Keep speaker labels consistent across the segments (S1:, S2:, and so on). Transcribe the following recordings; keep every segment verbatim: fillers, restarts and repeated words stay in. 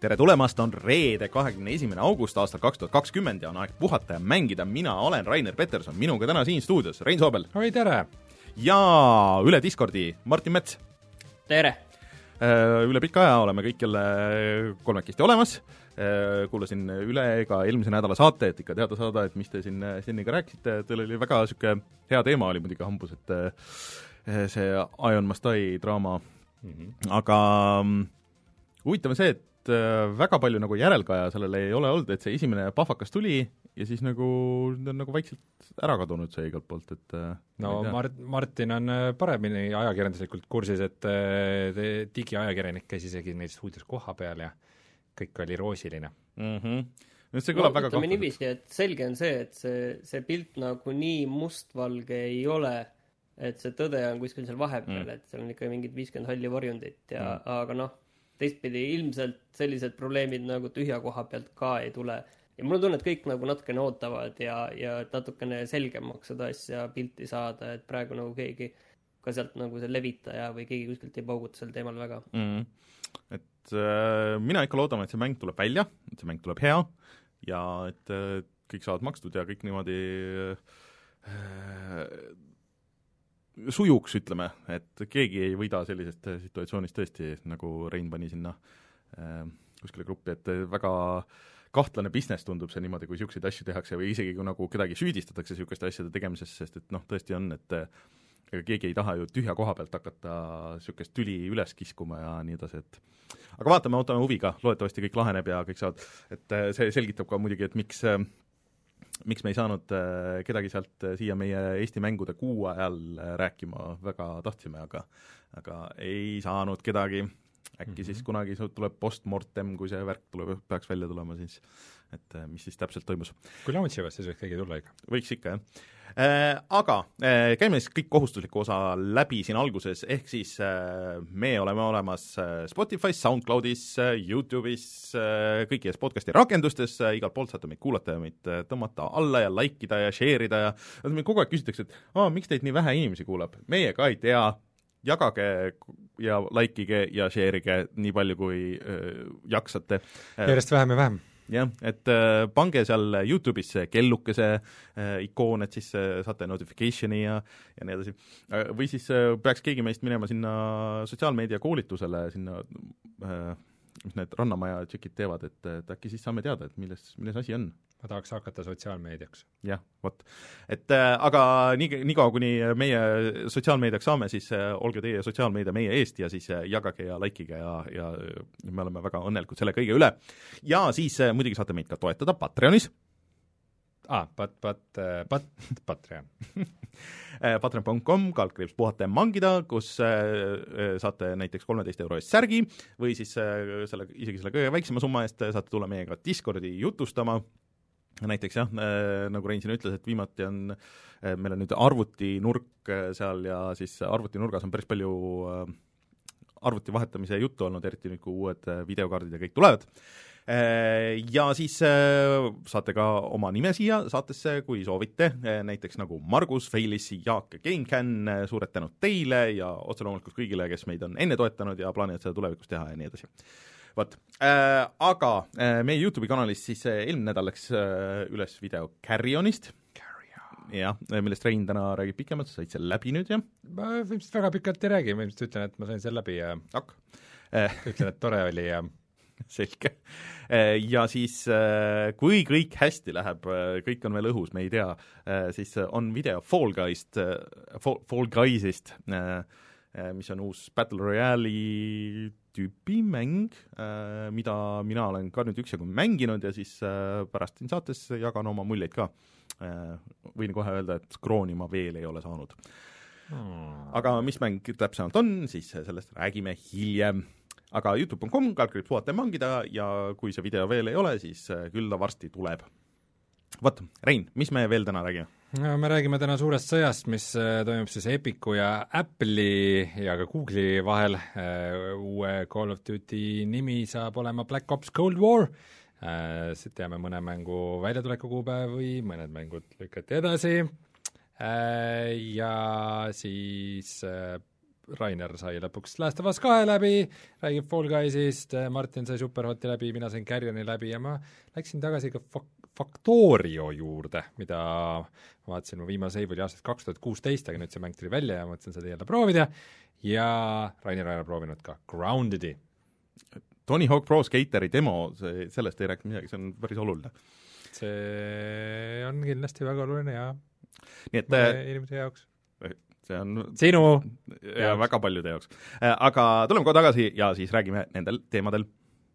S1: tere tulemast, on reede, kahekümne esimene august aastal kaks tuhat kakskümmend ja on aeg puhata ja mängida. Mina olen Rainer Peterson, minuga täna siin stuudios Rein Soobel.
S2: Oi, tere!
S1: Ja üle Discordi Martin Mets.
S3: Tere!
S1: Üle pika aja oleme kõik jälle kolmekesti olemas. Kuulasin üle ka eelmise nädala saate, et ikka teada saada, et mis te siin senniga rääkisite. Teil oli väga süke hea teema, oli muidugi hambus, et see Ion Mastai draama. Mm-hmm. Aga huvitav on see, et väga palju nagu järelkaja sellele ei ole olnud, et see esimene pahvakas tuli ja siis nagu, on nagu vaikselt ära kadunud see igalt poolt, et
S2: no Mart, Martin on paremini ajakirjanduslikult kursis, et digiajakirjanik käis isegi neist stuudios koha peal ja kõik oli roosiline.
S1: Mm-hmm. Nüüd see kõlab no, väga
S3: kahtlaselt. Niiviisi, et selge on see, et see, see pilt nagu nii mustvalge ei ole, et see tõde on kuskil seal vahepeal, mm. et seal on ikka mingid viiskümmend halli varjundit ja mm. aga noh, teistpidi ilmselt sellised probleemid nagu tühja koha pealt ka ei tule. Ja mul on tunne, et kõik nagu natukene ootavad ja, ja natukene selgemaks seda asja pilti saada, et praegu nagu keegi ka sealt nagu see levitaja või keegi kuskilt ei pauguta sel teemal väga.
S1: Mm. Et äh, mina ikka loodame, et see mäng tuleb välja, et see mäng tuleb hea ja et äh, kõik saavad makstud ja kõik niimoodi äh, sujuks, ütleme, et keegi ei võida sellisest situatsioonist tõesti, nagu Rein pani sinna äh, kuskile gruppi, et väga kahtlane business tundub see niimoodi, kui niisuguseid asju tehakse või isegi kui nagu kedagi süüdistatakse niisuguste asjade tegemises, sest et noh, tõesti on, et ega keegi ei taha ju tühja koha pealt hakata niisugust tüli üles kiskuma ja nii edasi, et aga vaatame, ootame huviga, loodetavasti kõik laheneb ja kõik saavad, et see selgitab ka muidugi, et miks miks me ei saanud kedagi sealt siia meie Eesti mängude kuu ajal rääkima, väga tahtsime, aga, aga ei saanud kedagi. Äkki mm-hmm. siis kunagi tuleb postmortem, kui see värk tuleb, peaks välja tulema siis, et mis siis täpselt toimus.
S2: Kui launchivad, siis võiks keegi tulla ikka.
S1: Võiks ikka, jah. Äh, aga äh, käime siis kõik kohustusliku osa läbi siin alguses, ehk siis äh, me oleme olemas Spotify's, SoundCloudis, YouTube'is, äh, kõikides podcasti rakendustes, äh, igalt poolt saate meid kuulata ja meid tõmmata alla ja likeida ja share'ida ja meid kogu aeg küsitakse, et aa, miks teid nii vähe inimesi kuulab? Meie ka ei tea, jagage ja likeige ja share'ige nii palju, kui äh, jaksate.
S2: Järjest vähem ja vähem.
S1: Jah, et äh, pange seal YouTube'is kellukese äh, ikoon, et siis äh, saate notificationi ja, ja nii edasi. Äh, või siis äh, peaks keegi meist minema sinna sotsiaalmeedia koolitusele, sinna, äh, mis need Rannamaja tšekid teevad, et, et äkki siis saame teada, et milles, milles asi on.
S2: Ma tahaks hakata sotsiaalmeediaks.
S1: Jah, vot. Et äh, aga nii, nii kaua, kuni meie sotsiaalmeediaks saame, siis äh, olge teie sotsiaalmeedia meie eest ja siis äh, jagage ja likeige ja, ja me oleme väga õnnelikud selle kõige üle. Ja siis äh, muidugi saate meid ka toetada Patreonis.
S2: Ah, pat, pat, pat, Patreon.
S1: patreon punkt com, kaldkriips puhata ja mangida, kus äh, saate näiteks kolmeteist euro eest särgi või siis äh, selle, isegi selle kõige väiksema summa eest saate tulla meiega Discordi jutustama. Näiteks jah, äh, nagu Rein siin ütles, et viimati on, äh, meil on nüüd arvutinurk seal ja siis arvutinurgas on päris palju äh, arvuti vahetamise juttu olnud, eriti nüüd kui uued äh, videokaardid ja kõik tulevad. Ja siis saate ka oma nime siia saatesse, kui soovite, näiteks nagu Margus, Feilis, Jaak ja GameCan, suured tänud teile ja otse loomulikult kõigile, kes meid on enne toetanud ja plaanivad seda tulevikus teha ja nii edasi. Võt. Äh, aga äh, meie YouTube'i kanalis siis äh, eelmine nädal läks äh, üles video Carrionist. Carrion. Jah, millest Rein täna räägib pikemalt, sa said selle läbi nüüd, jah?
S2: Ma ilmselt väga pikalt ei räägi, ma ilmselt ütlen, et ma sain selle läbi ja
S1: Ak.
S2: Äh. ütlen, et tore oli ja
S1: selge. Ja siis, kui kõik hästi läheb, kõik on veel õhus, me ei tea, siis on video Fall Guyst, Fall Guysist, mis on uus Battle Royale'i tüüpi mäng, mida mina olen ka nüüd üksjagu mänginud ja siis pärast siin saates jagan oma muljeid ka. Võin kohe öelda, et krooni ma veel ei ole saanud. Aga mis mäng täpsemalt on, siis sellest räägime hiljem. Aga youtube punkt com, kaldkriips puhata ja mangida ja kui see video veel ei ole, siis küll ta varsti tuleb. Võt, Rein, mis me veel täna räägime?
S2: No, me räägime täna suurest sõjast, mis toimub siis Epicu ja Apple'i ja ka Google'i vahel. Uue Call of Duty nimi saab olema Black Ops Cold War. Siit teame mõne mängu väljatuleku kuupäev või mõned mängud lükati edasi. Ja siis Rainer sai lõpuks Last of Us kahe läbi, räägib Fall Guysist, Martin sai Superhoti läbi, mina sain Carrioni läbi ja ma läksin tagasi ka Fak- Factorio juurde, mida ma vaatasin, mu viimane save oli aastast kaks tuhat kuusteist, aga nüüd see mäng tuli välja ja mõtlesin seda jälle proovida ja Rainer on proovinud ka Groundedi.
S1: Tony Hawk Pro Skateri demo, see, sellest ei rääkinud midagi, see on päris oluline.
S2: See on kindlasti väga oluline ja
S1: nii et
S2: inimese jaoks.
S1: See on
S2: sinu
S1: ja jaoks. Väga paljude jaoks. Aga tuleme kohe tagasi ja siis räägime nendel teemadel.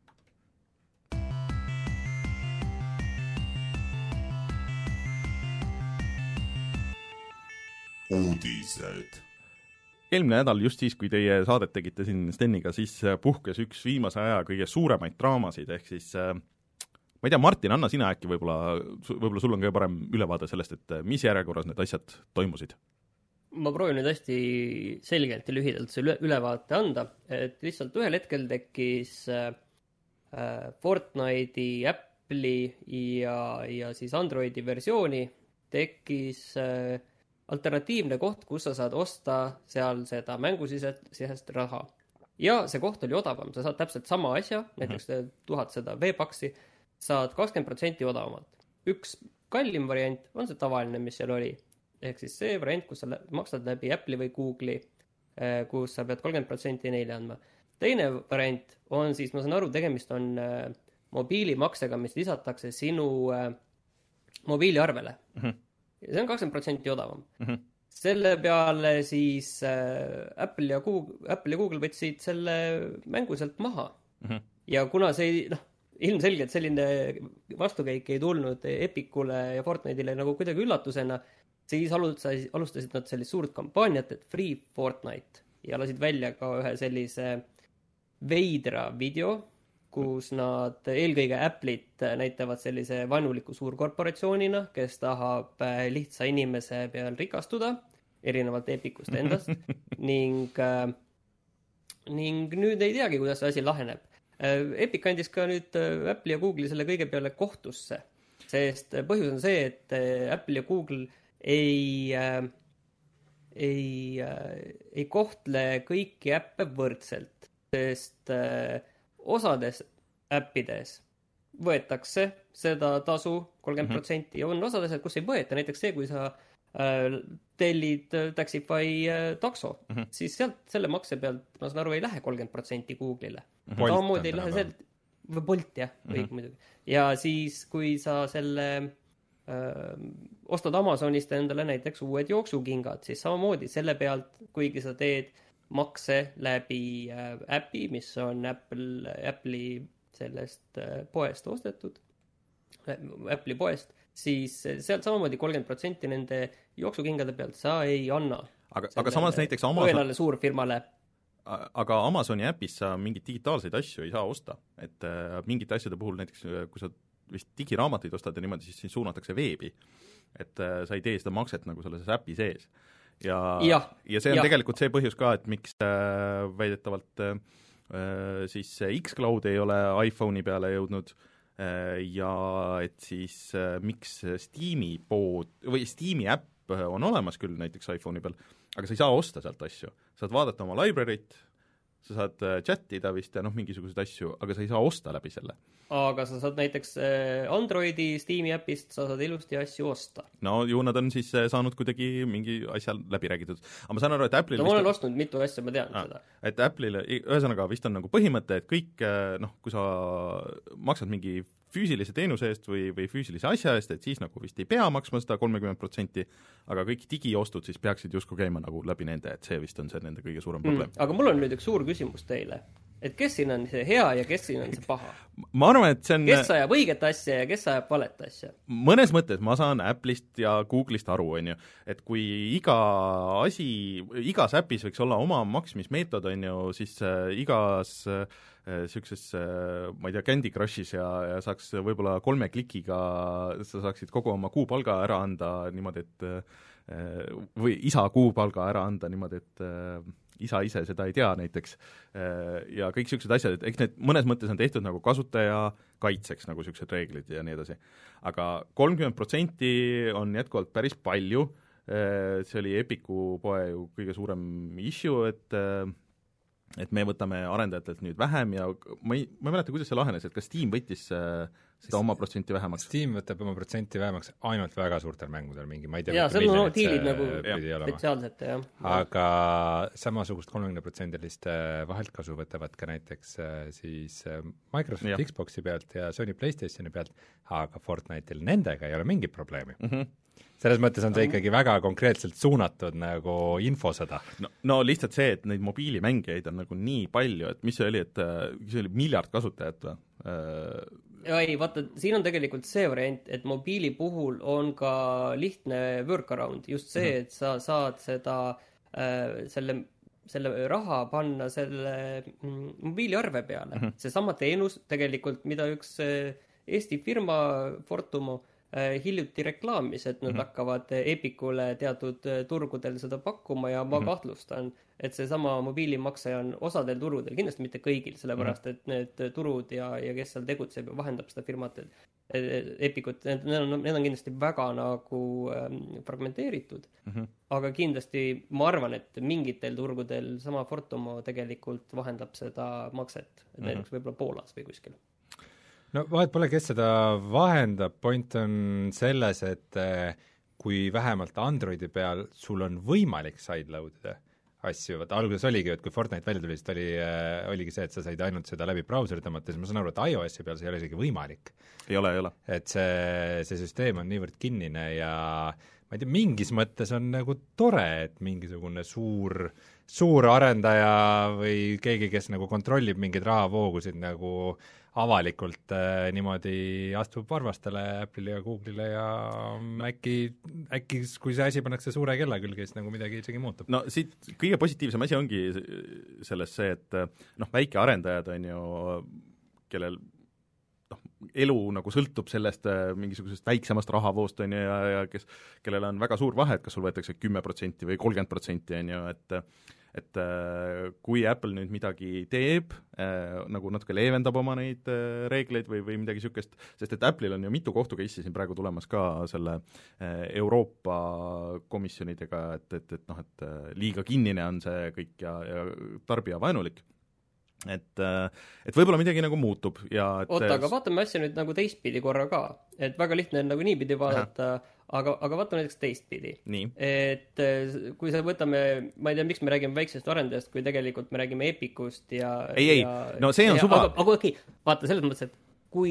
S4: Uudised.
S1: Eelmine nädal just siis, kui teie saadet tegite siin Steniga, siis puhkes üks viimase aja kõige suuremaid draamasid, ehk siis ma ei tea, Martin, anna sina äkki võib-olla, võib-olla sul on kõige parem ülevaade sellest, et mis järjekorras need asjad toimusid?
S3: Ma proovin nüüd hästi selgelt ja lühidalt see ülevaate anda, et lihtsalt ühel hetkel tekkis äh, Fortnite'i, Apple'i ja, ja siis Androidi versiooni tekkis äh, alternatiivne koht, kus sa saad osta seal seda mängusisest raha. Ja see koht oli odavam, sa saad täpselt sama asja, näiteks tuhat seda V-paksi, saad kakskümmend protsenti odavamalt. Üks kallim variant on see tavaline, mis seal oli. Ehk siis see variant, kus sa maksad läbi Apple'i või Google'i, kus sa pead kolmkümmend protsenti neile andma. Teine variant on siis, ma saan aru, tegemist on mobiilimaksega, mis lisatakse sinu mobiiliarvele. Mm-hmm. Ja see on kakskümmend protsenti odavam. Mm-hmm. Selle peale siis Apple ja Google, Apple ja Google võtsid selle mängu sealt maha. Mm-hmm. Ja kuna see, noh, ilmselgelt selline vastukäik ei tulnud Epicule ja Fortnite'ile nagu kuidagi üllatusena, siis alustasid, alustasid nad sellist suurt kampaaniat, et Free Fortnite ja lasid välja ka ühe sellise veidra video, kus nad eelkõige Apple'it näitavad sellise vaenuliku suurkorporatsioonina, kes tahab lihtsa inimese peal rikastuda, erinevalt Epicust endast, ning, ning nüüd ei teagi, kuidas see asi laheneb. Epic andis ka nüüd Apple ja Google selle kõige peale kohtusse, sest põhjus on see, et Apple ja Google ei, äh, ei, äh, ei kohtle kõiki äppe võrdselt, sest äh, osades äppides võetakse seda tasu kolmkümmend protsenti ja on osades, kus ei võeta, näiteks see, kui sa äh, tellid Taxify äh, takso, mm-hmm. siis sealt selle makse pealt, ma saan aru, ei lähe kolmkümmend protsenti Google'ile. Mm-hmm. Samamoodi ei lähe sealt, või Bolt jah, või mm-hmm. muidugi. Ja siis, kui sa selle öö, ostad Amazonist endale näiteks uued jooksukingad, siis samamoodi selle pealt, kuigi sa teed makse läbi äh, äpi, mis on Apple, Apple'i sellest äh, poest ostetud, Apple'i poest, siis sealt samamoodi kolmkümmend protsenti nende jooksukingade pealt sa ei anna.
S1: Aga, aga samas näiteks Amazon...
S3: suurfirmale.
S1: Aga Amazoni äpis sa mingit digitaalseid asju ei saa osta, et äh, mingite asjade puhul näiteks, kui sa vist digiraamatuid ostad ja niimoodi, siis suunatakse veebi. Et äh, sa ei tee seda makset nagu selles äpi sees. Ja, ja, ja see on ja. tegelikult see põhjus ka, et miks äh, väidetavalt äh, siis X-Cloud ei ole iPhone'i peale jõudnud äh, ja et siis äh, miks Steam'i pood või Steam'i äpp on olemas küll näiteks iPhone'i peal, aga sa ei saa osta sealt asju. Saad vaadata oma library't, sa saad chatida vist ja noh, mingisuguseid asju, aga sa ei saa osta läbi selle.
S3: Aga sa saad näiteks Androidi Steam'i äpist, sa saad ilusti asju osta.
S1: No ju nad on siis saanud kuidagi mingi asja läbi räägitud. Aga ma saan aru, et Apple'il...
S3: No ma olen ostnud mitu asja, ma tean ah, seda.
S1: Et Apple'ile, ühesõnaga vist on nagu põhimõte, et kõik, noh, kui sa maksad mingi füüsilise teenuse eest või, või füüsilise asja eest, et siis nagu vist ei pea maksma seda kolmkümmend protsenti, aga kõik digiostud siis peaksid justkui käima nagu läbi nende, et see vist on see nende kõige suurem probleem.
S3: Mm, aga mul on nüüd üks suur küsimus teile. Et kes siin on see hea ja kes siin on see paha?
S1: Ma arvan, et see on...
S3: Kes ajab õiget asja ja kes ajab valet asja?
S1: Mõnes mõttes ma saan Apple'ist ja Google'ist aru, on ju, et kui iga asi, igas äpis võiks olla oma maksmismeetod, on ju, siis äh, igas äh, siukses, äh, ma ei tea, Candy Crushis ja, ja saaks võib-olla kolme klikiga, sa saaksid kogu oma kuupalga ära anda niimoodi, et äh, või isa kuupalga ära anda niimoodi, et äh, isa ise seda ei tea näiteks ja kõik siuksed asjad, et eks need mõnes mõttes on tehtud nagu kasutaja kaitseks nagu siuksed reeglid ja nii edasi. Aga kolmkümmend protsenti on jätkuvalt päris palju see oli Epicu poe ju kõige suurem issue, et et me võtame arendajatelt nüüd vähem ja ma ei, ma ei mäleta, kuidas see lahenes, et kas Steam võttis seda oma protsenti vähemaks?
S2: Steam võtab oma protsenti vähemaks ainult väga suurtel mängudel, mingi, ma ei tea,
S3: jaa, seal on diilid nagu spetsiaalselt, jah.
S2: aga samasugust kolmekümne protsendilist vaheltkasu võtavad ka näiteks siis Microsoft ja. Xboxi pealt ja Sony PlayStationi pealt, aga Fortnite'il nendega ei ole mingit probleemi. Mm-hmm. Selles mõttes on see ikkagi väga konkreetselt suunatud nagu infosõda.
S1: No, no lihtsalt see, et neid mobiilimängijaid on nagu nii palju, et mis see oli, et see oli miljard kasutajat või?
S3: Ja ei, vaata, siin on tegelikult see variant, et mobiili puhul on ka lihtne workaround, just see, mm-hmm. et sa saad seda äh, selle selle raha panna selle mm, mobiiliarve peale. Mm-hmm. Seesama teenus tegelikult, mida üks Eesti firma Fortumo hiljuti reklaamis, et nad mm-hmm. hakkavad Epicule teatud turgudel seda pakkuma ja ma mm-hmm. kahtlustan, et seesama mobiilimakse on osadel turudel, kindlasti mitte kõigil, sellepärast mm-hmm. et need turud ja, ja kes seal tegutseb ja vahendab seda firmat, Epicut, need on, need on kindlasti väga nagu ähm, fragmenteeritud, mm-hmm. aga kindlasti ma arvan, et mingitel turgudel sama Fortumo tegelikult vahendab seda makset, et mm-hmm. näiteks võib-olla Poolas või kuskil.
S2: No vahet pole, kes seda vahendab, point on selles, et kui vähemalt Androidi peal sul on võimalik sideloadida asju, vaata alguses oligi, et kui Fortnite välja tuli, siis oli, oligi see, et sa said ainult seda läbi browseri tõmmata, siis ma saan aru, et iOS-i peal see ei ole isegi võimalik.
S1: Ei ole, ei ole.
S2: Et see, see süsteem on niivõrd kinnine ja ma ei tea, mingis mõttes on nagu tore, et mingisugune suur, suur arendaja või keegi, kes nagu kontrollib mingeid rahavoogusid nagu avalikult äh, niimoodi astub varvastele Apple'ile ja Google'ile ja äkki, äkki kui see asi pannakse suure kella külge, siis nagu midagi isegi muutub.
S1: No siit kõige positiivsem asi ongi selles see, et noh, väike arendajad on ju, kellel noh, elu nagu sõltub sellest mingisugusest väiksemast rahavoost on ju ja, ja kes, kellel on väga suur vahe, et kas sul võetakse kümme protsenti või kolmkümmend protsenti on ju, et et kui Apple nüüd midagi teeb, nagu natuke leevendab oma neid reegleid või, või midagi niisugust, sest et Apple'il on ju mitu kohtu case'i siin praegu tulemas ka selle Euroopa komisjonidega, et, et, et noh, et liiga kinnine on see kõik ja, ja tarbijavaenulik. Et, et võib-olla midagi nagu muutub ja et
S3: oota, aga vaatame asja nüüd nagu teistpidi korra ka, et väga lihtne on nagu niipidi vaadata, aga, aga vaatame näiteks teistpidi.
S1: Nii.
S3: Et kui sa võtame, ma ei tea, miks me räägime väiksest arendajast, kui tegelikult me räägime Epicust ja
S1: ei, ei, no see on ja, suva.
S3: Aga, aga okei, vaata selles mõttes, et kui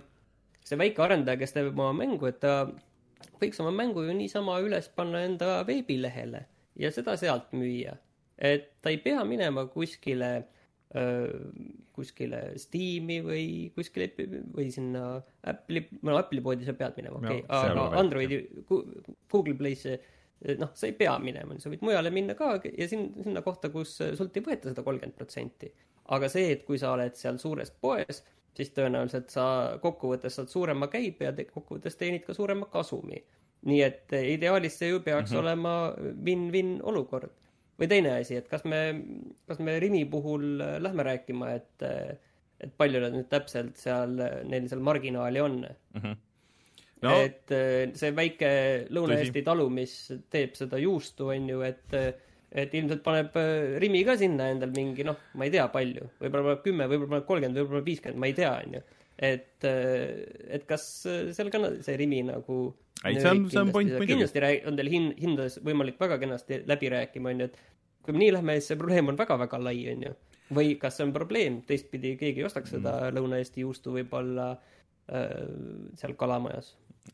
S3: see väike arendaja, kes teeb oma mängu, et ta võiks oma mängu ju niisama üles panna enda veebilehele ja seda sealt müüa. Et ta ei pea minema kuskile kuskile Steam'i või kuskile või sinna Apple'i, no Apple'i poodi sa pead minema, okei, okay. aga Androidi, Google Play'sse, noh, sa ei pea minema, sa võid mujale minna ka ja sin, sinna kohta, kus sult ei võeta seda kolmkümmend protsenti. Aga see, et kui sa oled seal suures poes, siis tõenäoliselt sa kokkuvõttes saad suurema käibe ja te, kokkuvõttes teenid ka suurema kasumi. Nii et ideaalis see ju peaks mm-hmm. olema win-win olukord. Või teine asi, et kas me, kas me Rimi puhul lähme rääkima, et, et palju nad nüüd täpselt seal, neil seal marginaali on. Mm-hmm. No, et see väike Lõuna-Eesti talu, mis teeb seda juustu, on ju, et, et ilmselt paneb Rimi ka sinna endal mingi, noh, ma ei tea palju, võib-olla paneb kümme, võib-olla paneb kolmkümmend, võib-olla viiskümmend, ma ei tea, on ju. Et, et kas seal ka see Rimi nagu
S1: ei, see on, see on point muidugi.
S3: Kindlasti rääg, on teil hin, hindades võimalik väga kenasti läbi rääkima, on ju, et kui me nii lähme, siis see probleem on väga-väga lai, on ju. Või kas see on probleem, teistpidi keegi ostaks seda mm. Lõuna-Eesti juustu võib-olla äh, seal Kalamajas.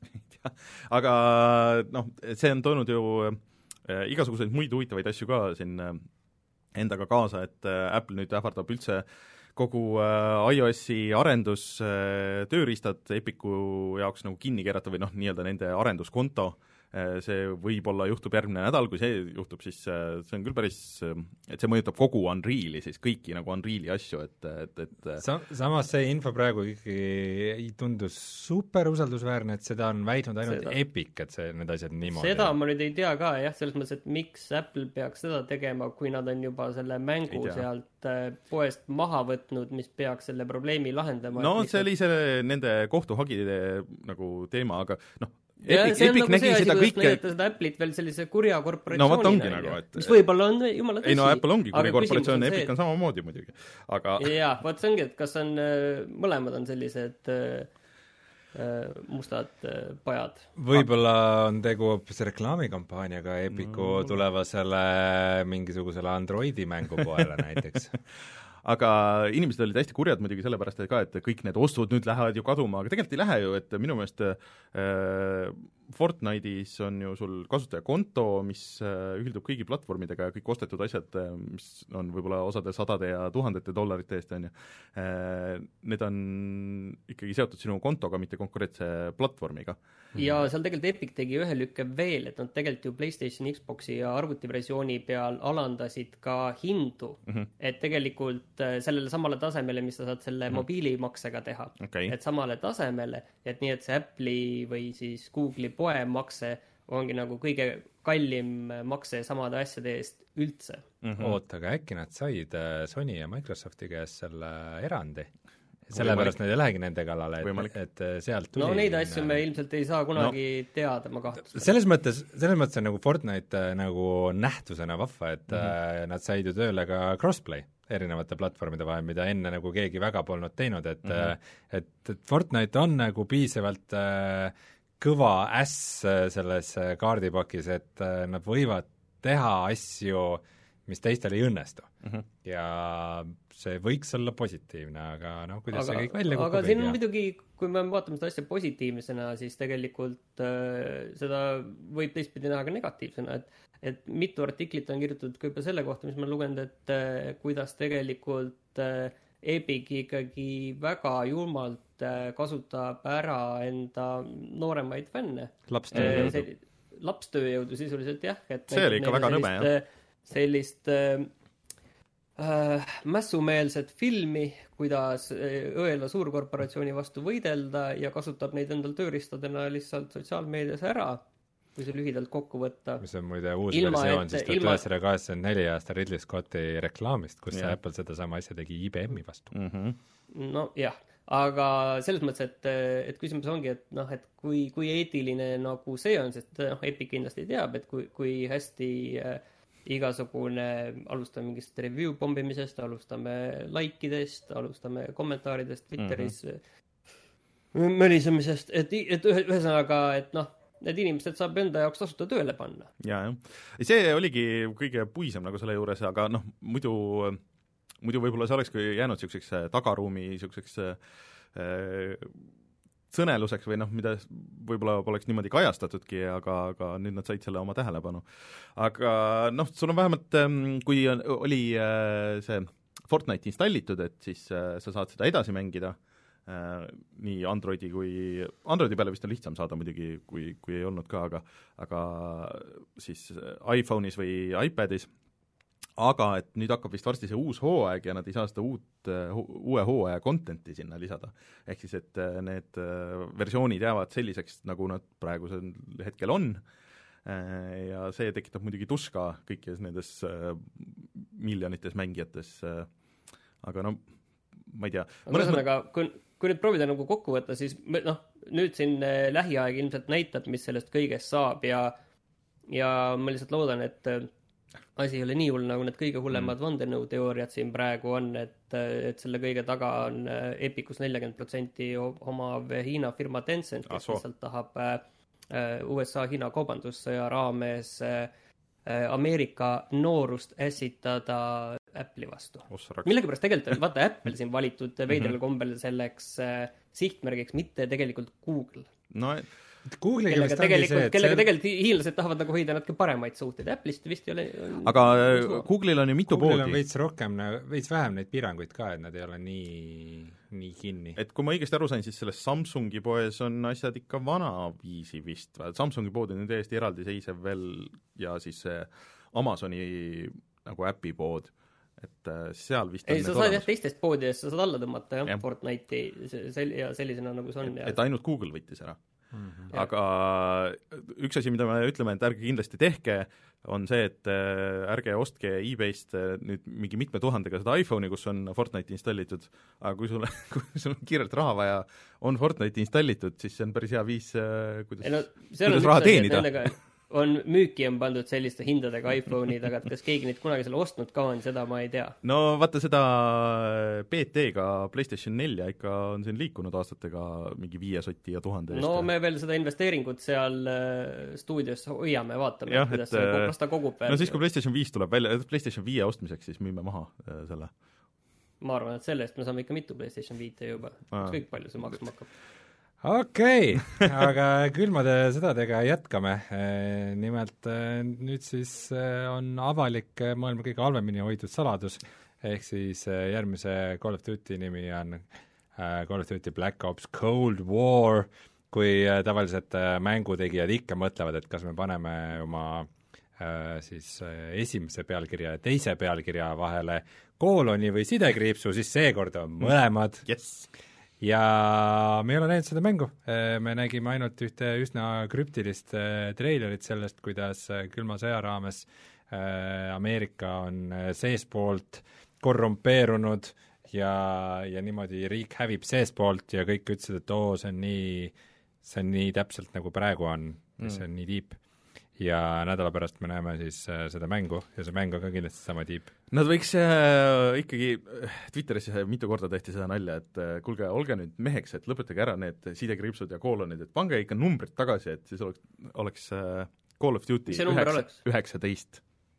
S1: Aga noh, see on toonud ju äh, igasuguseid muid huvitavaid asju ka siin äh, endaga kaasa, et äh, Apple nüüd ähvardab üldse kogu äh, iOS-i arendus äh, tööriistad Epicu jaoks nagu kinni keerata või noh, nii-öelda nende arenduskonto, äh, see võib-olla juhtub järgmine nädal, kui see juhtub, siis äh, see on küll päris, et see mõjutab kogu Unreali, siis kõiki nagu Unreali asju, et, et, et
S2: Sa, samas see info praegu ikkagi tundus super usaldusväärne, et seda on väitnud ainult seda. Epic, et see, need asjad niimoodi.
S3: Seda ma nüüd ei tea ka, jah, selles mõttes, et miks Apple peaks seda tegema, kui nad on juba selle mängu sealt poest maha võtnud, mis peaks selle probleemi lahendama.
S1: No see oli see nende kohtuhagide nagu teema, aga noh,
S3: ja
S1: Epic,
S3: see on
S1: Epic
S3: nagu
S1: nägi
S3: see asi,
S1: seda
S3: kuidas
S1: kõike
S3: näidata seda Apple'it veel sellise kurja
S1: No vot
S3: korporatsioonina
S1: ongi
S3: on
S1: nagu,
S3: ju.
S1: et-
S3: mis võib-olla on jumala tõsi.
S1: ei no Apple ongi kuri
S3: aga
S1: korporatsioon ja
S3: küsimus on
S1: Epic
S3: see,
S1: on samamoodi muidugi, aga
S3: et- jaa, vot see ongi, et kas on äh, mõlemad on sellised äh, äh, mustad äh, pajad.
S2: võib-olla on tegu hoopis reklaamikampaaniaga Epiku
S1: Mm.
S2: tulevasele mingisugusele Androidi mängupoele näiteks.
S1: aga inimesed olid hästi kurjad muidugi sellepärast et ka, et kõik need ostud nüüd lähevad ju kaduma, aga tegelikult ei lähe ju, et minu meelest äh, Fortnite'is on ju sul kasutajakonto, mis äh, ühildub kõigi platvormidega ja kõik ostetud asjad, mis on võib-olla osade sadade ja tuhandete dollarite eest, on ju äh,, need on ikkagi seotud sinu kontoga, mitte konkurentse platvormiga.
S3: ja seal tegelikult Epic tegi ühe lükke veel, et nad tegelikult ju PlayStation, Xboxi ja arvutiversiooni peal alandasid ka hindu mm, -hmm. et tegelikult sellele samale tasemele, mis sa saad selle mm -hmm. mobiilimaksega teha
S1: okay.,
S3: et samale tasemele, et nii, et see Apple'i või siis Google'i poemakse ongi nagu kõige kallim makse samade asjade eest üldse.
S2: mm -hmm. oota, aga äkki nad said Sony ja Microsofti käest selle erandi? sellepärast nad ei lähegi nende kallale, et, et sealt tuli
S3: no neid asju me ilmselt ei saa kunagi no, teada, ma kahtlustan.
S2: selles mõttes, selles mõttes on nagu Fortnite nagu nähtusena vahva, et mm -hmm. nad said ju tööle ka crossplay erinevate platvormide vahel, mida enne nagu keegi väga polnud teinud, et mm -hmm. et, et Fortnite on nagu piisavalt äh, kõva äss selles kaardipakis, et äh, nad võivad teha asju, mis teistel ei õnnestu mm. -hmm. ja see võiks olla positiivne, aga noh, kuidas aga, see kõik välja kukub.
S3: aga siin on muidugi, kui me vaatame seda asja positiivsena, siis tegelikult äh, seda võib teistpidi näha ka negatiivsena, et et mitu artiklit on kirjutatud ka juba selle kohta, mis ma lugenud, et äh, kuidas tegelikult äh, Epic ikkagi väga julmalt äh, kasutab ära enda nooremaid fänne.
S2: lapstööjõudu
S3: äh,. lapstööjõudu sisuliselt jah. Et
S1: see oli ikka väga nõme, jah.
S3: sellist äh, äh, mässumeelset filmi, kuidas õelva suurkorporatsiooni vastu võidelda ja kasutab neid endal tööriistadena lihtsalt sotsiaalmeedias ära, kui see lühidalt kokku võtta.
S2: mis on muide uus ilma, versioon siis tuhat üheksasada kaheksakümmend neli aasta Ridley Scotti reklaamist, kus yeah. Apple sedasama asja tegi I B M-i vastu
S1: mm. -hmm.
S3: no jah, aga selles mõttes, et, et küsimus ongi, et noh, et kui, kui eetiline nagu see on, sest noh, Epic kindlasti teab, et kui, kui hästi äh, igasugune, alustame mingist review pombimisest, alustame likeidest, alustame kommentaaridest Twitteris mm -hmm. mölisemisest, et, et ühesõnaga, et noh, need inimesed saab enda jaoks tasuta tööle panna.
S1: ja, jah. see oligi kõige puisem nagu selle juures, aga noh, muidu, muidu võib-olla see olekski jäänud niisuguseks tagaruumi niisuguseks äh, sõneluseks või noh, mida võib-olla poleks niimoodi kajastatudki, aga, aga nüüd nad said selle oma tähelepanu. aga noh, sul on vähemalt, kui oli see Fortnite installitud, et siis sa saad seda edasi mängida, Äh, nii Androidi kui, Androidi peale vist on lihtsam saada muidugi, kui, kui ei olnud ka, aga aga siis iPhone'is või iPadis, aga et nüüd hakkab vist varsti see uus hooaeg ja nad ei saa seda uut, uue hooaja content'i sinna lisada. Ehk siis, et need versioonid jäävad selliseks, nagu nad praegusel hetkel on, ja see tekitab muidugi tuska kõikides nendes miljonites mängijates, aga no ma ei tea.
S3: Ühesõnaga, kui kui nüüd proovida nagu kokku võtta, siis noh, nüüd siin lähiaeg ilmselt näitab, mis sellest kõigest saab ja ja ma lihtsalt loodan, et asi ei ole nii hull, nagu need kõige hullemad mm. vandenõuteooriad siin praegu on, et, et selle kõige taga on Epicus nelikümmend protsenti omav Hiina firma Tencent, kes lihtsalt tahab U S A-Hiina kaubandussõja raames Ameerika noorust ässitada Apple'i vastu. Millegipärast tegelikult on vaata Apple siin valitud veidral kombel selleks äh, sihtmärgiks, mitte tegelikult Google.
S1: No,
S3: Google'iga kellega tegelikult, kellega tegelikult hiinlased tahavad nagu hoida natuke paremaid suhteid. Apple'ist vist ei ole on,
S1: aga on Google'il on ju mitu
S2: Google'il
S1: poodi.
S2: on veits rohkem, veits vähem neid piiranguid ka, et nad ei ole nii, nii kinni.
S1: Et kui ma õigesti aru sain, siis selles Samsungi poes on asjad ikka vanaviisi vist. Samsungi pood on täiesti eraldiseisev veel ja siis see Amazoni nagu äpi pood. Et seal vist
S3: ei, sa saad jah teistest poodidest, sa saad alla tõmmata jah, ja. Fortnite'i sel- ja sellisena nagu see on.
S1: Et, et ainult Google võttis ära. mm-hmm. aga üks asi, mida me ütleme, et ärge kindlasti tehke, on see, et ärge ostke eBayst nüüd mingi mitme tuhandega seda iPhone'i, kus on Fortnite installitud, aga kui sul, kui sul on kiirelt raha vaja, on Fortnite installitud, siis see on päris hea viis, kuidas,
S3: no,
S1: kuidas raha teenida.
S3: On müüki on pandud selliste hindadega iPhone'id, aga et kas keegi neid kunagi selle ostnud ka on, seda ma ei tea.
S1: No vaata seda B T-ga PlayStation nelja ikka on siin liikunud aastatega mingi viie sotti ja tuhande eest.
S3: No me veel seda investeeringut seal stuudios hoiame, vaatame, ja, kuidas see kas ta kogub veel.
S1: No siis, kui PlayStation viis tuleb välja, PlayStation viie ostmiseks, siis müüme maha selle.
S3: Ma arvan, et sellest me saame ikka mitu PlayStation viite juba. Kõik palju see maksma hakkab.
S2: Okei, okay, aga külmade sõdadega jätkame. Nimelt nüüd siis on avalik maailma kõige halvemini hoitud saladus, ehk siis järgmise Call of Duty nimi on Call of Duty Black Ops Cold War, kui tavaliselt mängutegijad ikka mõtlevad, et kas me paneme oma siis esimese pealkirja ja teise pealkirja vahele kooloni või sidekriipsu, siis seekord on mõlemad.
S1: Yes.
S2: Ja me ei ole näinud seda mängu, me nägime ainult ühte üsna krüptilist treilerit sellest, kuidas külma sõja raames Ameerika on seespoolt korrumpeerunud ja, ja niimoodi riik hävib seespoolt ja kõik ütlesid, et oo, see on nii, see on nii täpselt nagu praegu on, see on nii tiip. Ja nädala pärast me näeme siis äh, seda mängu ja see mäng on ka kindlasti sama tiip.
S1: Nad võiks äh, ikkagi, Twitteris mitu korda tehti seda nalja, et äh, kuulge, olge nüüd meheks, et lõpetage ära need sidekriipsud ja koolonid, et pange ikka numbrid tagasi, et siis oleks, oleks äh, Call of Duty üheksateist.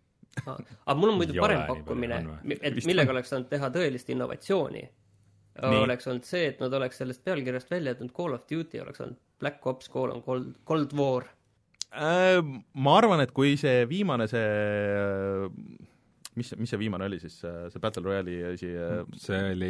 S3: Aga mul on muidu parem pakkumine, et millega oleks saanud teha tõelist innovatsiooni. Nii. Oleks olnud see, et nad oleks sellest pealkirjast välja jätnud Call of Duty, oleks olnud Black Ops Cold, Cold War.
S1: Ma arvan, et kui see viimane see, mis, mis see viimane oli siis, see Battle Royale'i asi?
S2: See oli,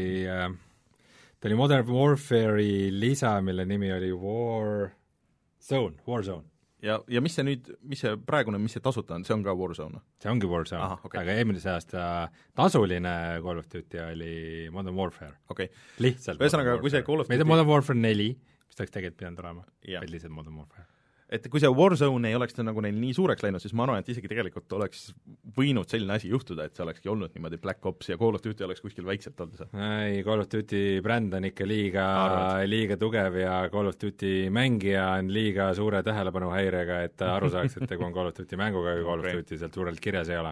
S2: ta oli Modern Warfare'i lisa, mille nimi oli War Zone, Warzone.
S1: Ja, ja mis see nüüd, mis see praegune, mis see tasuta on, see on ka Warzone?
S2: See ongi Warzone, Aha, okay. Aga eelmise aasta tasuline Call of Duty oli Modern Warfare.
S1: Okay.
S2: Lihtsalt
S1: Ühesõnaga, kui see Call of
S2: Duty... Meid on Modern Warfare neli, mis taks tegelikult pidanud olema, vaid lihtsalt Modern Warfare.
S1: Et kui see Warzone ei oleks nagu neil nii suureks läinud, siis ma arvan, et isegi tegelikult oleks võinud selline asi juhtuda, et see olekski olnud niimoodi Black Ops ja Call of Duty oleks kuskil väikselt olnud.
S2: Ei, Call of Duty bränd on ikka liiga, liiga tugev ja Call of Duty mängija on liiga suure tähelepanuhäirega, et aru saaks, et kui on Call of Duty mänguga ja Call of Duty sealt suurelt kirjas ei ole.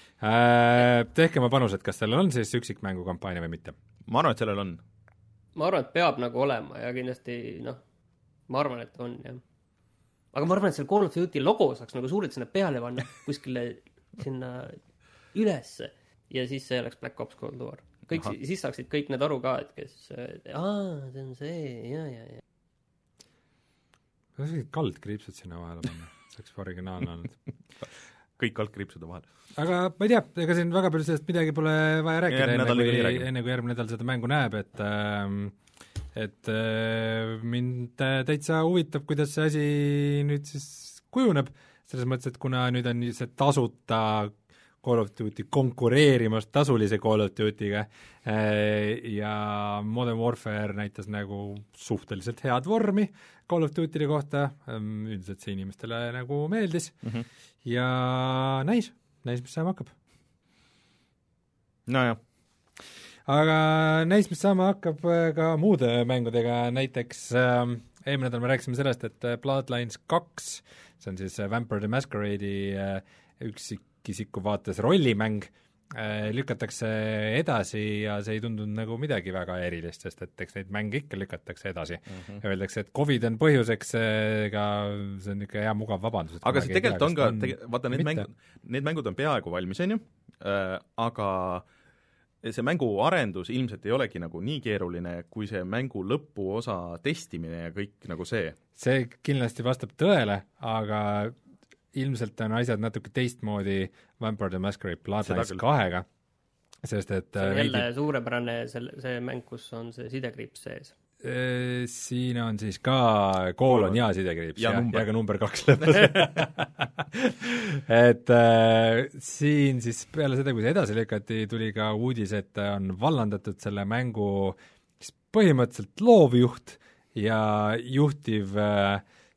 S2: Äh, tehke ma panus, et kas sellel on siis üksikmängu kampaania või mitte?
S1: Ma arvan, et sellel on.
S3: Ma arvan, et peab nagu olema ja kindlasti, noh, ma arvan, et on, jah. Aga ma arvan, et selle Call of Duty logo saaks nagu suurelt sinna peale panna kuskile sinna ülesse ja siis see oleks Black Ops Cold War. Kõik, siis saaksid kõik need aru ka, et kes, aa, see on see, ja, ja, ja.
S2: See on kaldkriipsud sinna vahele panna, see oleks originaalne olnud.
S1: Kõik kaldkriipsude vahel.
S2: Aga ma ei tea, ega siin väga palju sellest midagi pole vaja rääkida, enne kui, enne kui järgmine nädal seda mängu näeb, et ähm, et äh, mind täitsa huvitab, kuidas see asi nüüd siis kujuneb, selles mõttes, et kuna nüüd on see tasuta Call of Duty konkureerimas tasulise Call of Duty'ga äh, ja Modern Warfare näitas nagu suhteliselt head vormi Call of Duty'de kohta, ähm, üldiselt see inimestele nagu meeldis mm-hmm. ja näis, näis, mis saama hakkab.
S1: No jah.
S2: Aga näis, mis saama hakkab ka muude mängudega, näiteks äh, eelmine nädal me rääkisime sellest, et Bloodlines kaks, see on siis Vampire the Masquerade'i äh, üksikisiku vaates rollimäng, äh, lükatakse edasi ja see ei tundunud nagu midagi väga erilist, sest et eks neid mänge ikka lükatakse edasi mm-hmm. ja öeldakse, et Covid on põhjuseks, ega see on ikka hea mugav vabandus.
S1: Aga see tegelikult on ka, tege, vaata need, mäng, need mängud on peaaegu valmis, on ju, äh, aga see mängu arendus ilmselt ei olegi nagu nii keeruline, kui see mängu lõpuosa testimine ja kõik nagu see.
S2: See kindlasti vastab tõele, aga ilmselt on asjad natuke teistmoodi Vampire the Masquerade Bloodlines kahega, sest et
S3: see on jälle veidi... suurepärane see, see mäng, kus on see sidekriips sees.
S2: Siin on siis ka koolon ja sidekriips ja, ja, ja ka number kaks lõpus et äh, siin siis peale seda, kui see edasi lükati, tuli ka uudis, et on vallandatud selle mängu põhimõtteliselt loovjuht ja juhtiv äh,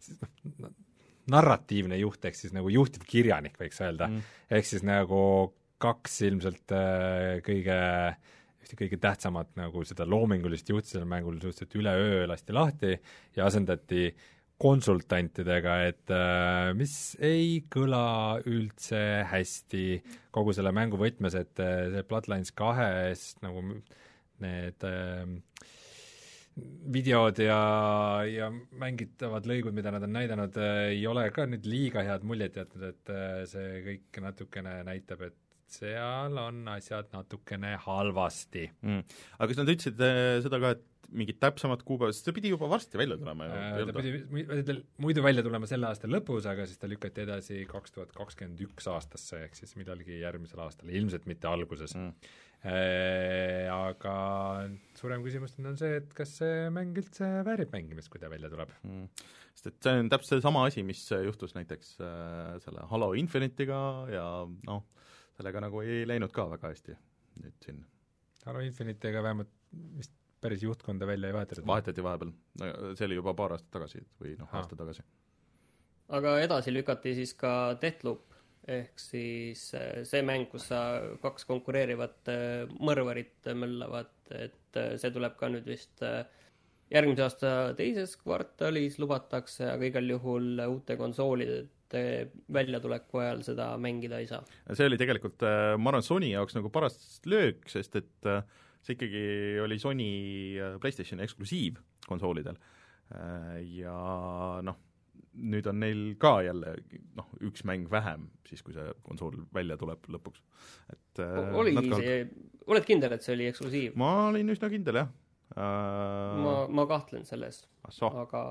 S2: narratiivne juht, ehk siis nagu juhtiv kirjanik, võiks öelda mm., ehk siis nagu kaks ilmselt äh, kõige ühte kõige tähtsamat nagu seda loomingulist juhti sellel mängul suhteliselt üleöö lasti lahti ja asendati konsultantidega, et äh, mis ei kõla üldse hästi kogu selle mängu võtmes, et äh, see Bloodlines kahest nagu need äh, videod ja, ja mängitavad lõigud, mida nad on näidanud, äh, ei ole ka nüüd liiga head muljet jätnud, et äh, see kõik natukene näitab, et seal on asjad natukene halvasti
S1: mm.. Aga kas nad ütlesid äh, seda ka, et mingid täpsemad kuupäevad, sest see pidi juba varsti välja tulema
S2: äh, ta pidi muidu välja tulema selle aasta lõpus, aga siis ta lükati edasi kaks tuhat kakskümmend üks aastasse, ehk siis millalgi järgmisel aastal, ilmselt mitte alguses mm. äh, aga suurem küsimus on see, et kas see mäng üldse väärib mängimist, kui ta välja tuleb
S1: mm. Sest et see on täpselt sama asi, mis juhtus näiteks äh, selle Halo Infinite'iga ja noh, sellega nagu ei läinud ka väga hästi nüüd siin.
S2: Halo Infinite'iga vähemalt vist päris juhtkonda välja ei vahetatud.
S1: Vahetati vahepeal, see oli juba paar aastat tagasi või noh, aasta tagasi.
S3: Aga edasi lükati siis ka Deathloop, ehk siis see mäng, kus sa kaks konkureerivat mõrvarit möllavad, et see tuleb ka nüüd vist järgmise aasta teises kvartalis lubatakse, aga igal juhul uute konsoolide väljatuleku ajal seda mängida ei saa.
S1: See oli tegelikult, ma arvan, Sony jaoks nagu paras löök, sest et see ikkagi oli Sony PlayStationi eksklusiiv konsoolidel ja noh, nüüd on neil ka jälle noh, üks mäng vähem siis, kui see konsool välja tuleb lõpuks. Et,
S3: oli see, oled kindel, et see oli eksklusiiv?
S1: Ma olin üsna kindel, jah.
S3: Uh... Ma, ma kahtlen selles,
S1: Asso.
S3: aga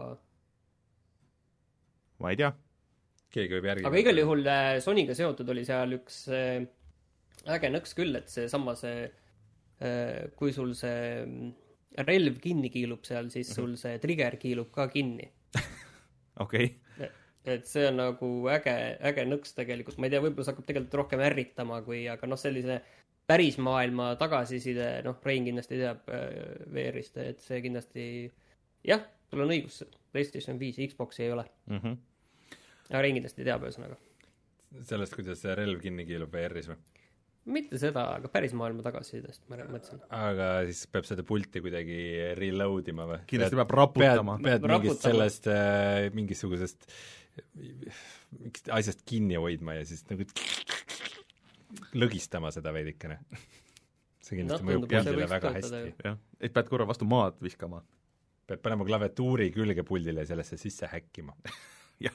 S1: ma ei tea.
S2: Keegi võib järgi.
S3: Aga igal juhul Sonyga seotud oli seal üks äge nõks küll, et see sama see, kui sul see relv kinni kiilub seal, siis sul see trigger kiilub ka kinni.
S1: Okei.
S3: Okay. Et see on nagu äge, äge nõks tegelikult. Ma ei tea, võib-olla see hakkab tegelikult rohkem ärritama, kui, aga noh, sellise päris maailma tagasiside, noh, Rein kindlasti teab V R-ist, et see kindlasti, jah, sul on õigus, PlayStation viis ja Xboxi ei ole. Mhm. Mm aga Rein kindlasti teab ühesõnaga.
S2: Sellest, kuidas see relv kinni kiilub V R-is või?
S3: Mitte seda, aga päris maailma tagasisidest, ma mõtlesin.
S2: Aga siis peab seda pulti kuidagi reload ima või?
S1: Kindlasti peab raputama.
S2: Pead, pead mingist sellest äh, mingisugusest mingist asjast kinni hoidma ja siis nagu lõgistama seda veidikene. See kindlasti no, mõjub puldile väga hästi.
S1: Jah, et pead korra vastu maad viskama.
S2: Pead panema klaviatuuri külge puldile ja sellesse sisse häkkima.
S1: Jah.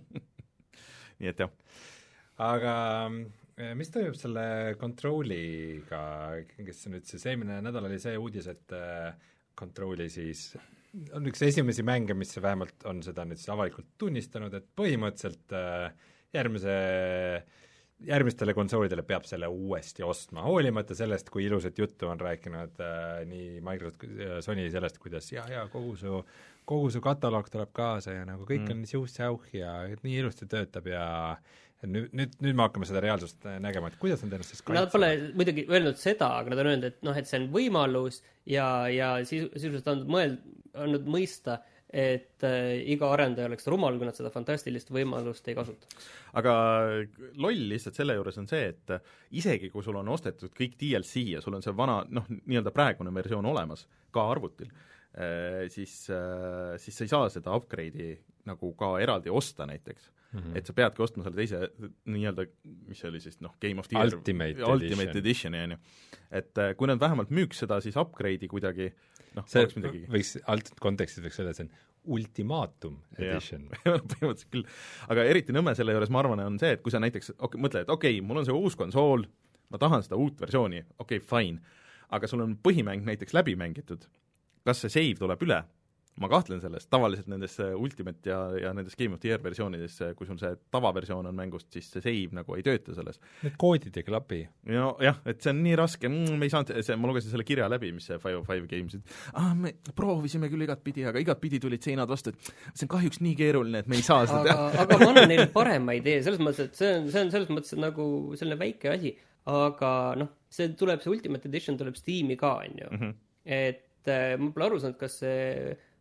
S1: Nii et jah.
S2: Aga mis toimub selle Controliga, kes nüüd siis eelmine nädal oli see uudis, et Controli siis on üks esimesi mänge, mis vähemalt on seda nüüd siis avalikult tunnistanud, et põhimõtteliselt järgmise järgmistele konsoolidele peab selle uuesti ostma, hoolimata sellest, kui ilusat juttu on rääkinud äh, nii Microsoft kui Sony sellest, kuidas ja, ja kogu su, kogu su kataloog tuleb kaasa ja nagu kõik mm. on siuh-säuh ja nii ilusti töötab ja nüüd, nüüd, nüüd me hakkame seda reaalsust nägema, et kuidas on teenust siis kaitsema. Nad
S3: pole muidugi öelnud seda, aga nad on öelnud, et noh, et see on võimalus ja, ja sisuliselt on mõeld, andnud mõista, et äh, iga arendaja oleks rumal, kui nad seda fantastilist võimalust ei kasutaks.
S1: Aga loll lihtsalt selle juures on see, et isegi kui sul on ostetud kõik D L C ja sul on see vana, noh, nii-öelda praegune versioon olemas, ka arvutil, äh, siis, äh, siis sa ei saa seda upgrade'i nagu ka eraldi osta näiteks. Mm-hmm. Et sa peadki ostma selle teise nii-öelda, mis see oli siis, noh, Game of the Year
S2: Ultimate,
S1: Ultimate Edition, Edition, et äh, kui nad vähemalt müüks seda, siis upgrade'i kuidagi noh,
S2: see võiks, alt kontekstis võiks öelda, see on Ultimatum Edition.
S1: põhimõtteliselt küll. Aga eriti nõme selle juures, ma arvan, on see, et kui sa näiteks okay, mõtled, et okei okay,, mul on see uus konsool, ma tahan seda uut versiooni, okei okay,, fine, aga sul on põhimäng näiteks läbi mängitud, kas see save tuleb üle? Ma kahtlen sellest, tavaliselt nendes Ultimate ja, ja nendes Game of the Year versioonides, kui sul see tavaversioon on mängust, siis see save nagu ei tööta selles.
S2: Need koodid ei klapi.
S1: No jah, et see on nii raske, mm, me ei saanud, see, ma lugesin selle kirja läbi, mis see five oh five Games, et ah, me proovisime küll igat pidi, aga igat pidi tulid seinad vastu, et see on kahjuks nii keeruline, et me ei saa seda
S3: teha. aga ma annan neile parema idee, selles mõttes, et see on, see on selles mõttes nagu selline väike asi, aga noh, see tuleb, see Ultimate Edition tuleb Steam'i ka, on ju. Mm-hmm. Et ma pole aru saanud, kas see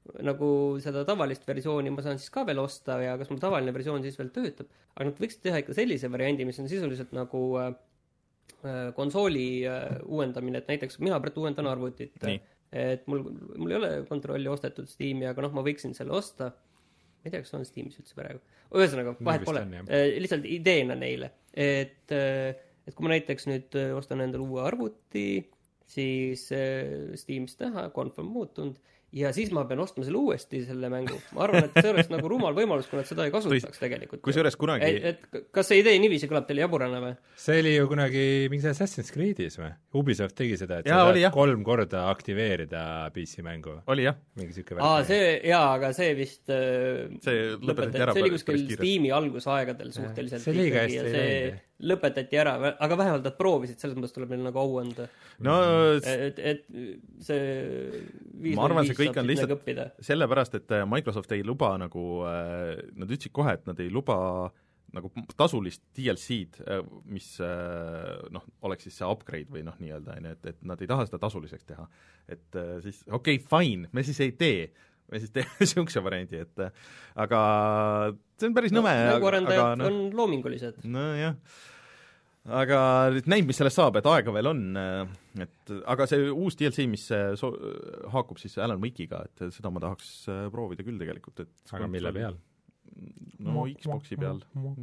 S3: nagu seda tavalist versiooni ma saan siis ka veel osta ja kas mul tavaline versioon siis veel töötab, aga nad võiksid teha ikka sellise variandi, mis on sisuliselt nagu äh, konsooli äh, uuendamine, et näiteks mina praegu uuendan arvutit, et mul, mul ei ole kontrolli ostetud Steam'i, aga noh, ma võiksin selle osta, ma ei tea, kas on Steam'is üldse praegu, ühesõnaga, vahet pole, lihtsalt ideena neile, et, et kui ma näiteks nüüd ostan endale uue arvuti, siis Steam'is teha, confirm muutunud, ja siis ma pean ostma selle uuesti, selle mängu. Ma arvan, et see oleks nagu rumal võimalus, kui nad seda ei kasutaks tegelikult.
S1: Kui see oleks kunagi...
S3: Et, et kas see idee niiviisi kõlab teile jaburana või?
S2: See oli ju kunagi mingi Assassin's Creed'is või? Ubisoft tegi seda, et
S1: ja,
S2: sa
S1: oli,
S2: saad kolm korda aktiveerida P C mängu.
S1: Oli jah.
S2: Mingi siuke
S3: Aa, see, jaa, aga see vist
S1: see lõpetati ära.
S3: See oli kuskil Steam'i algusaegadel suhteliselt.
S2: See liiga hästi ei läinud.
S3: Lõpetati ära, aga vähemalt nad proovisid, selles mõttes tuleb neil nagu au anda.
S1: No,
S3: et, et see viis
S1: ma arvan, see kõik on lihtsalt
S3: õppida.
S1: Sellepärast, et Microsoft ei luba nagu, nad ütlesid kohe, et nad ei luba nagu tasulist D L C-d, mis noh, oleks siis see upgrade või noh, nii-öelda, et, et nad ei taha seda tasuliseks teha. Et siis, okei, okay, fine, me siis ei tee me siis teeme siukse variandi, et aga see on päris nõme no,.
S3: Nagu arendajad
S1: no,
S3: on loomingulised.
S1: Nojah, aga näib, mis sellest saab, et aega veel on, et aga see uus D L C, mis so, haakub siis Alan Wake'iga, et seda ma tahaks proovida küll tegelikult. Et
S2: aga mille peal?
S1: No Xboxi peal.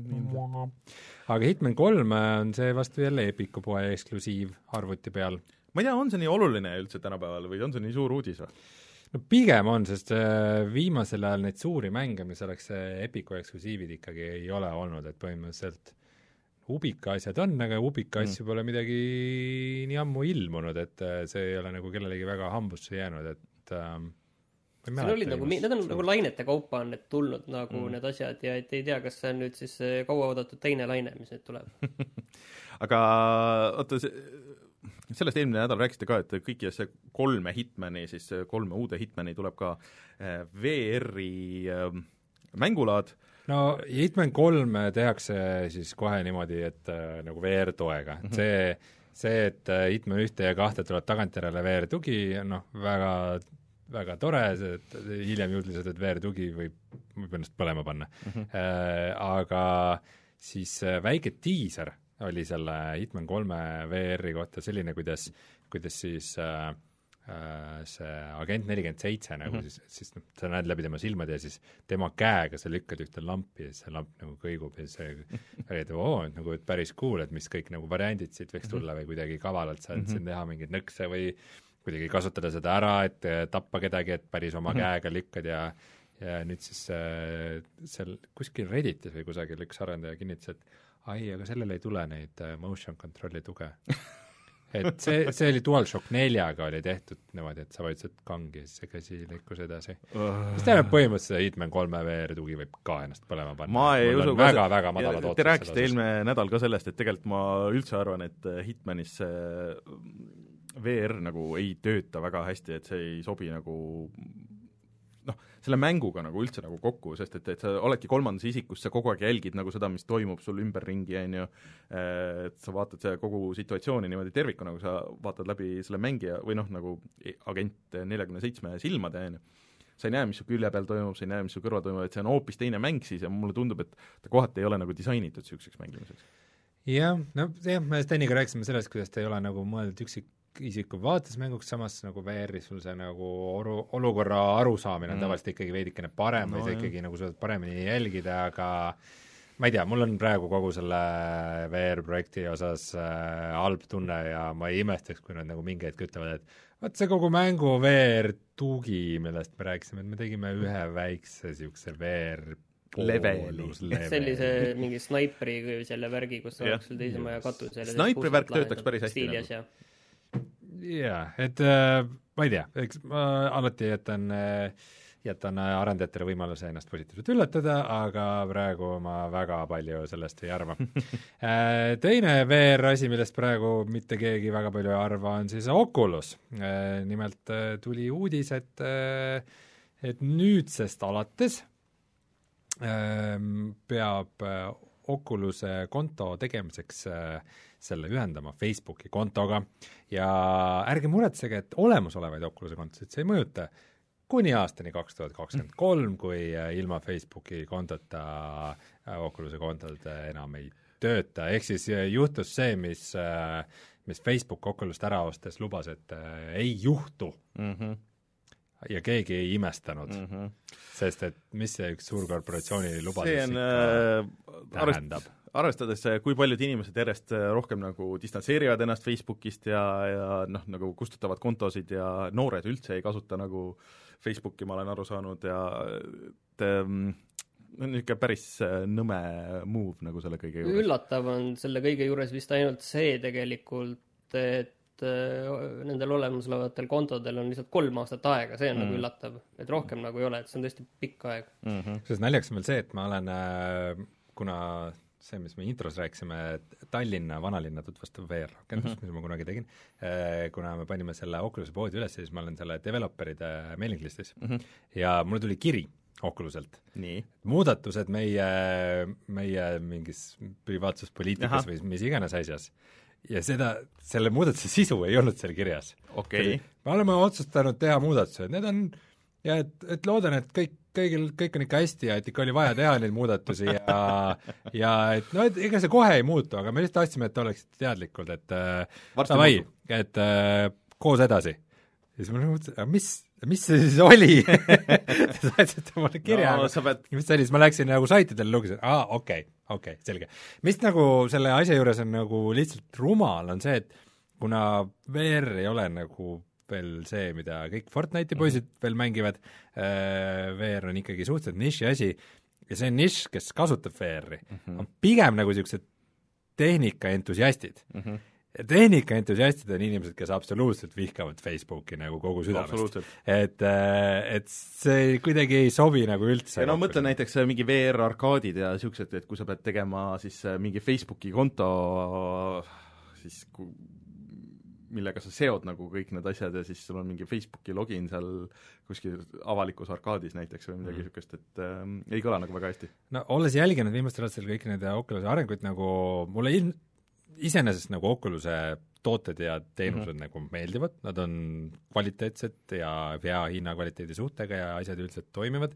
S2: Aga Hitman kolm on see vastu jälle Epiku poe eksklusiiv arvuti peal.
S1: Ma ei tea, on see nii oluline üldse tänapäeval või on see nii suur uudis või?
S2: No pigem on, sest viimasel ajal neid suuri mänge, mis oleks Epiku eksklusiivid ikkagi ei ole olnud, et põhimõtteliselt Ubika asjad on, aga Ubika asju mm. pole midagi nii ammu ilmunud, et see ei ole nagu kellelegi väga hambusse jäänud, et ähm,
S3: see oli nagu, need on nagu lainete kaupa on need tulnud nagu mm. need asjad ja et ei tea, kas see on nüüd siis kauaoodatud teine laine, mis nüüd tuleb.
S1: Aga oota, sellest eelmine nädal rääkisite ka, et kõikidesse kolme Hitmani, siis kolme uude Hitmani tuleb ka V R-i mängulaad.
S2: No Hitman kolm tehakse siis kohe niimoodi, et nagu V R-toega. Mm-hmm. See, see, et Hitman ühte ja kahte tuleb tagantjärele V R-tugi, noh, väga, väga tore, see, et hiljem juhtuliselt, et V R-tugi võib, võib ennast põlema panna. Mm-hmm. Äh, aga siis väike diiser oli selle Hitman kolme V R-i kohta selline, kuidas, kuidas siis äh, see agent nelikümmend seitse nagu mm-hmm. siis, siis noh, sa näed läbi tema silmad ja siis tema käega sa lükkad ühte lampi ja see lamp nagu kõigub ja see et oo, et nagu et päris cool, et mis kõik nagu variandid siit võiks tulla või kuidagi kavalalt saad mm-hmm. siin teha mingeid nõkse või kuidagi kasutada seda ära, et tappa kedagi, et päris oma mm-hmm. käega lükkad ja ja nüüd siis äh, seal kuskil Redditis või kusagil üks arendaja kinnitas, et ai, aga sellele ei tule neid motion control'i tuge. Et see, see oli DualShock neljaga oli tehtud niimoodi, et sa vajutad kangi ja siis see käsi liikus edasi. Mis tähendab põhimõtteliselt Hitman kolme V R-tugi võib ka ennast põlema panna.
S1: Ma ei usu,
S2: väga, väga madalad ootused.
S1: Te rääkisite eelmine nädal ka sellest, et tegelikult ma üldse arvan, et Hitmanis V R nagu ei tööta väga hästi, et see ei sobi nagu noh, selle mänguga nagu üldse nagu kokku, sest et, et sa oledki kolmandas isikus, sa kogu aeg jälgid nagu seda, mis toimub sul ümberringi, on ju, et sa vaatad see kogu situatsiooni niimoodi tervikuna, nagu sa vaatad läbi selle mängija või noh, nagu agent neljakümne seitsme silmade, on ju. Sa ei näe, mis su külje peal toimub, sa ei näe, mis su kõrval toimub, et see on hoopis teine mäng siis ja mulle tundub, et ta kohati ei ole nagu disainitud selliseks mängimiseks.
S2: Jah, no jah, me Steniga rääkisime sellest, kuidas ta ei ole nagu mõeldud üksik isiku vaates mänguks, samas nagu V R-is sul see nagu oru, olukorra arusaamine on mm. tavaliselt ikkagi veidikene parem no, või sa ikkagi nagu suudad paremini jälgida, aga ma ei tea, mul on praegu kogu selle V R-projekti osas äh, halb tunne ja ma ei imestaks, kui nad nagu mingi hetk ütlevad, et vaat see kogu mängu V R-tugi, millest me rääkisime, et me tegime ühe väikse siukse V R
S1: leveli.
S3: sellise mingi snaipri või selle värgi, kus oleks sul teise maja katus.
S1: Snaipri värk töötaks päris hästi.
S3: Nagu.
S2: Jaa, et äh, ma ei tea, eks ma alati jätan, jätan arendajatele võimaluse ennast positiivselt üllatada, aga praegu ma väga palju sellest ei arva. Teine V R asi, millest praegu mitte keegi väga palju ei arva, on siis Oculus. Nimelt tuli uudis, et, et nüüdsest alates peab Oculus'e konto tegemiseks selle ühendama Facebooki kontoga ja ärge muretsege, et olemasolevaid Oculus'e kontosid see ei mõjuta. kuni aastani kaks tuhat kakskümmend kolm, kui ilma Facebooki kontota Oculus'e kontod enam ei tööta, ehk siis juhtus see, mis, mis Facebook Oculus't ära ostes lubas, et ei juhtu mm. -hmm. ja keegi ei imestanud mm, -hmm. sest et mis see üks suurkorporatsiooni lubadus
S1: on, ikka äh, tähendab? Arvestades, kui paljud inimesed järjest rohkem nagu distantseerivad ennast Facebookist ja, ja noh, nagu kustutavad kontosid ja noored üldse ei kasuta nagu Facebooki, ma olen aru saanud, ja et no niisugune päris nõme move nagu selle kõige juures.
S3: Üllatav on selle kõige juures vist ainult see tegelikult, et nendel olemasolevatel kontodel on lihtsalt kolm aastat aega, see on mm. nagu üllatav, et rohkem mm. nagu ei ole, et see on tõesti pikk aeg
S2: mm. -hmm. Sest naljakas on veel see, et ma olen, kuna see, mis me intros rääkisime, Tallinna vanalinna tutvustav V R-rakendus mm, -hmm. mis ma kunagi tegin, kuna me panime selle Oculus'e poodi üles, siis ma olen selle developeride mailing listis mm -hmm. ja mulle tuli kiri Oculus'elt. Muudatused meie, meie mingis privaatsuspoliitikas või mis iganes asjas. Ja seda, selle muudatuse sisu ei olnud seal kirjas.
S1: Okay.
S2: Me oleme otsustanud teha muudatused, need on, ja et, et loodan, et kõik, kõigil, kõik on ikka hästi ja et ikka oli vaja teha neid muudatusi ja ja et no, et ega see kohe ei muutu, aga me lihtsalt tahtsime, et oleksid teadlikult, et davai, et äh, koos edasi. Ja siis ma mõtlesin, mis mis see siis oli? Sa saatsite mulle kirja, no, pead... mis see oli, siis ma läksin nagu saitidele lugesin, aa, okei, okay, okei okay,, selge. Mis nagu selle asja juures on nagu lihtsalt rumal, on see, et kuna V R ei ole nagu veel see, mida kõik Fortnite'i poisid mm -hmm. veel mängivad, V R on ikkagi suhteliselt niši asi ja see niš, kes kasutab V R-i, mm -hmm. on pigem nagu niisugused tehnikaentusiastid mm. -hmm. Ja tehnikaentusiastid on inimesed, kes absoluutselt vihkavad Facebooki nagu kogu südamest. Et, et see kuidagi ei sobi nagu üldse.
S1: Ja no mõtle näiteks mingi V R-arkaadid ja niisugused, et kui sa pead tegema siis mingi Facebooki konto, siis kui, millega sa seod nagu kõik need asjad ja siis sul on mingi Facebooki login seal kuskil avalikus arkaadis näiteks või midagi niisugust, et äh, ei kõla nagu väga hästi.
S2: No olles jälginud viimastel aastatel kõik need Oculus'e arenguid nagu mulle ilm, iseenesest nagu Oculus'e tooted ja teenused mm -hmm. nagu meeldivad, nad on kvaliteetsed ja hea hinna kvaliteedi suhtega ja asjad üldiselt toimivad,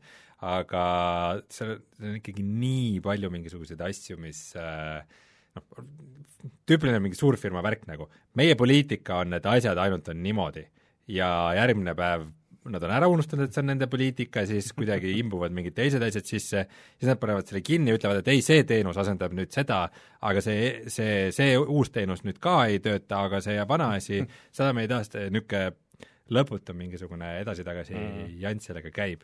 S2: aga seal on ikkagi nii palju mingisuguseid asju, mis noh, tüüpiline mingi suurfirma värk nagu. Meie poliitika on, et asjad ainult on niimoodi ja järgmine päev nad on ära unustanud, et see on nende poliitika ja siis kuidagi imbuvad mingid teised asjad sisse, siis nad panevad selle kinni ja ütlevad, et ei, see teenus asendab nüüd seda, aga see, see, see uus teenus nüüd ka ei tööta, aga see vana asi, seda me ei taha, niisugune lõputu mingisugune edasi-tagasi mm. jant sellega käib.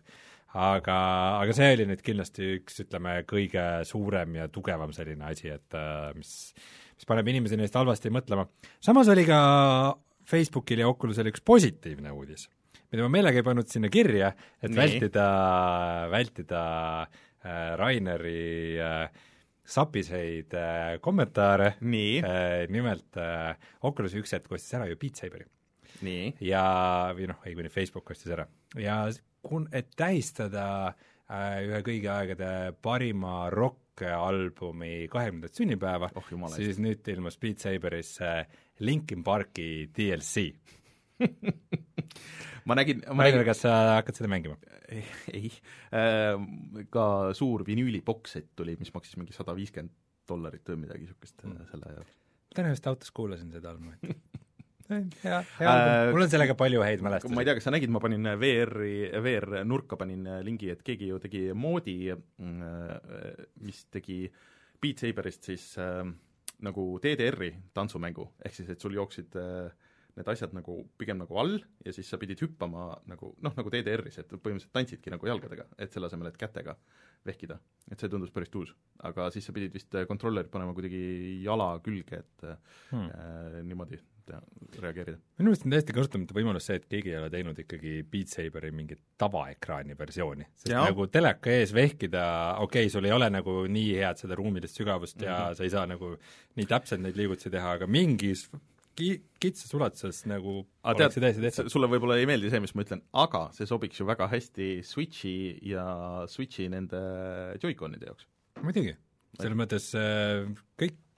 S2: Aga, aga see oli nüüd kindlasti üks, ütleme, kõige suurem ja tugevam selline asi, et mis, mis paneb inimesi neist halvasti mõtlema. Samas oli ka Facebookil ja Oculusel üks positiivne uudis, mida ma meelega ei pannud sinna kirja, et Nii. vältida, vältida äh, Raineri äh, sapiseid äh, kommentaare. Äh, nimelt äh, Oculus'i üks hetk ostis ära ju Beat Saberi.
S1: Nii.
S2: Ja, või noh, ei kuni Facebook ostis ära. Ja kun, et tähistada äh, ühe kõigi aegade parima rock-albumi kahekümnendat sünnipäeva,
S1: oh,
S2: siis nüüd ilmus Beat Saberis äh, Linkin Parki D L C.
S1: ma nägin
S2: ma nägin, kas sa hakkad seda mängima?
S1: ei, ei. Äh, ka suur vinüüliboks tuli, mis maksis mingi sada viiskümmend dollarit või midagi niisugust mm. selle
S2: tõenäoliselt autos kuulasin seda albumit. hea, hea äh, mul on sellega palju häid mälestusi.
S1: Ma ei tea, kas sa nägid, ma panin V R-i, V R-nurka panin lingi, et keegi ju tegi moodi, mis tegi Beat Saberist siis äh, nagu D D R-i tantsumängu, ehk siis, et sul jooksid äh, need asjad nagu pigem nagu all ja siis sa pidid hüppama nagu, noh, nagu D D R-is, et põhimõtteliselt tantsidki nagu jalgadega, et selle asemel, et kätega vehkida. Et see tundus päris tuus. Aga siis sa pidid vist kontrollerid panema kuidagi jala külge, et hmm. äh, niimoodi reageerida.
S2: Minu meelest on täiesti kasutamata võimalus see, et keegi ei ole teinud ikkagi Beat Saberi mingit tavaekraani versiooni. Sest ja. Nagu teleka ees vehkida, okei okay,, sul ei ole nagu nii head seda ruumilist sügavust mm -hmm. ja sa ei saa nagu nii täpselt neid liigutusi teha, aga mingis ki-, kitsas ulatuses nagu oleks see täiesti tehtud.
S1: Sulle võib-olla ei meeldi see, mis ma ütlen, aga see sobiks ju väga hästi Switchi ja Switchi nende Joy-Conide jaoks.
S2: Muidugi. Selles mõttes kõik,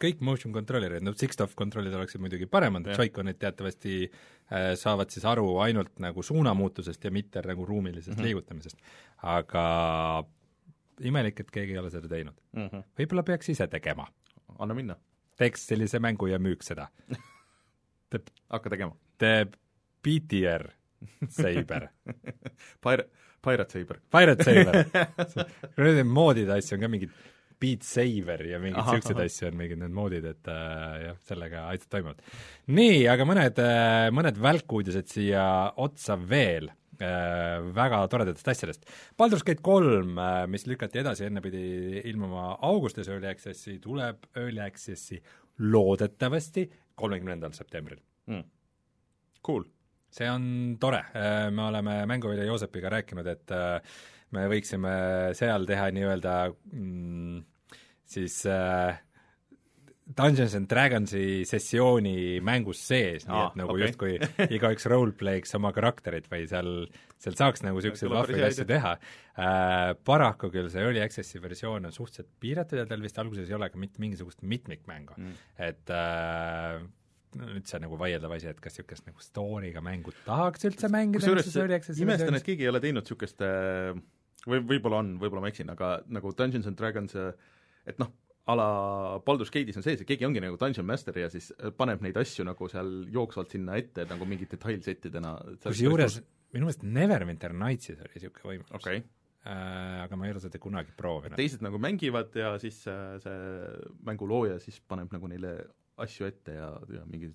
S2: kõik motion controllerid, no Six-Off kontrollid oleksid muidugi paremad, Joy-Conid teatavasti äh, saavad siis aru ainult nagu suunamuutusest ja mitte nagu ruumilisest mm -hmm. liigutamisest. aga imelik, et keegi ei ole seda teinud mm. -hmm. võib-olla peaks ise tegema.
S1: anna minna.
S2: teeks sellise mängu ja müüks seda. teeb
S1: hakka tegema.
S2: teeb B T R Saber
S1: Pir- Pirate Saber.
S2: Pirate Saber. Need moodide asju on ka mingid Beat Saber ja mingid siuksed asju on mingid need moodid, et äh, jah, sellega asjad toimuvad. nii, aga mõned äh,, mõned välkuudised siia otsa veel äh, väga toredatest asjadest. Baldur's Gate kolm, äh, mis lükati edasi, enne pidi ilmuma augustis Early Accessi, tuleb Early Accessi loodetavasti kolmekümnendal septembril
S1: mm.. Cool.
S2: see on tore, me oleme Mänguvilja Joosepiga rääkinud, et me võiksime seal teha nii-öelda mm, siis äh, Dungeons and Dragonsi sessiooni mängus sees, nii et nagu okay. justkui igaüks roleplay'ks oma karakterit või seal, seal saaks nagu niisuguseid vahvaid asju teha äh,. Paraku küll see Early Accessi versioon on suhteliselt piiratud ja tal vist alguses ei ole ka mitte mingisugust mitmikmängu mm., et äh, üldse nagu vaieldav asi, et kas niisugust nagu story'ga mängu tahaks üldse mängida.
S1: Kusjuures imestan, et keegi ei ole teinud niisugust või võib-olla on, võib-olla ma eksin, aga nagu Dungeons and Dragons, et noh, a la Baldur's Gate'is on sees, et keegi ongi nagu Dungeon Master ja siis paneb neid asju nagu seal jooksvalt sinna ette nagu mingi detailsettidena.
S2: Kusjuures minu meelest Neverwinter Nightsis oli niisugune võimalus
S1: okay.
S2: äh, aga ma ei ole seda kunagi proovinud.
S1: Teised nagu mängivad ja siis see mängulooja siis paneb nagu neile asju ette ja, ja mingi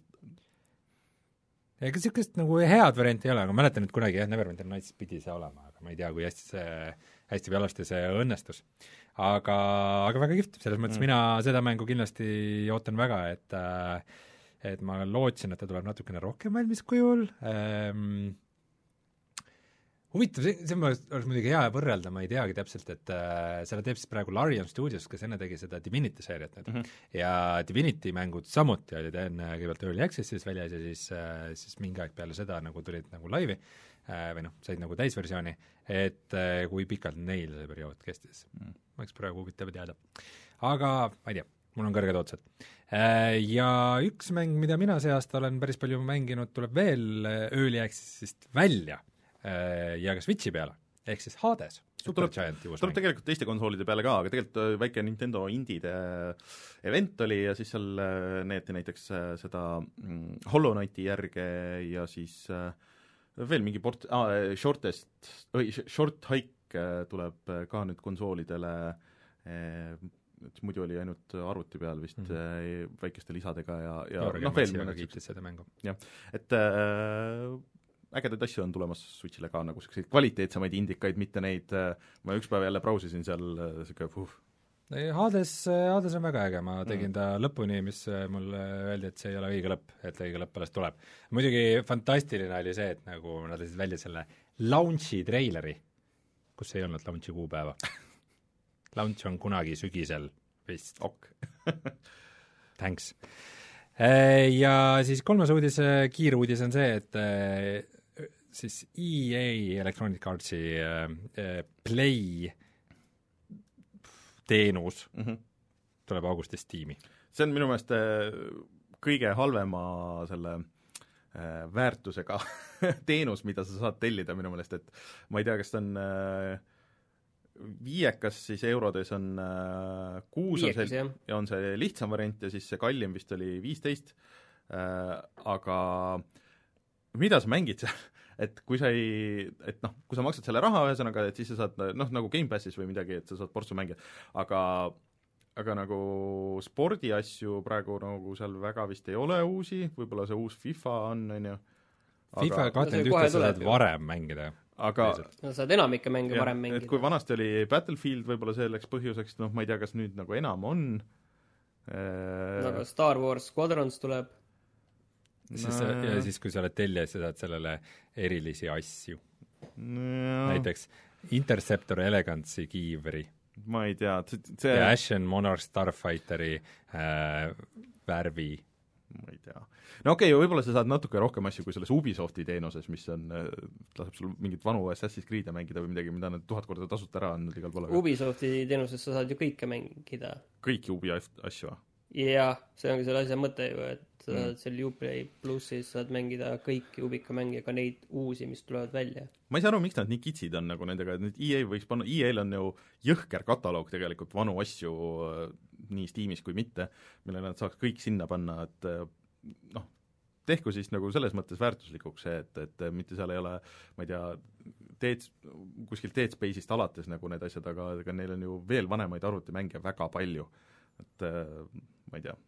S2: ega niisugust nagu head varianti ei ole, aga ma mäletan, et kunagi jah, Neverwinter Nights pidi see olema, aga ma ei tea, kui hästi see, hästi või halvasti see õnnestus. Aga, aga väga kihvt, selles mõttes mm. mina seda mängu kindlasti ootan väga, et et ma lootsin, et ta tuleb natukene rohkem valmis kujul ähm,, huvitav, see, see oleks muidugi hea võrrelda, ma ei teagi täpselt, et äh, selle teeb siis praegu Larian Studios, kes enne tegi seda Divinity seeriat nüüd mm. -hmm. ja Divinity mängud samuti olid enne kõigepealt Early Accessis väljas ja siis äh,, siis mingi aeg peale seda nagu tulid nagu laivi äh, või noh, said nagu täisversiooni, et äh, kui pikalt neil see periood kestis mm.. oleks praegu huvitav teada. aga ma ei tea, mul on kõrged otsad äh,. Ja üks mäng, mida mina see aasta olen päris palju mänginud, tuleb veel Early Accessist välja ja ka Switchi peale, ehk siis Hades, Supergianti uus
S1: mäng. Tuleb tegelikult teiste konsoolide peale ka, aga tegelikult väike Nintendo indide event oli ja siis seal näeti näiteks seda Hollow Knighti järge ja siis veel mingi port-, ah, Shortest, Short Hike tuleb ka nüüd konsoolidele, et muidu oli ainult arvuti peal vist mm -hmm. väikeste lisadega ja, ja
S2: noh, veel mõned kiitis seda mängu.
S1: jah, et äh, ägedaid asju on tulemas Switchile ka, nagu selliseid kvaliteetsemaid indikaid, mitte neid, ma üks päev jälle brausisin seal niisugune puh.
S2: Hades, Hades on väga äge, ma tegin mm. ta lõpuni, mis mulle öeldi, et see ei ole õige lõpp, et õige lõpp alles tuleb. muidugi fantastiline oli see, et nagu nad lasid välja selle launchi treileri, kus ei olnud launchi kuupäeva. Launch on kunagi sügisel vist.
S1: Ok.
S2: Thanks. Ja siis kolmas uudis, kiiruudis on see, et siis E A Electronic Artsi äh, Play teenus mm -hmm. tuleb augustis tiimi.
S1: see on minu meelest kõige halvema selle äh, väärtusega teenus, mida sa saad tellida minu meelest, et ma ei tea, kas ta on äh, viiekas siis eurodes on äh, kuus
S3: viiekas,
S1: on see, ja on see lihtsam variant ja siis see kallim vist oli viisteist äh,, aga mida sa mängid seal? Et kui sa ei, et noh, kui sa maksad selle raha ühesõnaga, et siis sa saad noh, nagu Gamepassis või midagi, et sa saad portsu mängida, aga aga nagu spordiasju praegu nagu seal väga vist ei ole uusi, võib-olla see uus FIFA on, on ju.
S2: FIFA kakskümmend üks sa saad varem mängida.
S1: Aga
S3: no, saad enamikke mänge ja, varem mängida.
S1: Et kui vanasti oli Battlefield, võib-olla see läks põhjuseks, noh, ma ei tea, kas nüüd nagu enam on.
S3: No aga Star Wars Squadrons tuleb.
S2: Siis, ja siis, kui sa oled tellija, sa saad sellele erilisi asju no.. näiteks Interceptor Elegance'i kiivri.
S1: Ma ei tea. See...
S2: ja Ashen Monarch Starfighteri äh, värvi.
S1: Ma ei tea. No okei okay,, võib-olla sa saad natuke rohkem asju kui selles Ubisofti teenuses, mis on, laseb sul mingit vanu Assassin's Creed'e mängida või midagi, mida nad tuhat korda tasuta ära andnud igal poole.
S3: Ubisofti teenuses sa saad ju kõike mängida.
S1: Kõiki Ubi asju?
S3: jah, see ongi selle asja mõte ju, et sa
S1: Mm.
S3: mm. seal Uplay plussis saad mängida kõiki Ubica mänge, ka neid uusi, mis tulevad välja.
S1: ma ei saa aru, miks nad nii kitsid on nagu nendega, et nüüd E A võiks panna, E A-l on ju jõhker kataloog tegelikult vanu asju äh, nii Steamis kui mitte, mille nad saaks kõik sinna panna, et äh, noh, tehku siis nagu selles mõttes väärtuslikuks see, et, et mitte seal ei ole, ma ei tea, Dead, kuskilt Dead Space'ist alates nagu need asjad, aga, aga neil on ju veel vanemaid arvutimänge väga palju, et äh, ma ei tea.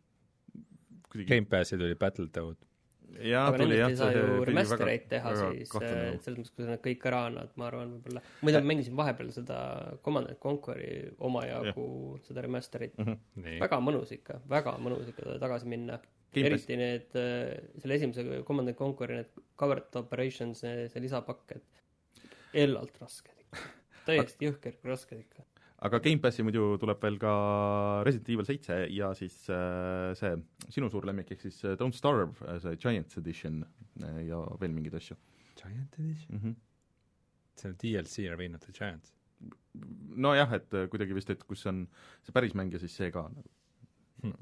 S2: Gamepassi tuli Battletoad.
S1: Jaa,
S3: aga
S1: tuli,
S3: nendest
S1: jah,
S3: ei saa
S1: see
S3: ju
S1: tuli
S3: remastereid
S1: väga-
S3: teha
S1: väga
S3: siis,
S1: kahtlane.
S3: et selles mõttes, kui sa nad kõik ära annad, ma arvan võib-olla. muidu ma mängisin vahepeal seda Command and Conqueri omajagu, seda remasterit.
S1: Mhm.
S2: Nii.
S3: väga mõnus ikka, väga mõnus ikka tagasi minna.
S1: Game
S3: eriti need, selle esimese Command and Conqueri need covered operations, see, see lisapakk, et ellalt rasked ikka. täiesti jõhker rasked ikka.
S1: aga Gamepassi muidu tuleb veel ka Resident Evil seitse ja siis äh, see sinu suur lemmik, ehk siis äh, Don't Starve, see Giants Edition äh, ja veel mingeid asju
S2: Giant Edition?
S1: mm. -hmm.
S2: See on D L C Arena of the Giants.
S1: Nojah, et äh, kuidagi vist, et kus on see päris mäng ja siis see ka nagu.
S2: Hmm.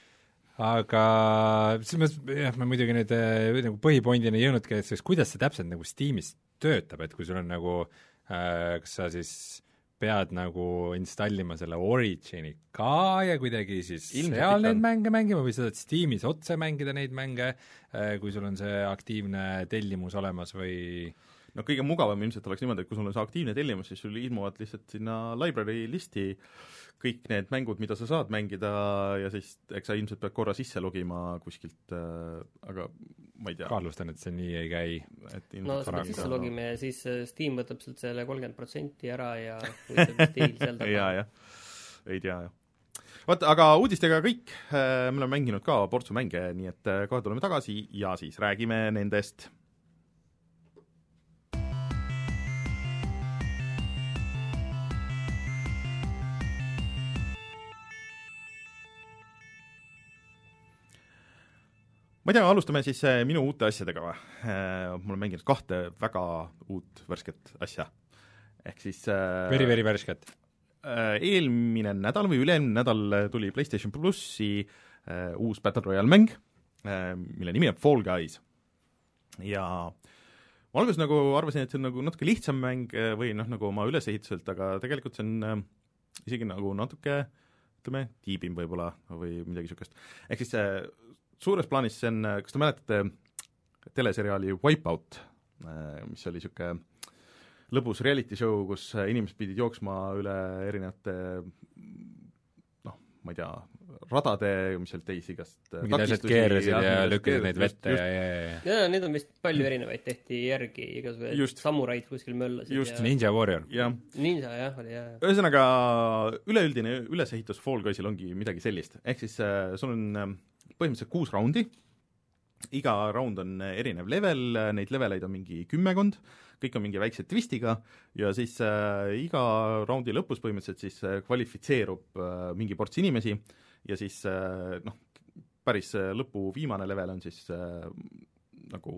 S2: Aga selles mõttes, jah, me muidugi nüüd äh, nagu põhipointini ei jõudnudki, et siis kuidas see täpselt nagu Steamis töötab, et kui sul on nagu äh, kas sa siis pead nagu installima selle Origini ka ja kuidagi siis
S1: Ilmselt
S2: seal
S1: ikka
S2: neid
S1: on.
S2: mänge mängima või sa saad Steamis otse mängida neid mänge, kui sul on see aktiivne tellimus olemas või
S1: no kõige mugavam ilmselt oleks niimoodi, et kui sul on see aktiivne tellimus, siis sul ilmuvad lihtsalt sinna library listi kõik need mängud, mida sa saad mängida ja siis eks sa ilmselt pead korra sisse logima kuskilt äh,, aga ma ei tea.
S2: kahtlustan, et see nii ei käi.
S1: Et
S3: no sa pead sisse logima ja siis Steam võtab sealt selle kolmkümmend protsenti ära ja võtab stiil seal taga.
S1: jaa, jah, ei tea, jah. Vaat, aga uudistega kõik, me oleme mänginud ka portsu mänge, nii et kohe tuleme tagasi ja siis räägime nendest. ma ei tea, alustame siis minu uute asjadega või? Mul on mänginud kahte väga uut värsket asja. Ehk siis
S2: veri, veri värsket.
S1: Eelmine nädal või üle-eelmine nädal tuli PlayStation Plussi uus Battle Royale mäng, mille nimi on Fall Guys. Ja ma alguses nagu arvasin, et see on nagu natuke lihtsam mäng või noh, nagu oma ülesehituselt, aga tegelikult see on isegi nagu natuke, ütleme, tiibim võib-olla või midagi niisugust. Ehk siis see suures plaanis see on, kas te mäletate teleseriaali Wipeout, mis oli niisugune lõbus reality show, kus inimesed pidid jooksma üle erinevate noh, ma ei tea, radade, mis seal teisi igast
S2: mingid asjad keerasid ja, ja lükkasid neid vette just, ja, ja, ja.
S3: ja need on vist palju erinevaid, tehti järgi igasugused samuraid kuskil möllasid.
S2: Just, ja... Ninja Warrior.
S1: Ja.
S3: Ninja, jah, oli jah.
S1: Ühesõnaga, üleüldine ülesehitus Fall Guysil ongi midagi sellist. Ehk siis äh, sul on põhimõtteliselt kuus raundi, iga raund on erinev level, neid leveleid on mingi kümmekond, kõik on mingi väikse twistiga ja siis äh, iga raundi lõpus põhimõtteliselt siis äh, kvalifitseerub äh, mingi ports inimesi ja siis äh, noh, päris äh, lõpu viimane level on siis äh, nagu,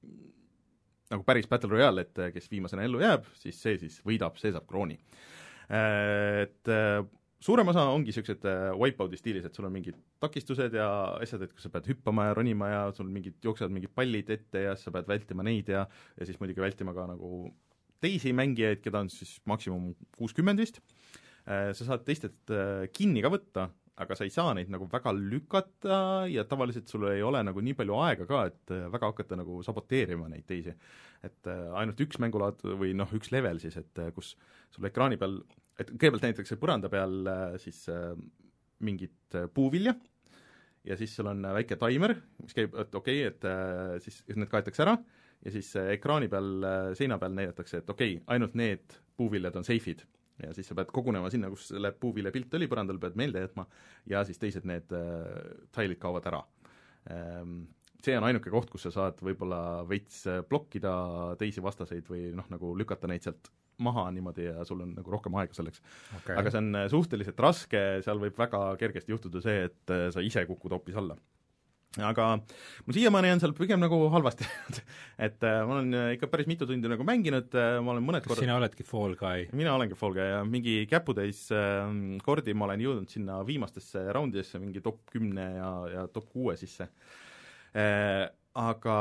S1: nagu päris Battle Royale, et äh, kes viimasena ellu jääb, siis see siis võidab, see saab krooni äh,. Et äh, suurem osa ongi niisugused wipeout'i stiilis, et sul on mingid takistused ja asjad, et kus sa pead hüppama ja ronima ja sul mingid, jooksevad mingid pallid ette ja sa pead vältima neid ja ja siis muidugi vältima ka nagu teisi mängijaid, keda on siis maksimum kuuskümmend vist. Sa saad teistest kinni ka võtta, aga sa ei saa neid nagu väga lükata ja tavaliselt sul ei ole nagu nii palju aega ka, et väga hakata nagu saboteerima neid teisi. Et ainult üks mängulaad või noh, üks level siis, et kus sul ekraani peal et kõigepealt näitakse põranda peal siis äh, mingit puuvilja ja siis sul on väike taimer, mis käib, et okei okay,, et äh, siis need kaetakse ära ja siis äh, ekraani peal, äh, seina peal näidatakse, et okei okay,, ainult need puuviljad on seifid ja siis sa pead kogunema sinna, kus selle puuvilja pilt oli, põrandal pead meelde jätma ja siis teised need äh, tailid kaovad ära ähm,. See on ainuke koht, kus sa saad võib-olla veits blokkida teisi vastaseid või noh, nagu lükata neid sealt maha niimoodi ja sul on nagu rohkem aega selleks okay.. Aga see on suhteliselt raske, seal võib väga kergesti juhtuda see, et sa ise kukud hoopis alla. aga mul siiamaani on seal pigem nagu halvasti et äh, ma olen ikka päris mitu tundi nagu mänginud, ma olen mõned
S2: kas
S1: korrad
S2: sina oledki Fall Guy?
S1: mina olengi Fall Guy ja mingi käputäis äh, kordi ma olen jõudnud sinna viimastesse raundidesse, mingi top kümne ja, ja top kuue sisse äh,. Aga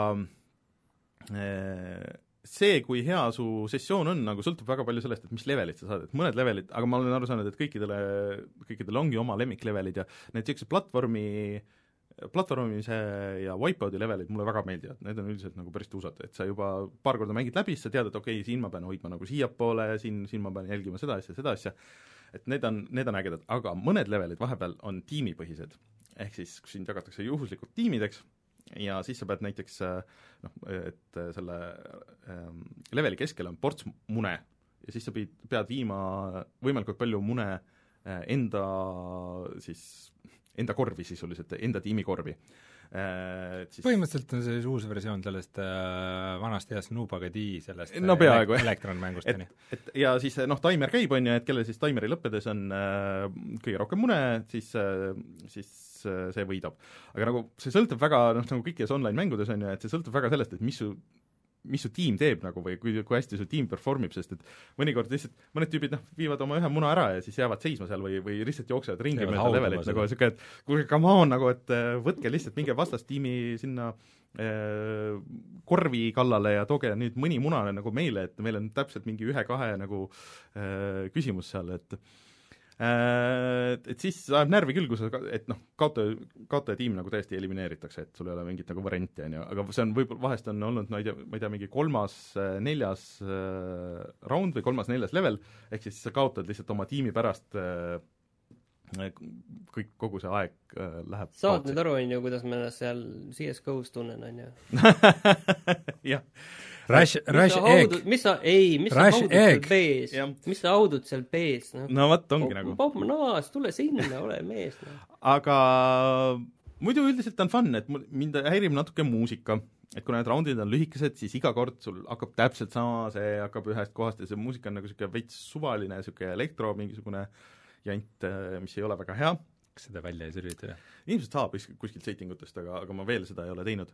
S1: äh, see, kui hea su sessioon on, nagu sõltub väga palju sellest, et mis levelit sa saad, et mõned levelid, aga ma olen aru saanud, et kõikidele, kõikidele ongi oma lemmiklevelid ja need niisugused platvormi platvormimise ja wipeout'i levelid mulle väga meeldivad, need on üldiselt nagu päris tuusad, et sa juba paar korda mängid läbi, siis sa tead, et okei okay,, siin ma pean hoidma nagu siiapoole, siin, siin ma pean jälgima seda asja, seda asja, et need on, need on ägedad, aga mõned levelid vahepeal on tiimipõhised, ehk siis kus sind jagatakse juhuslikult tiimideks ja siis sa pead näiteks noh, et selle ähm, leveli keskel on ports mune ja siis sa pead, pead viima võimalikult palju mune äh, enda siis enda korvi sisuliselt, enda tiimi korvi. Siis...
S2: põhimõtteliselt on see siis uus versioon sellest äh, vanast heast Nubagadi sellest
S1: no, peaaegu,
S2: elektronmängusteni.
S1: Et, et ja siis noh, taimer käib, on ju, et kellel siis taimeri lõppedes on äh, kõige rohkem mune, siis äh,, siis äh, see võidab. Aga nagu see sõltub väga, noh, nagu kõikides online-mängudes on ju, et see sõltub väga sellest, et mis su mis su tiim teeb nagu või kui, kui hästi su tiim performib, sest et mõnikord lihtsalt mõned tüübid noh, viivad oma ühe muna ära ja siis jäävad seisma seal või, või lihtsalt jooksevad ringi mööda levelit, nagu niisugune, et kuulge, come on, nagu et võtke lihtsalt, minge vastastiimi sinna äh, korvi kallale ja tooge nüüd mõni muna nagu meile, et meil on täpselt mingi ühe-kahe nagu äh, küsimus seal, et et siis ajab närvi küll, kui sa, et noh, kaotaja, kaotaja tiim nagu täiesti elimineeritakse, et sul ei ole mingit nagu varianti, on ju, aga see on võib-olla, vahest on olnud, no ei tea, ma ei tea, mingi kolmas, neljas äh, round või kolmas, neljas level, ehk siis sa kaotad lihtsalt oma tiimi pärast äh, kõik, kogu see aeg äh, läheb
S3: saad nüüd aru, on ju, kuidas ma ennast seal C S G O-s tunnen, on ju?
S1: jah.
S2: Rush, Rush Egg.
S3: mis sa, ei, mis
S2: Rush
S3: sa haudud seal B-s? mis sa haudud seal B-s? No,
S1: no vot, ongi oh, nagu.
S3: Papp naas, tule sinna, ole mees. No.
S1: Aga muidu üldiselt on fun, et mind häirib natuke muusika, et kui need roundid on lühikesed, siis iga kord sul hakkab täpselt sama, see hakkab ühest kohast ja see muusika on nagu niisugune veits suvaline, niisugune elektro, mingisugune jant, mis ei ole väga hea.
S2: Kas seda välja ei sürvita?
S1: Ilmselt saab kuskilt settingutest, aga, aga ma veel seda ei ole teinud.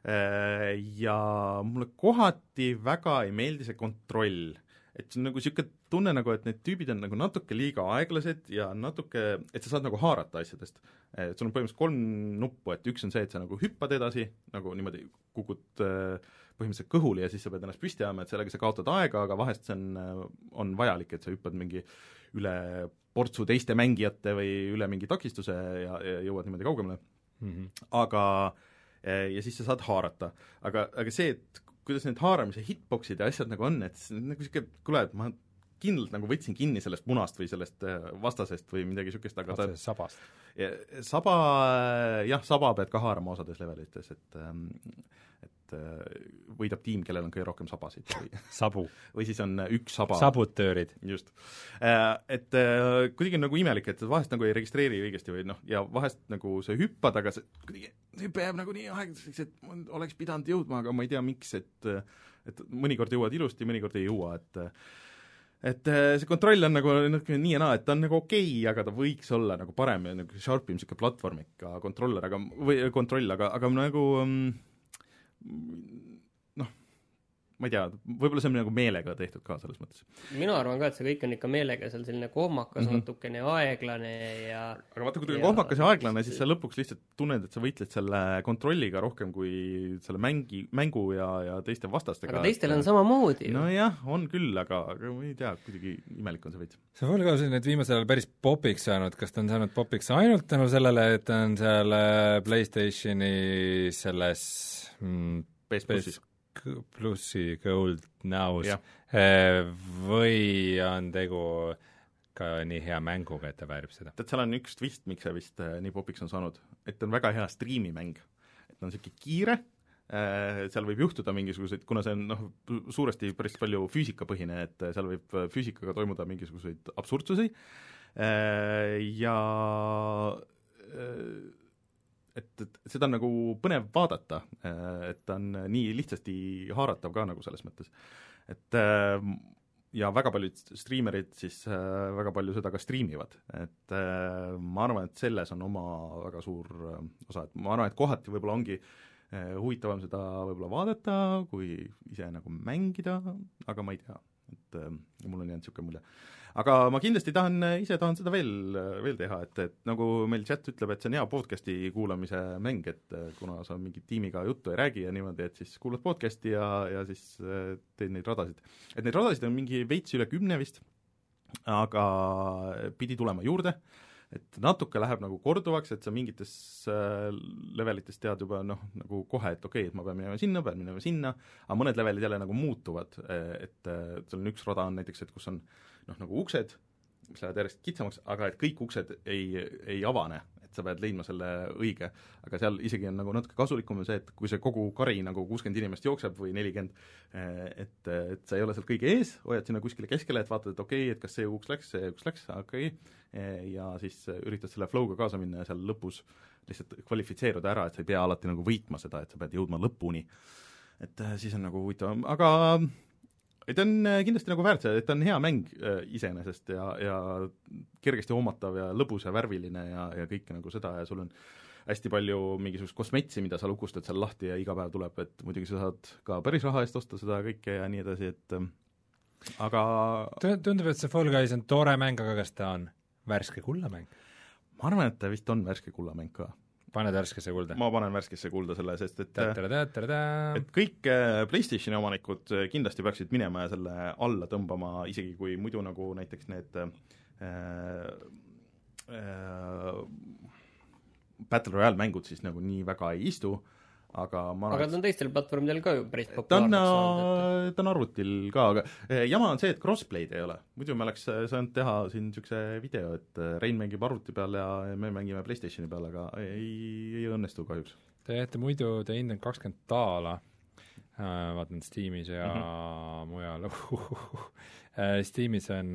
S1: Ja mulle kohati väga ei meeldi see kontroll. Et see on nagu niisugune tunne, nagu, et need tüübid on nagu natuke liiga aeglased ja natuke, et sa saad nagu haarata asjadest. Et sul on põhimõtteliselt kolm nuppu, et üks on see, et sa nagu hüppad edasi, nagu niimoodi kukud põhimõtteliselt kõhuli ja siis sa pead ennast püsti ajama, et sellega sa kaotad aega, aga vahest see on, on vajalik, et sa hüppad mingi üle portsu teiste mängijate või üle mingi takistuse ja, ja jõuad niimoodi kaugemale mm. -hmm. Aga ja siis sa saad haarata. Aga, aga see, et kuidas need haaramise hitboxid ja asjad nagu on, et nagu niisugune, kuule, et ma kindlalt nagu võtsin kinni sellest munast või sellest vastasest või midagi niisugust, aga
S2: ta sabast.
S1: Ja, saba, jah, saba pead ka haarama osades levelites, et et võidab tiim, kellel on kõige rohkem sabasid või
S2: sabu.
S1: või siis on üks saba.
S2: Sabutöörid.
S1: Just. Et kuidagi on nagu imelik, et vahest nagu ei registreeri õigesti või noh, ja vahest nagu sa hüppad, aga see kuidagi hüppe jääb nagu nii aeglaseks, et oleks pidanud jõudma, aga ma ei tea, miks, et et mõnikord jõuad ilusti, mõnikord ei jõua, et et see kontroll on nagu nii ja naa, et ta on nagu okei okay,, aga ta võiks olla nagu parem ja nagu sharpim niisugune platvormika kontroller, aga, või kontroll, aga, aga nagu noh, ma ei tea, võib-olla see on nagu meelega tehtud ka selles mõttes.
S3: Mina arvan ka, et see kõik on ikka meelega, seal selline kohmakas mm -hmm. natukene aeglane ja
S1: aga vaata, kui ta on kohmakas ja aeglane, siis sa lõpuks lihtsalt tunned, et sa võitled selle kontrolliga rohkem kui selle mängi, mängu ja, ja teiste vastastega.
S3: Aga teistel on samamoodi.
S1: Nojah, on küll, aga, aga ma ei tea, kuidagi imelik on see veits.
S2: See on ka siin, et viimasel ajal päris popiks saanud, kas ta on saanud popiks ainult tänu sellele, et ta on seal PlayStationi selles mm,
S1: P S plussis
S2: plussi Gold Now's
S1: ja.
S2: või on tegu ka nii hea mänguga, et ta väärib seda?
S1: Tead, seal on üks twist, miks see vist nii popiks on saanud, et ta on väga hea striimimäng, et ta on niisugune kiire, seal võib juhtuda mingisuguseid, kuna see on noh, suuresti päris palju füüsikapõhine, et seal võib füüsikaga toimuda mingisuguseid absurdsusi ja et, et seda on nagu põnev vaadata, et ta on nii lihtsasti haaratav ka nagu selles mõttes. Et ja väga paljud striimerid siis äh, väga palju seda ka striimivad, et äh, ma arvan, et selles on oma väga suur äh, osa, et ma arvan, et kohati võib-olla ongi äh, huvitavam seda võib-olla vaadata, kui ise nagu mängida, aga ma ei tea, et äh, mul on jäänud niisugune mulje. Aga ma kindlasti tahan, ise tahan seda veel, veel teha, et, et nagu meil chat ütleb, et see on hea podcasti kuulamise mäng, et kuna sa mingi tiimiga juttu ei räägi ja niimoodi, et siis kuulad podcasti ja, ja siis teed neid radasid. Et neid radasid on mingi veits üle kümne vist, aga pidi tulema juurde, et natuke läheb nagu korduvaks, et sa mingites levelites tead juba noh, nagu kohe, et okei okay,, et ma pean minema sinna, pean minema sinna, aga mõned levelid jälle nagu muutuvad, et seal on üks rada on näiteks, et kus on noh, nagu uksed, mis lähevad järjest kitsamaks, aga et kõik uksed ei, ei avane, et sa pead leidma selle õige, aga seal isegi on nagu natuke kasulikum see, et kui see kogu kari nagu kuuskümmend inimest jookseb või nelikümmend, et, et sa ei ole seal kõige ees, hoiad sinna kuskile keskele, et vaatad, et okei okay,, et kas see uks läks, see uks läks, okei okay., ja siis üritad selle flow'ga kaasa minna ja seal lõpus lihtsalt kvalifitseeruda ära, et sa ei pea alati nagu võitma seda, et sa pead jõudma lõpuni. Et siis on nagu huvitavam, aga et ta on kindlasti nagu väärt see, et ta on hea mäng äh, iseenesest ja, ja kergesti hoomatav ja lõbus ja värviline ja, ja kõike nagu seda ja sul on hästi palju mingisugust kosmetsi, mida sa lukustad seal lahti ja iga päev tuleb, et muidugi sa saad ka päris raha eest osta seda kõike ja nii edasi, et äh, aga
S2: tundub, et see Fall Guys on tore mäng, aga kas ta on värske kullamäng?
S1: Ma arvan, et ta vist on värske kullamäng ka.
S2: Paned värskesse kulda?
S1: Ma panen värskesse kulda selle, sest et
S2: Tä-tä-tä-tä-tä.
S1: et kõik PlayStationi omanikud kindlasti peaksid minema ja selle alla tõmbama, isegi kui muidu nagu näiteks need äh, äh, Battle Royale mängud siis nagu nii väga ei istu, aga ma
S3: aga ta on teistel platvormidel ka ju päris
S1: ta on,
S3: populaarseks saanud.
S1: ta on arvutil ka, aga jama on see, et crossplay'd ei ole. Muidu me oleks saanud teha siin niisuguse video, et Rein mängib arvuti peal ja me mängime PlayStationi peal, aga ei, ei õnnestu kahjuks.
S2: Te jäete muidu, te hind on kakskümmend daala, vaatan Steamis ja mm-hmm. mujal. Steamis on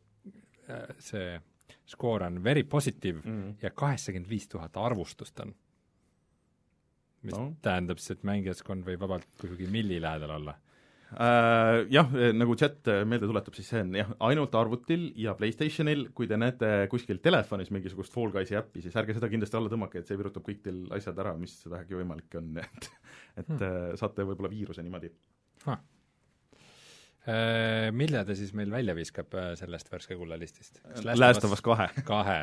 S2: see skoor on very positive mm-hmm. ja kaheksakümmend viis tuhat arvustust on. Mis no. tähendab siis, et mängijaskond võib vabalt kuhugi milli lähedal olla?
S1: Äh, jah, nagu chat meelde tuletab, siis see on jah, ainult arvutil ja PlayStationil, kui te näete kuskil telefonis mingisugust Fall Guysi äppi, siis ärge seda kindlasti alla tõmmake, et see virutab kõik teil asjad ära, mis vähegi võimalik on, et, et hmm. saate võib-olla viiruse niimoodi.
S2: Huh. Äh, mille ta siis meil välja viskab sellest värske kullalistist?
S1: Last of Us kahe.
S2: Kahe.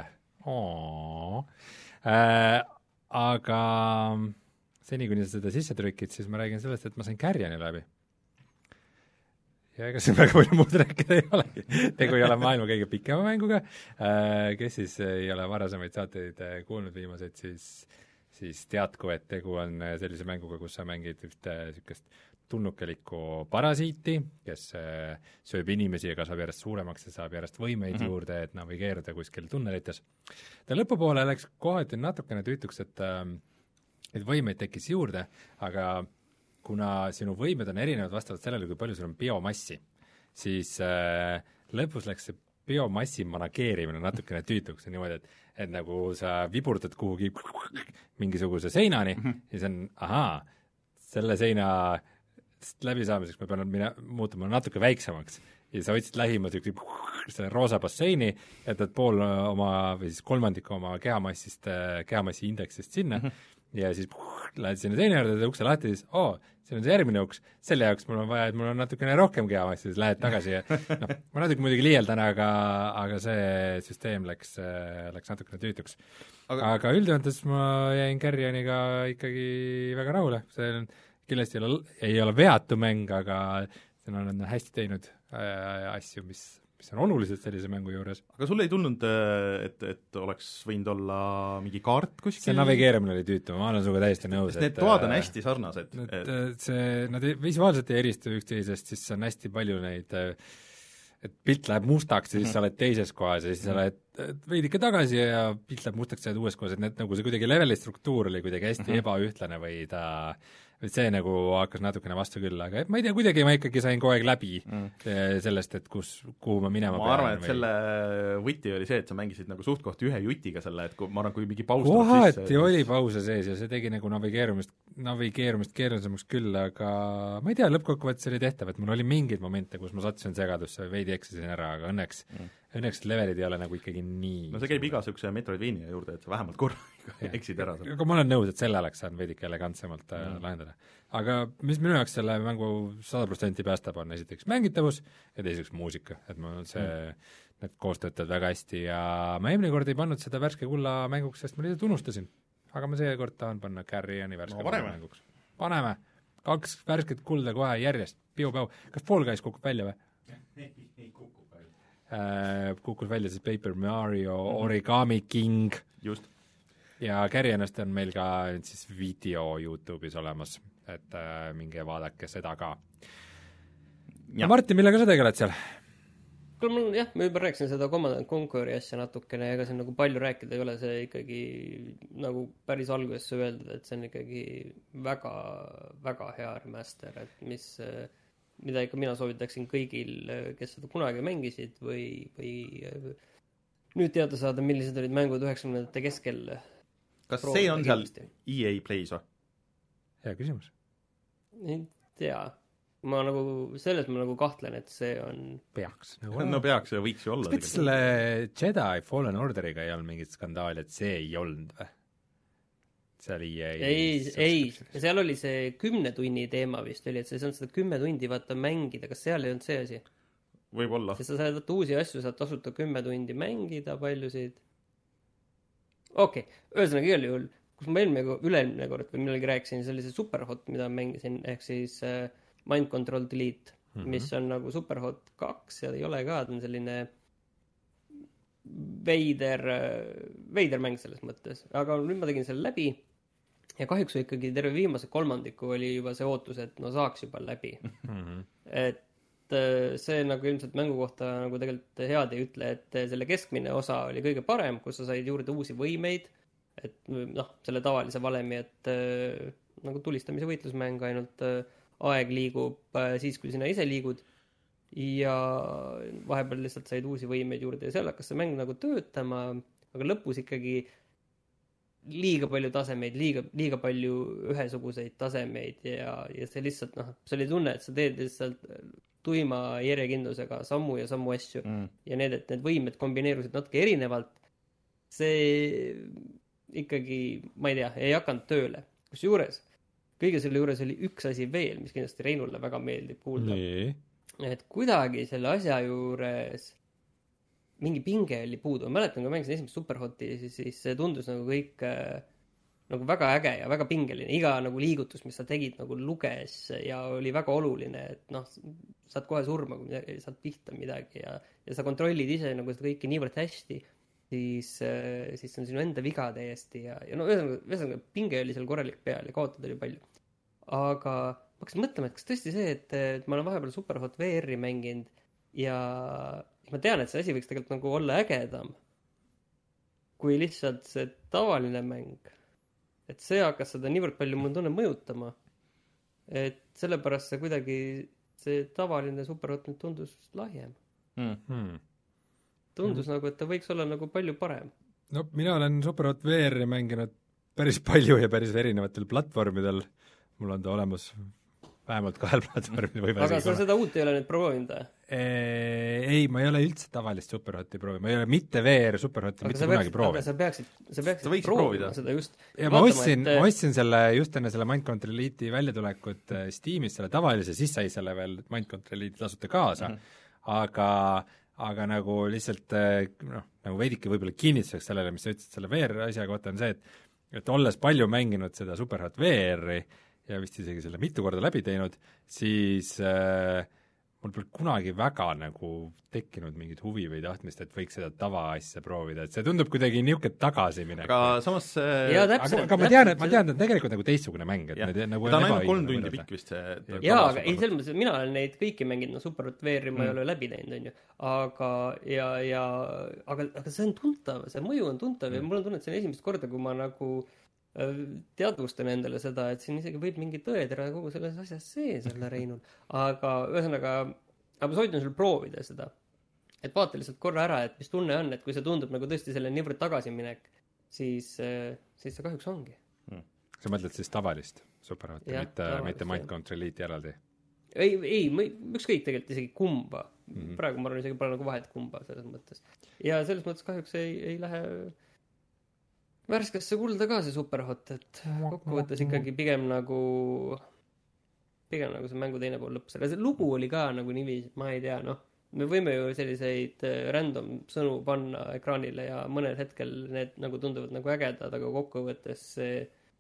S2: Äh, aga seni, kuni sa seda sisse trükid, siis ma räägin sellest, et ma sain Carrioni läbi. Ja ega see väga palju muud rääkida ei olegi. Tegu ei ole maailma kõige pikema mänguga, kes siis ei ole varasemaid saateid kuulnud viimaseid, siis, siis teadku, et tegu on sellise mänguga, kus sa mängid ühte niisugust tulnukelikku parasiiti, kes sööb inimesi ja kasvab järjest suuremaks ja saab järjest võimeid mm-hmm. juurde, et navigeeruda kuskil tunnelites. Ta lõpupoole läks kohati natukene tüütuks, et et võimeid tekkis juurde, aga kuna sinu võimed on erinevad vastavalt sellele, kui palju sul on biomassi, siis äh, lõpus läks see biomassi manageerimine natukene tüütuks, niimoodi, et, et nagu sa viburdad kuhugi mingisuguse seinani mm -hmm. ja see on, ahaa, selle seina läbisaamiseks ma pean mina, muutuma natuke väiksemaks ja sa võtsid lähima selle roosa basseini, jätad pool oma või siis kolmandiku oma kehamassist, kehamassi indeksist sinna mm -hmm. ja siis puh, lähed sinna teine juurde, teed ukse lahti, siis oo, see on see järgmine uks, selle jaoks mul on vaja, et mul on natukene rohkem kehamassi, siis lähed tagasi ja noh, ma natuke muidugi liieldan, aga, aga see süsteem läks, läks natukene tüütuks. Aga, aga üldjoontes ma jäin Carrioniga ikkagi väga rahule, see on kindlasti ei ole, ei ole veatu mäng, aga see on, on hästi teinud äh, asju, mis mis on olulised sellise mängu juures. Aga
S1: sul ei tulnud, et, et oleks võinud olla mingi kaart kuskil?
S2: See navigeerimine oli tüütu, ma olen suga täiesti nõus.
S1: Need toad on hästi sarnased.
S2: Et, et see, nad visuaalselt ei eristu üksteisest, siis on hästi palju neid, et pilt läheb mustaks ja siis sa oled teises kohas ja siis sa oled veidike tagasi ja pilt läheb mustaks ja oled uues kohas, et need, nagu see kuidagi leveli struktuur oli kuidagi hästi mm -hmm. ebaühtlane või ta et see nagu hakkas natukene vastu küll, aga ma ei tea, kuidagi ma ikkagi sain kogu aeg läbi mm. sellest, et kus, kuhu ma minema
S1: ma arvan, et või... selle võti oli see, et sa mängisid nagu suht koht ühe jutiga selle, et kui ma arvan, kui mingi paus
S2: kohati sisse, oli pause sees ja see tegi nagu navigeerumist, navigeerumist keerulisemaks küll, aga ma ei tea, lõppkokkuvõttes oli tehtav, et mul oli mingeid momente, kus ma sattusin segadusse, veidi eksisin ära, aga õnneks mm. õnneks levelid ei ole nagu ikkagi nii
S1: no see käib iga niisuguse Metroidvania juurde, et sa vähemalt korra eksid ära.
S2: aga ma olen nõus, et selle oleks saanud veidike elegantsemalt mm. lahendada. aga mis minu jaoks selle mängu sada protsenti päästab, on esiteks mängitavus ja teiseks muusika, et mul see mm. need koos töötavad väga hästi ja ma eelmine kord ei pannud seda värske kulla mänguks, sest ma lihtsalt unustasin. aga ma seekord tahan panna Carrioni värske no, kulla mänguks. Paneme! Kaks värsket kulda kohe järjest, piu-päu. Kas Fall Guys kukub välja või?
S1: ei, ei kukub välja.
S2: Äh, kukub välja siis Paper Mario, mm-hmm. Origami King.
S1: Just.
S2: Ja Carrionast on meil ka siis video YouTube'is olemas, et äh, minge vaadake seda ka. Ja Martin, millega sa tegeled seal?
S3: Kuule, mul jah, ma juba rääkisin seda Command Conquer'i asja natukene, ega siin nagu palju rääkida ei ole, see ikkagi nagu päris algusesse öeldud, et see on ikkagi väga, väga hea remaster, et mis, mida ikka mina soovitaksin kõigil, kes seda kunagi mängisid või, või nüüd teada saada, millised olid mängud üheksakümnendate keskel.
S1: Kas see on seal E A Plays või?
S2: Hea küsimus.
S3: Ei tea. Ma nagu, selles ma nagu kahtlen, et see on...
S2: Peaks.
S1: No peaks ja võiks ju olla.
S2: Kas selle Jedi Fallen Orderiga ei olnud mingit skandaali, et see ei olnud või? Seal E A...
S3: Ei, ei, seal oli see kümne tunni teema vist oli, et see on seda kümme tundi vaata mängida, kas seal ei olnud see asi?
S1: Võib-olla.
S3: Sest sa saad vaata uusi asju, saad tasuta kümme tundi mängida, paljusid. Okei, okay. Ühesõnaga igal juhul, kus ma eelmine, üleelmine kord või millegi rääkisin, see oli see Superhot, mida mängisin, ehk siis... Mind Control Delete, mm-hmm. mis on nagu Superhot kaks ja ei ole ka, ta on selline veider, veider mäng selles mõttes. Aga nüüd ma tegin selle läbi ja kahjuks ikkagi terve viimase kolmandiku oli juba see ootus, et no saaks juba läbi. Mm-hmm. Et see nagu ilmselt mängu kohta nagu tegelikult head ei ütle, et selle keskmine osa oli kõige parem, kus sa said juurde uusi võimeid, et noh, selle tavalise valemi, et nagu tulistamise võitlusmäng ainult aeg liigub siis, kui sina ise liigud ja vahepeal lihtsalt said uusi võimeid juurde ja seal hakkas see mäng nagu töötama, aga lõpus ikkagi liiga palju tasemeid, liiga, liiga palju ühesuguseid tasemeid ja, ja see lihtsalt, noh, see oli tunne, et sa teed lihtsalt tuima järjekindlusega sammu ja sammu asju mm. ja need, et need võimed kombineerusid natuke erinevalt, see ikkagi, ma ei tea, ei hakanud tööle. Kus juures kõige selle juures oli üks asi veel, mis kindlasti Reinule väga meeldib kuulda.
S2: Nee.
S3: Et kuidagi selle asja juures mingi pinge oli puudu. Ma mäletan, kui mängisin esimest Superhoti, siis, siis see tundus nagu kõik nagu väga äge ja väga pingeline. Iga nagu liigutus, mis sa tegid, nagu luges ja oli väga oluline, et noh, saad kohe surma, kui midagi, saad pihta midagi ja, ja sa kontrollid ise nagu seda kõike niivõrd hästi, siis, siis on sinu enda viga täiesti ja, ja no ühesõnaga, ühesõnaga pinge oli seal korralik peal ja kaotada oli palju. Aga ma hakkasin mõtlema, et kas tõesti see, et, et ma olen vahepeal Superhot V R-i mänginud ja ma tean, et see asi võiks tegelikult nagu olla ägedam kui lihtsalt see tavaline mäng. Et see hakkas seda niivõrd palju mul tunne mõjutama, et sellepärast see kuidagi see tavaline Superhot nüüd tundus lahjem.
S2: Mm-hmm.
S3: Tundus mm. nagu, et ta võiks olla nagu palju parem.
S2: No mina olen Superhot V R-i mänginud päris palju ja päris erinevatel platvormidel. Mul on ta olemas vähemalt kahel platvormil.
S3: Aga sa seda uut ei ole nüüd proovinud?
S2: Ei, ma ei ole üldse tavalist Superhoti proovinud. Ma ei ole mitte V R Superhoti mitte kunagi proovinud.
S3: Aga sa peaksid, sa peaksid
S1: sa proovida
S3: seda just.
S2: Ja ma ostsin, et... ma ostsin selle just enne selle Mind Control Elite'i väljatulekut Steamis, selle tavalise, siis sai selle veel Mind Control Elite tasuta kaasa, mm-hmm. aga aga nagu lihtsalt noh, nagu veidike võib-olla kinnituseks sellele, mis sa ütlesid selle V R asja kohta, on see, et, et olles palju mänginud seda Superhot V R-i ja vist isegi selle mitu korda läbi teinud, siis äh, mul pole kunagi väga nagu tekkinud mingit huvi või tahtmist, et võiks seda tavaasja proovida, et see tundub kuidagi niisugune tagasiminek.
S1: Aga samas
S3: ja, täpselt,
S2: aga, aga ma tean, et ma tean, et tegelikult nagu teistsugune mäng, et need nagu
S1: ta on ainult kolm tundi pikk vist see
S3: jaa, aga ei, selles mõttes, mina olen neid kõiki mänginud, no Superhot V R-i ma mm. ei ole läbi teinud, on ju, aga ja, ja aga, aga see on tuntav, see mõju on tuntav mm. ja mul on tunne, et see on esimest korda, kui ma nagu teadvustan endale seda, et siin isegi võib mingi tõetera kogu selles asjas sees olla Reinul. Aga ühesõnaga, aga ma soovitan sul proovida seda. Et vaata lihtsalt korra ära, et mis tunne on, et kui see tundub nagu tõesti selle niivõrd tagasiminek, siis, siis see kahjuks ongi.
S2: Hmm. Sa mõtled siis tavalist superhot, mitte, mitte Mind Controliiti eraldi?
S3: Ei, ei, ükskõik tegelikult isegi kumba. Mm-hmm. Praegu ma arvan isegi pole nagu vahet kumba selles mõttes. Ja selles mõttes kahjuks ei, ei lähe värskesse kulda ka see superhot, et kokkuvõttes ikkagi pigem nagu pigem nagu see mängu teine pool lõpus. See lugu oli ka nagu niiviisi, ma ei tea, noh, me võime ju selliseid random sõnu panna ekraanile ja mõnel hetkel need nagu tunduvad nagu ägedad, aga kokkuvõttes see,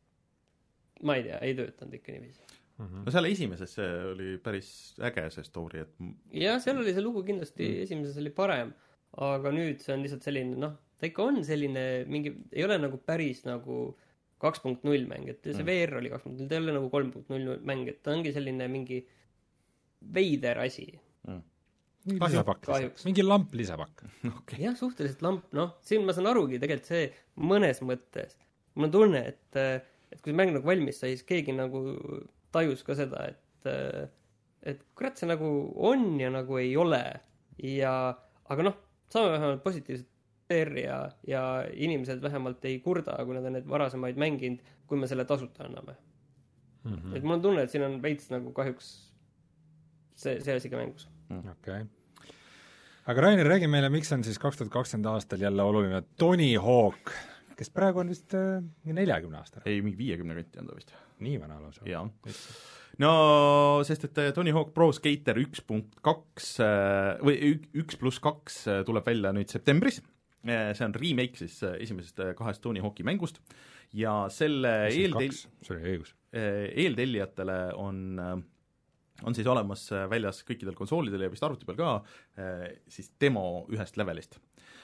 S3: ma ei tea, ei töötanud ikka niiviisi.
S1: No seal esimeses see oli päris äge see story, et
S3: jah, seal oli see lugu kindlasti mm. esimeses oli parem, aga nüüd see on lihtsalt selline, noh, ta ikka on selline mingi, ei ole nagu päris nagu kaks punkt null mäng, et see mm. V R oli kaks punkt null, ta ei ole nagu kolm punkt null mäng, et ta ongi selline mingi veider asi
S1: mm.
S2: mingi lisapakk, mingi lamp lisapakk.
S3: Okay. jah, suhteliselt lamp, noh, siin ma saan arugi tegelikult see mõnes mõttes, mul on tunne, et, et kui see mäng nagu valmis sai, siis keegi nagu tajus ka seda, et et kurat see nagu on ja nagu ei ole ja, aga noh, saame vähemalt positiivset V R ja, ja inimesed vähemalt ei kurda, kui nad on need varasemaid mänginud, kui me selle tasuta anname. Mm-hmm. Et mul on tunne, et siin on veits nagu kahjuks see, see asi ka mängus.
S2: Okei. Okay. Aga Rainer, räägi meile, miks on siis kaks tuhat kakskümmend aastal jälle oluline Tony Hawk, kes praegu on vist äh, neljakümne aastane?
S1: Ei, mingi viiekümne kanti on ta vist.
S2: Nii vana lausa?
S1: Jaa. No, sest et Tony Hawk Pro Skater üks punkt kaks või üks pluss kaks tuleb välja nüüd septembris. See on remake siis esimesest kahest Tony Hawki mängust ja selle
S2: eeltel...
S1: eeltellijatele on, on siis olemas väljas kõikidel konsoolidel ja vist arvuti peal ka siis demo ühest levelist.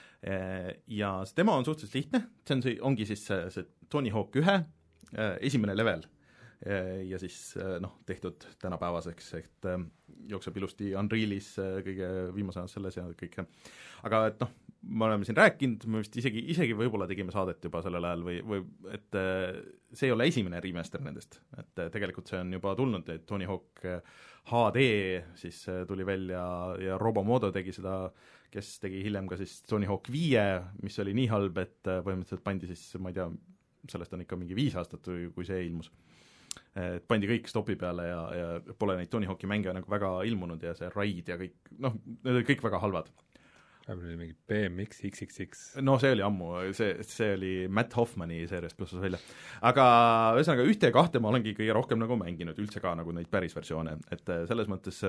S1: Ja see demo on suhteliselt lihtne, see, on see ongi siis see, see Tony Hawk ühe esimene level ja siis noh, tehtud tänapäevaseks, et jookseb ilusti Unrealis kõige viimase selles ja kõik. Aga et noh, me oleme siin rääkinud, me vist isegi, isegi võib-olla tegime saadet juba sellel ajal või, või et see ei ole esimene remaster nendest, et tegelikult see on juba tulnud, et Tony Hawk H D siis tuli välja ja Robomodo tegi seda, kes tegi hiljem ka siis Tony Hawk viie, mis oli nii halb, et põhimõtteliselt pandi siis, ma ei tea, sellest on ikka mingi viis aastat, kui see ilmus. Et pandi kõik stopi peale ja, ja pole neid Tony Hawki mänge nagu väga ilmunud ja see Raid ja kõik, noh, need olid kõik väga halvad.
S2: oli mingi B M X X X X.
S1: No see oli ammu, see, see oli Matt Hoffmani seeriast plussas välja. Aga ühesõnaga ühte ja kahte ma olengi kõige rohkem nagu mänginud, üldse ka nagu neid päris versioone, et selles mõttes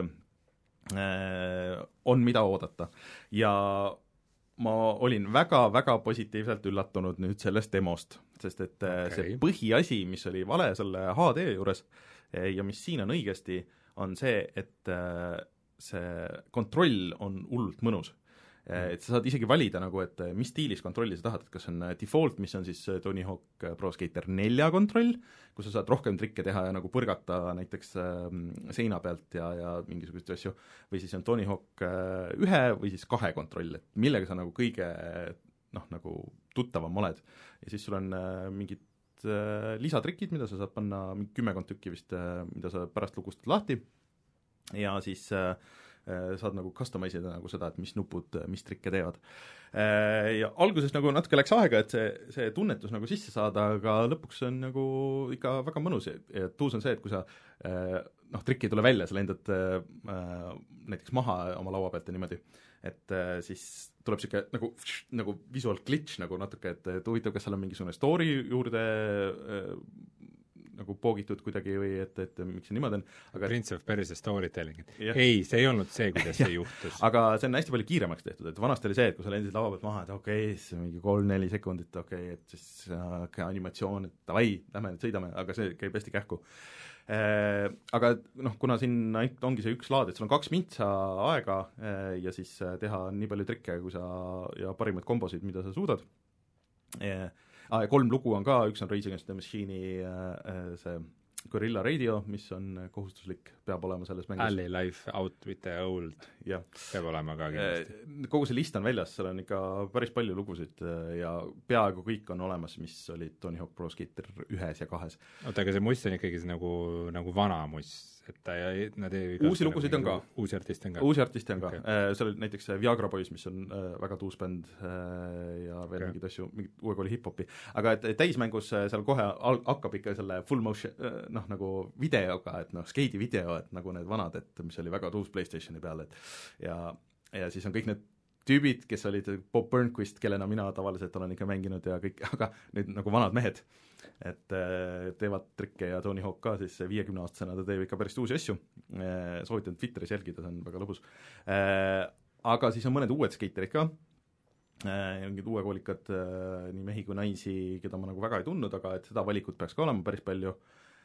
S1: äh, on mida oodata. Ja ma olin väga-väga positiivselt üllatunud nüüd sellest demost, sest et okay. see põhiasi, mis oli vale selle H D juures ja mis siin on õigesti, on see, et see kontroll on hullult mõnus. Et sa saad isegi valida nagu, et mis stiilis kontrolli sa tahad, et kas on default, mis on siis Tony Hawk Pro Skater nelja kontroll, kus sa saad rohkem trikke teha ja nagu põrgata näiteks seina pealt ja, ja mingisuguseid asju, või siis on Tony Hawk ühe või siis kahe kontroll, et millega sa nagu kõige noh, nagu tuttavam oled. Ja siis sul on mingid lisatrikid, mida sa saad panna mingi kümmekond tükki vist, mida sa pärast lugustad lahti ja siis saad nagu customize ida nagu seda, et mis nupud, mis trikke teevad. Ja alguses nagu natuke läks aega, et see, see tunnetus nagu sisse saada, aga lõpuks on nagu ikka väga mõnus ja tuus on see, et kui sa noh, trikk ei tule välja, sa lendad näiteks maha oma laua pealt ja niimoodi, et siis tuleb siuke nagu, nagu visual glitch nagu natuke, et huvitav, kas seal on mingisugune story juurde nagu poogitud kuidagi või et, et miks see niimoodi on.
S2: Aga Prince of Persia storytelling. Ei, see ei olnud see, kuidas see juhtus.
S1: Aga see on hästi palju kiiremaks tehtud, et vanasti oli see, et kui sa lendisid lava pealt maha, et okei okay,, see mingi kolm-neli sekundit, okei okay,, et siis okay, animatsioon, et davai, lähme nüüd sõidame, aga see käib hästi kähku. Äh, aga noh, kuna siin ongi see üks laad, et sul on kaks mintsa aega äh, ja siis teha nii palju trikke, kui sa ja parimaid kombosid, mida sa suudad. Äh, Ah, kolm lugu on ka, üks on Rage Against the Machine'i äh, see Guerrilla Radio, mis on kohustuslik, peab olema selles mängus.
S2: Alley Life Out with the Old
S1: ja.
S2: peab olema ka kindlasti.
S1: Kogu see list on väljas, seal on ikka päris palju lugusid ja peaaegu kõik on olemas, mis olid Tony Hawk Pro Skater ühes ja kahes.
S2: oota, aga see muss on ikkagi nagu, nagu vana muss, et ta ei, nad ei
S1: uusi lugusid on ka.
S2: Uusi artiste on ka?
S1: Uusi artiste on
S2: okay.
S1: ka. Seal oli näiteks Viagra Boys, mis on väga tuus bänd ja veel okay. mingid asju, mingid uue kooli hip-hopi. Aga et täismängus seal kohe al- hakkab ikka selle full motion, noh, nagu videoga, et noh, skeidi video, et nagu need vanad, et mis oli väga tuus PlayStationi peal, et ja, ja siis on kõik need tüübid, kes olid Bob Burnquist, kellena mina tavaliselt olen ikka mänginud ja kõik, aga nüüd nagu vanad mehed, et teevad trikke ja Tony Hawk ka siis viiekümne aastasena ta teeb ikka päris uusi asju, soovitan Twitteris jälgida, see on väga lõbus. Aga siis on mõned uued skaterid ka, mingid uuekoolikad, nii mehi kui naisi, keda ma nagu väga ei tundnud, aga et seda valikut peaks ka olema päris palju.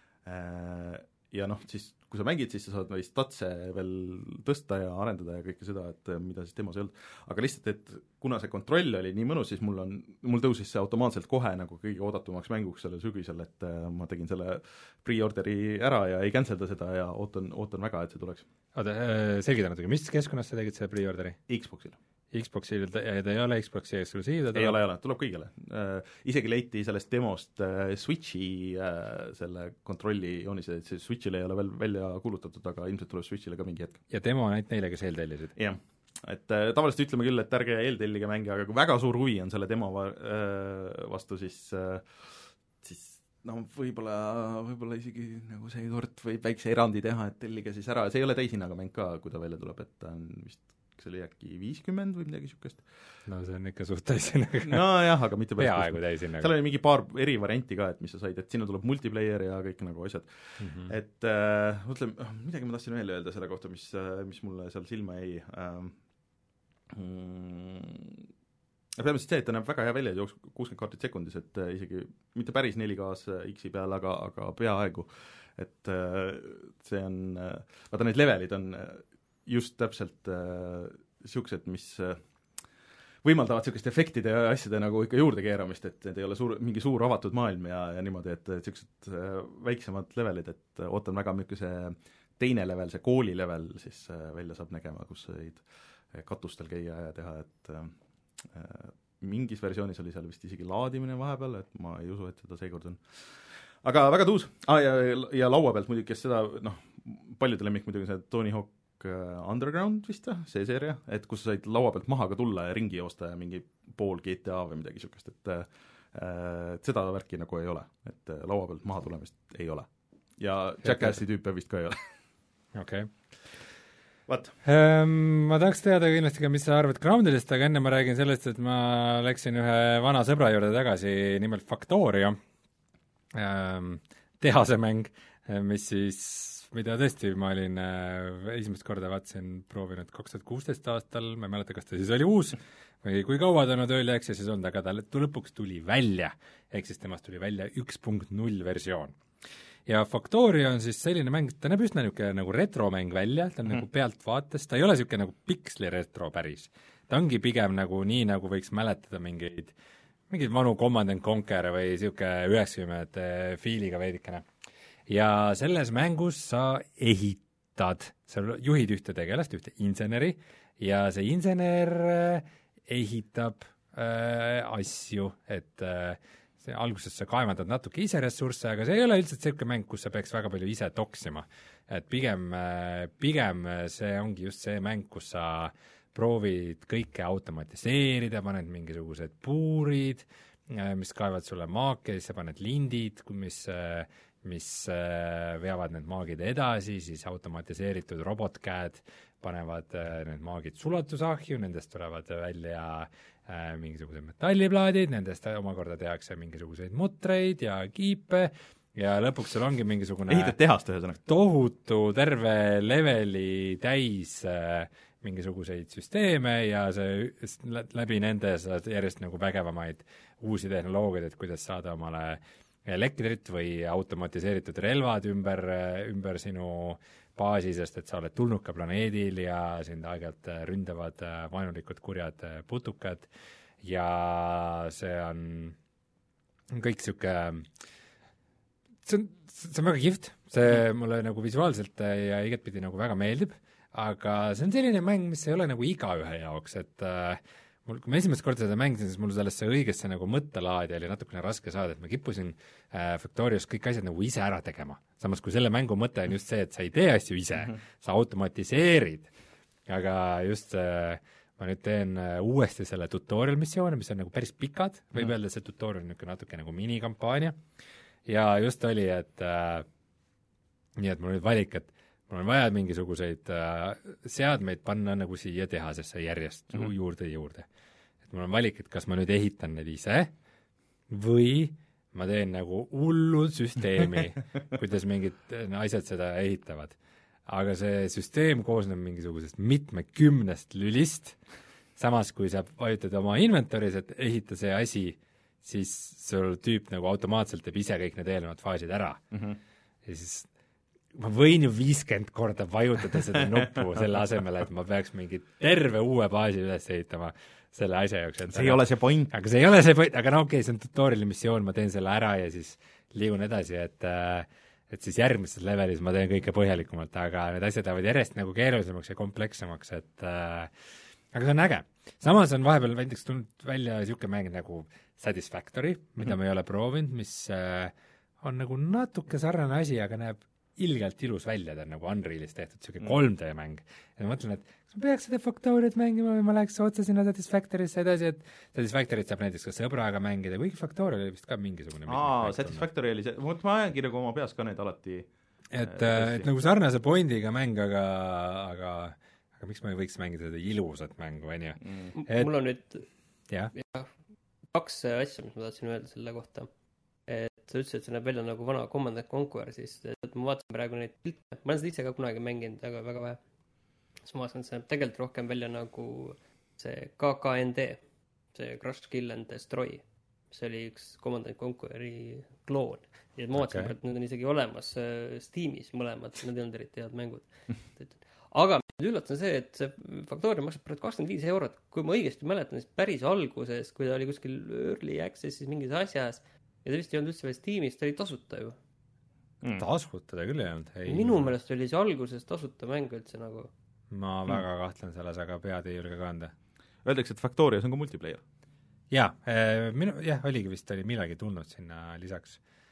S1: Ja noh, siis kui sa mängid, siis sa saad või statse veel tõsta ja arendada ja kõike seda, et mida siis demos ei olnud. Aga lihtsalt, et kuna see kontroll oli nii mõnus, siis mul on, mul tõusis see automaatselt kohe nagu kõige oodatumaks mänguks sellel sügisel, et ma tegin selle pre-orderi ära ja ei cancelda seda ja ootan, ootan väga, et see tuleks.
S2: Oota, selgida natuke, mis keskkonnas sa tegid selle pre-orderi?
S1: Xboxil.
S2: Xboxil, ta ei ole Xboxi eksklusiiv?
S1: Ei ole, ei ole, tuleb kõigile. Isegi leiti sellest demost Switchi selle kontrolli joonis, et see Switchile ei ole veel välja kuulutatud, aga ilmselt tuleb Switchile ka mingi hetk.
S2: Ja demo on ainult neile, kes eeltellisid?
S1: Jah, et tavaliselt ütleme küll, et ärge eeltellige mänge, aga kui väga suur huvi on selle demo vastu, siis siis no võib-olla, võib-olla isegi nagu seekord võib väikse erandi teha, et tellige siis ära, see ei ole täishinnaga mäng ka, kui ta välja tuleb, et ta on vist see oli äkki viiskümmend või midagi niisugust.
S2: No see on ikka suht täishinnaga.
S1: No jah, aga mitte
S2: peaaegu täishinnaga.
S1: Seal oli mingi paar eri varianti ka, et mis sa said, et sinna tuleb multiplayer ja kõik nagu asjad. Mm -hmm. Et äh, mõtlem, midagi ma tahtsin veel öelda selle kohta, mis, mis mulle seal silma jäi. Ähm, mm, peamiselt see, et ta näeb väga hea välja, et jooks kuuskümmend kaartit sekundis, et äh, isegi mitte päris neli K-s X-i peal, aga, aga peaaegu. Et äh, see on, äh, vaata need levelid on just täpselt niisugused äh,, mis äh, võimaldavad niisuguste efektide ja asjade nagu ikka juurde keeramist, et need ei ole suur, mingi suur avatud maailm ja, ja niimoodi, et niisugused äh, väiksemad levelid, et äh, ootan väga, milline see teine level, see kooli level siis äh, välja saab nägema, kus said katustel käia ja teha, et äh, mingis versioonis oli seal vist isegi laadimine vahepeal, et ma ei usu, et seda seekord on. Aga väga tuus ah,, ja, ja laua pealt muidugi, kes seda, noh, paljude lemmik muidugi see Tony Hawk Underground vist, see seeria, et kus sa said laua pealt maha ka tulla ja ringi joosta ja mingi pool G T A või midagi niisugust, et, et seda värki nagu ei ole, et laua pealt maha tulemist ei ole. Ja Jackassi tüüpe vist ka ei ole.
S2: Okei.
S1: What?
S2: Um, ma tahaks teada kindlasti ka, mis sa arvad Groundilist, aga enne ma räägin sellest, et ma läksin ühe vana sõbra juurde tagasi, nimelt Factorio um, tehasemäng, mis siis mida tõesti ma olin äh, esimest korda vaatasin, proovinud kaks tuhat kuusteist aastal, ma ei mäleta, kas ta siis oli uus või kui kaua ta nüüd early access'is on, aga ta lõpuks tuli välja, ehk siis temast tuli välja üks punkt null versioon. Ja Factorio on siis selline mäng, ta näeb üsna niisugune nagu retromäng välja, ta on mm. nagu pealtvaates, ta ei ole niisugune nagu piksli retro päris. Ta ongi pigem nagu nii, nagu võiks mäletada mingeid, mingeid vanu Command and Conquer või niisugune üheksakümnendate fiiliga veidikene. Ja selles mängus sa ehitad, sa juhid ühte tegelast, ühte inseneri ja see insener ehitab äh, asju, et äh, see, alguses sa kaevandad natuke ise ressursse, aga see ei ole üldse selline mäng, kus sa peaks väga palju ise toksima. Et pigem, äh, pigem see ongi just see mäng, kus sa proovid kõike automatiseerida, paned mingisugused puurid, äh, mis kaevad sulle maake, siis sa paned lindid, mis äh, mis veavad need maagid edasi, siis automatiseeritud robotkäed panevad need maagid sulatusahju, nendest tulevad välja äh, mingisugused metalliplaadid, nendest omakorda tehakse mingisuguseid mutreid ja kiipe ja lõpuks sul ongi mingisugune
S1: ehitad tehast ühesõnaga.
S2: Tohutu terve leveli täis äh, mingisuguseid süsteeme ja see läbi nende saad järjest nagu vägevamaid uusi tehnoloogiaid, et kuidas saada omale elektrit või automatiseeritud relvad ümber, ümber sinu baasi, sest et sa oled tulnuka planeedil ja sind aeg-ajalt ründavad vaenulikud kurjad putukad ja see on kõik sihuke, see on, see on väga kihvt, see mulle nagu visuaalselt ja igatpidi nagu väga meeldib, aga see on selline mäng, mis ei ole nagu igaühe jaoks, et äh, mul, kui ma esimest korda seda mängisin, siis mul sellesse õigesse nagu mõttelaadi oli natukene raske saada, et ma kippusin äh, Factorios kõik asjad nagu ise ära tegema. Samas kui selle mängu mõte on just see, et sa ei tee asju ise mm, -hmm. sa automatiseerid, aga just äh, ma nüüd teen äh, uuesti selle tutorial missioone, mis on nagu päris pikad, võib mm -hmm. öelda, see tutorial on niisugune natuke nagu minikampaania, ja just oli, et äh, nii, et mul nüüd valik, et mul on vaja mingisuguseid äh, seadmeid panna nagu siia tehasesse järjest mm -hmm. juurde ja juurde. Et mul on valik, et kas ma nüüd ehitan need ise või ma teen nagu hullu süsteemi, kuidas mingid asjad seda ehitavad. Aga see süsteem koosneb mingisugusest mitmekümnest lülist, samas kui sa vajutad oma inventoris, et ehita see asi, siis sul tüüp nagu automaatselt teeb ise kõik need eelnevad faasid ära mm. -hmm. Ja siis ma võin ju viiskümmend korda vajutada seda nuppu selle asemel, et ma peaks mingi terve uue baasi üles ehitama selle asja jaoks.
S1: see ei ole see point.
S2: aga see ei ole see point, aga no okei okay,, see on tutoriali missioon, ma teen selle ära ja siis liigun edasi, et et siis järgmises levelis ma teen kõike põhjalikumalt, aga need asjad lähevad järjest nagu keerulisemaks ja komplekssemaks, et äh, aga see on äge. Samas on vahepeal näiteks tulnud välja niisugune mäng nagu Satisfactory, mida mm-hmm. ma ei ole proovinud, mis äh, on nagu natuke sarnane asi, aga näeb ilgelt ilus välja, ta on nagu Unrealis tehtud, niisugune kolm D mäng. Ja ma mõtlen, et kas ma peaks seda Factoriat mängima või ma läheks otse sinna Satisfactory'sse edasi, et Satisfactory't saab näiteks ka sõbraga mängida, kuigi Factory oli vist ka mingisugune
S1: aa, Satisfactory oli see, ma ajakirjaga oma peas ka need alati
S2: et, äh, et nagu sarnase pointiga mäng, aga aga, aga miks ma ei võiks mängida seda ilusat mängu, on ju?
S3: Et, mul on nüüd
S2: jah?
S3: Ja, kaks asja, mis ma tahtsin öelda selle kohta. Et sa ütlesid, et see näeb välja nagu vana Command and Conquer, siis et ma vaatasin praegu neid pilte, ma olen seda ise ka kunagi mänginud, aga väga vähe. siis ma vaatasin, et see näeb tegelikult rohkem välja nagu see K K N D, see Crush, Kill and Destroy. See oli üks Command and Conqueri kloon. Ja ma vaatasin, okay. et need on isegi olemas Steamis mõlemad, need ei olnud eriti head mängud. aga üllatus on see, et see Factoria maksab praegu kakskümmend viis eurot. Kui ma õigesti mäletan, siis päris alguses, kui ta oli kuskil early access'is mingis asjas, ja ta vist ei olnud üldse veel Steamis, ta oli tasuta ju.
S2: Mm. Tasuta ta küll ei olnud. Ei,
S3: minu meelest oli see alguses tasuta mäng üldse nagu.
S2: Ma mm. väga kahtlen selles, aga pead ei julge kanda.
S1: Öeldakse, et Factorias on ka multiplayer.
S2: Jaa, minu, jah, oligi vist, oli millalgi tulnud sinna lisaks.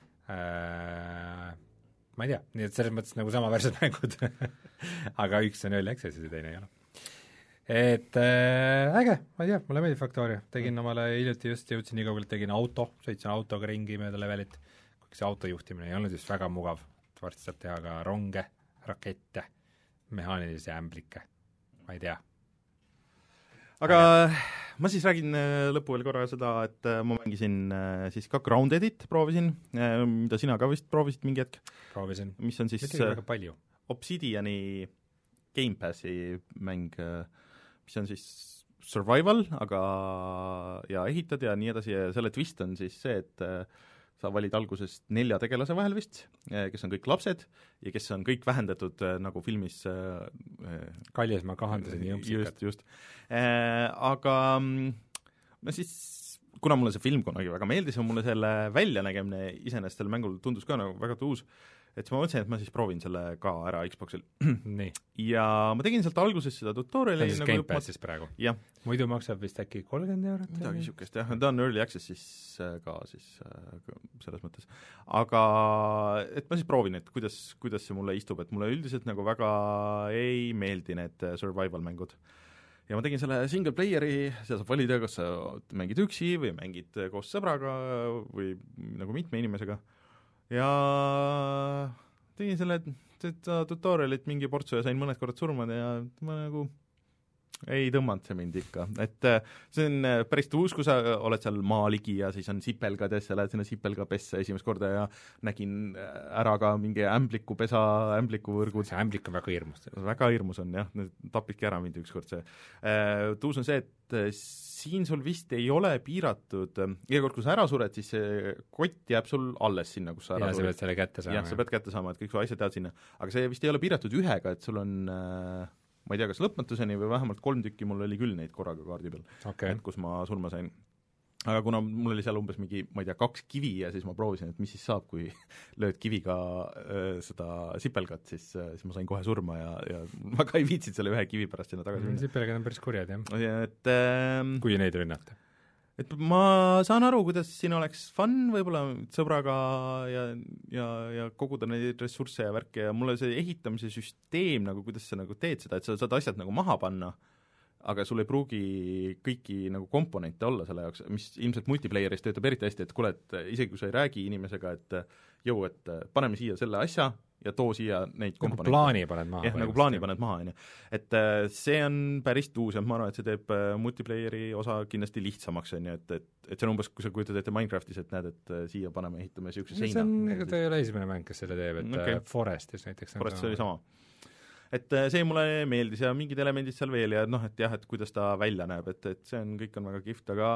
S2: Äh, ma ei tea, nii et selles mõttes nagu sama värssed mängud. aga üks on early access ja teine ei ole. Et äh, äge, ma ei tea, mulle meeldib Factoria, tegin omale hiljuti just, jõudsin nii kaugelt, tegin auto, sõitsin autoga ringi mööda levelit, kuigi see autojuhtimine ei olnud just väga mugav, varsti saab teha ka ronge, rakette, mehaanilisi ämblikke, ma ei tea.
S1: aga äge. Ma siis räägin lõpu veel korra seda, et ma mängisin siis ka Groundedit, proovisin, mida sina ka vist proovisid mingi hetk.
S2: Proovisin,
S1: mis on siis
S2: väga palju.
S1: Obsidiani Game Passi mäng, mis on siis survival, aga ja ehitad ja nii edasi ja selle twist on siis see, et sa valid alguses nelja tegelase vahel vist, kes on kõik lapsed ja kes on kõik vähendatud nagu filmis
S2: Kaljas ma kahandasin jõmpsikad.
S1: Just, just. Aga no siis, kuna mulle see film kunagi väga meeldis ja mulle selle väljanägemine iseenesest selle mängul tundus ka nagu väga tuus, et ma mõtlesin, et ma siis proovin selle ka ära Xboxil.
S2: Nii.
S1: Ja ma tegin sealt alguses seda tutoriali.
S2: See on siis nagu Game Passis praegu.
S1: Jah.
S2: Muidu maksab vist äkki kolmkümmend eurot?
S1: Midagi niisugust, jah. Ta on early access siis ka siis selles mõttes. Aga et ma siis proovin, et kuidas, kuidas see mulle istub, et mulle üldiselt nagu väga ei meeldi need survival mängud. Ja ma tegin selle single playeri, seal saab valida, kas sa mängid üksi või mängid koos sõbraga või nagu mitme inimesega. Ja tegin selle tutorialit mingi portsu ja sain mõned korrad surmad ja ma nagu ei tõmmanud see mind ikka, et see on päris tuus, kui sa oled seal maaligi ja siis on sipelgad ja sa lähed sinna sipelga pessa esimest korda ja nägin ära ka mingi ämbliku pesa, ämbliku võrgud.
S2: See ämblik on väga hirmus.
S1: Väga hirmus on jah, need tapidki ära mind ükskord see. Tuus on see, et siin sul vist ei ole piiratud, iga kord, kui sa ära sured, siis see kott jääb sul alles sinna, kus sa ära
S2: ja
S1: sured.
S2: Ja sa pead selle kätte saama.
S1: Jah, sa pead kätte saama, et kõik su asjad tead sinna. Aga see vist ei ole piiratud ühega, et sul on ma ei tea, kas lõpmatuseni või vähemalt kolm tükki mul oli küll neid korraga kaardi peal,
S2: okay.
S1: et kus ma surma sain. aga kuna mul oli seal umbes mingi, ma ei tea, kaks kivi ja siis ma proovisin, et mis siis saab, kui lööd kiviga äh, seda sipelgat, siis, äh, siis ma sain kohe surma ja, ja väga ei viitsid selle ühe kivi pärast sinna tagasi minna.
S2: Sipelgad on päris kurjad, jah.
S1: Et, äh,
S2: kui neid rünnata.
S1: Et ma saan aru, kuidas siin oleks fun võib-olla sõbraga ja, ja, ja koguda neid ressursse ja värke ja mulle see ehitamise süsteem, nagu kuidas sa nagu teed seda, et sa saad asjad nagu maha panna, aga sul ei pruugi kõiki nagu komponente olla selle jaoks, mis ilmselt multiplayeris töötab eriti hästi, et kuule, et isegi kui sa ei räägi inimesega, et jõu, et paneme siia selle asja ja too siia neid
S2: nagu
S1: komponente.
S2: plaani paned maha.
S1: jah, nagu plaani paned maha, on ju. Et see on päris tuus ja ma arvan, et see teeb multiplayeri osa kindlasti lihtsamaks, on ju, et, et, et see on umbes, kui sa kujutad ette Minecraftis, et näed, et siia paneme, ehitame niisuguse seina.
S2: See on, ega ta ei ole esimene mäng, kes selle teeb, et okay. Forestis näiteks.
S1: Forestis oli sama. Et see mulle meeldis ja mingid elemendid seal veel ja noh, et jah, et kuidas ta välja näeb, et, et see on, kõik on väga kihvt, aga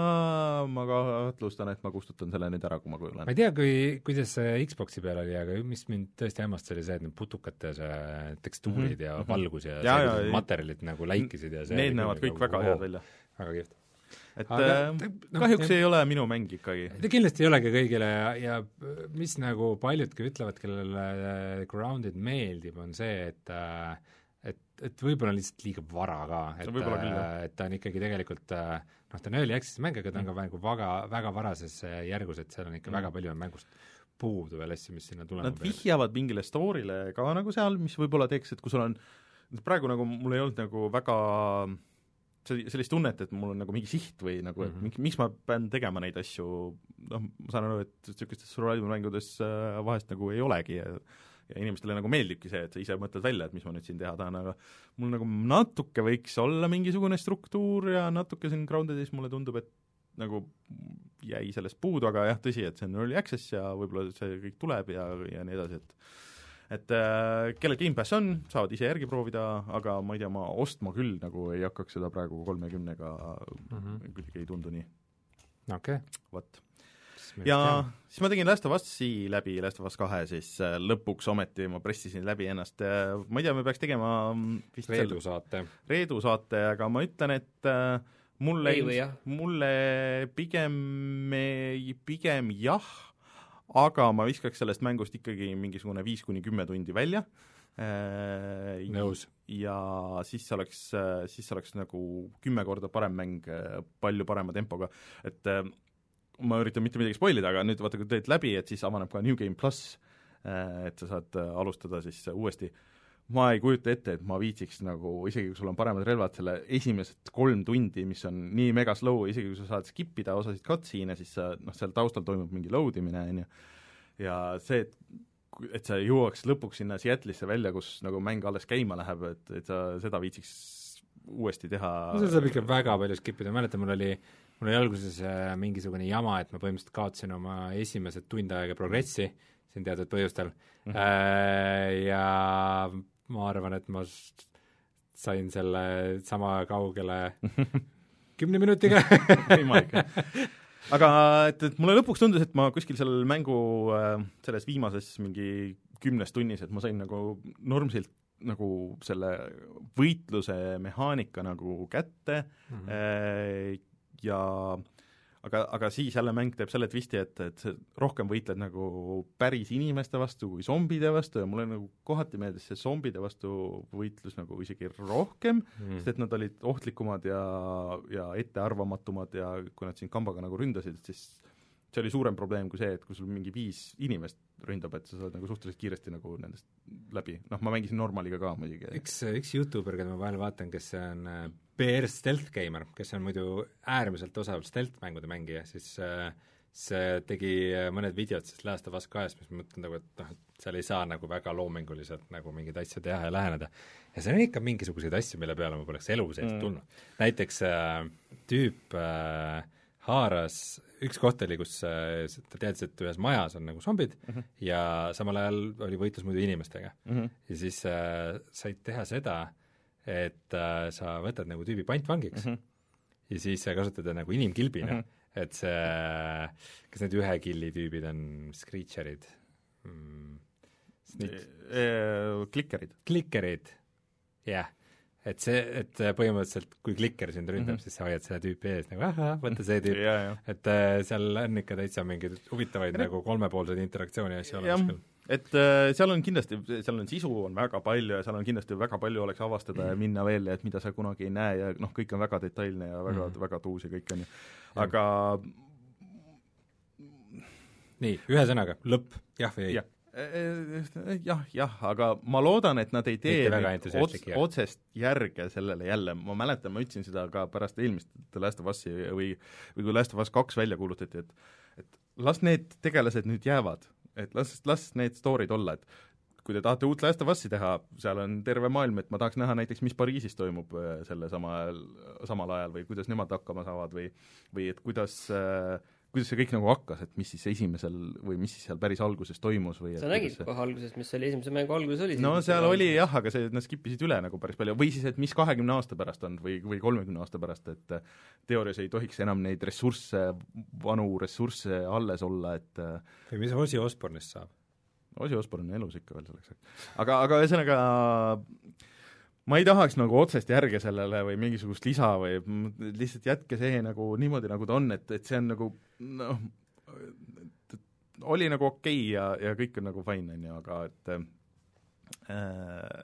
S1: ma kahtlustan, et ma kustutan selle nüüd ära, kui ma kujulen.
S2: Ma ei tea, kui, kuidas see Xboxi peal oli, aga mis mind tõesti hämmast oli see, et need putukate see tekstuurid mm -hmm. ja valgus ja, ja, ja, ja materjalid nagu läikisid ja see
S1: need näevad kõik nagu, väga head välja.
S2: Väga kihvt.
S1: Et aga, no, kahjuks jah, ei ole minu mäng ikkagi.
S2: Ta kindlasti ei olegi kõigile ja, ja mis nagu paljudki ütlevad, kellele Grounded meeldib, on see, et et, et võib-olla on lihtsalt liiga vara ka, et, et ta on ikkagi tegelikult noh, ta on early access mäng, aga ta on ka nagu väga, väga varases järgus, et seal on ikka mm. väga palju mängust puudu veel asju, mis sinna tulema.
S1: Nad vihjavad mingile story'le ka nagu seal, mis võib-olla teeks, et kui sul on praegu nagu mul ei olnud nagu väga sellist tunnet, et mul on nagu mingi siht või nagu, et mm -hmm. miks ma pean tegema neid asju, noh, ma saan aru, et niisugustes survival-mängudes vahest nagu ei olegi ja, ja inimestele nagu meeldibki see, et sa ise mõtled välja, et mis ma nüüd siin teha tahan, aga mul nagu natuke võiks olla mingisugune struktuur ja natuke siin Groundedis mulle tundub, et nagu jäi sellest puudu, aga jah, tõsi, et see on early access ja võib-olla see kõik tuleb ja, ja nii edasi, et et äh, kellel Gamepass on, saavad ise järgi proovida, aga ma ei tea, ma ostma küll nagu ei hakkaks seda praegu kolmekümnega mm -hmm. kuidagi ei tundu nii.
S2: Okei. Okay.
S1: Vot. Ja tean. Siis ma tegin Last of Us'i läbi, Last of Us kahe, siis äh, lõpuks ometi ma pressisin läbi ennast äh,, ma ei tea, me peaks tegema vist
S2: Reedu saate.
S1: Reedu saate, aga ma ütlen, et äh, mulle, mulle pigem, pigem jah, aga ma viskaks sellest mängust ikkagi mingisugune viis kuni kümme tundi välja.
S2: Nõus.
S1: Ja siis oleks, siis oleks nagu kümme korda parem mäng, palju parema tempoga, et ma üritan mitte midagi spoilida, aga nüüd vaata, kui teed läbi, et siis avaneb ka New Game Plus, et sa saad alustada siis uuesti. Ma ei kujuta ette, et ma viitsiks nagu, isegi kui sul on paremad relvad, selle esimesed kolm tundi, mis on nii mega slow, isegi kui sa saad skippida osasid cutscene'e, siis sa, noh, seal taustal toimub mingi load imine, on ju, ja see, et, et sa jõuaks lõpuks sinna Seattle'isse välja, kus nagu mäng alles käima läheb, et, et sa seda viitsiks uuesti teha.
S2: No, see saab ikka väga palju skippida, mäletan, mul oli mul oli alguses äh, mingisugune jama, et ma põhimõtteliselt kaotasin oma esimesed tund aega progressi, siin teatud põhjustel mm, -hmm. äh, ja ma arvan, et ma sain selle sama kaugele kümne minutiga
S1: aga et, et mulle lõpuks tundus, et ma kuskil seal mängu äh, selles viimases mingi kümnes tunnis, et ma sain nagu normsilt nagu selle võitluse mehaanika nagu kätte mm -hmm. äh, ja aga, aga siis jälle mäng teeb selle twisti, et, et rohkem võitled nagu päris inimeste vastu kui zombide vastu ja mulle nagu kohati meeldis see zombide vastu võitlus nagu isegi rohkem mm., sest et nad olid ohtlikumad ja, ja ettearvamatumad ja kui nad siin kambaga nagu ründasid, siis see oli suurem probleem kui see, et kui sul mingi viis inimest ründab, et sa saad nagu suhteliselt kiiresti nagu nendest läbi. Noh, ma mängisin normaliga ka muidugi.
S2: Üks, üks YouTuber, keda ma vahel vaatan, kes on Bear Stealth Gamer, kes on muidu äärmiselt osav stealth-mängude mängija, siis äh, see tegi mõned videod siis Last of Us kahest, mis ma mõtlen nagu, et noh, et seal ei saa nagu väga loominguliselt nagu mingeid asju teha ja läheneda. Ja see on ikka mingisuguseid asju, mille peale ma poleks elu seest mm. tulnud. Näiteks äh, tüüp äh, haaras, üks koht oli, kus äh, ta teadis, et ühes majas on nagu zombid mm -hmm. ja samal ajal oli võitlus muidu inimestega mm. -hmm. Ja siis äh, said teha seda, et äh, sa võtad nagu tüübi pantvangiks mm -hmm. ja siis sa kasutad ta nagu inimkilbina mm, -hmm. et see, kas need ühe killi tüübid on screecherid mm,?
S1: E, e, klikkerid.
S2: Klikkerid, jah. et see, et põhimõtteliselt kui klikker sind ründab mm, -hmm. siis sa hoiad selle tüüpi ees nagu ahah, võta see tüüp
S1: ja, ja.
S2: et äh, seal on ikka täitsa mingeid huvitavaid ja, nagu kolmepoolseid interaktsiooni asju olemas küll.
S1: Et äh, seal on kindlasti, seal on sisu on väga palju ja seal on kindlasti väga palju oleks avastada mm. ja minna veel ja et mida sa kunagi ei näe ja noh, kõik on väga detailne ja väga mm., väga tuus ja kõik on ju, aga
S2: nii, ühesõnaga, lõpp, jah või ei?
S1: jah, jah, jah, aga ma loodan, et nad ei tee ots, otsest järge sellele jälle, ma mäletan, ma ütlesin seda ka pärast eelmist The Last of Us'i või, või kui Last of Us kaks välja kuulutati, et et las need tegelased nüüd jäävad, et las, las need story'd olla, et kui te tahate uut Last of Us'i teha, seal on terve maailm, et ma tahaks näha näiteks, mis Pariisis toimub selle sama, samal ajal või kuidas nemad hakkama saavad või, või et kuidas äh, kuidas see kõik nagu hakkas, et mis siis esimesel või mis siis seal päris alguses toimus või
S3: sa nägid see... kohe alguses, mis oli esimese mängu alguses oli?
S1: No seal oli alguses. Jah, aga see, nad skippisid üle nagu päris palju, või siis, et mis kahekümne aasta pärast on või, või kolmekümne aasta pärast, et teoorias ei tohiks enam neid ressursse, vanu ressursse alles olla, et
S2: või mis Ozzy Osbourne'ist saab?
S1: Ozzy Osbourne on elus ikka veel selleks, aga, aga ühesõnaga ma ei tahaks nagu otsest järge sellele või mingisugust lisa või lihtsalt jätke see nagu niimoodi, nagu ta on, et, et see on nagu noh, oli nagu okei okay ja, ja kõik on nagu fine, on ju, aga et äh,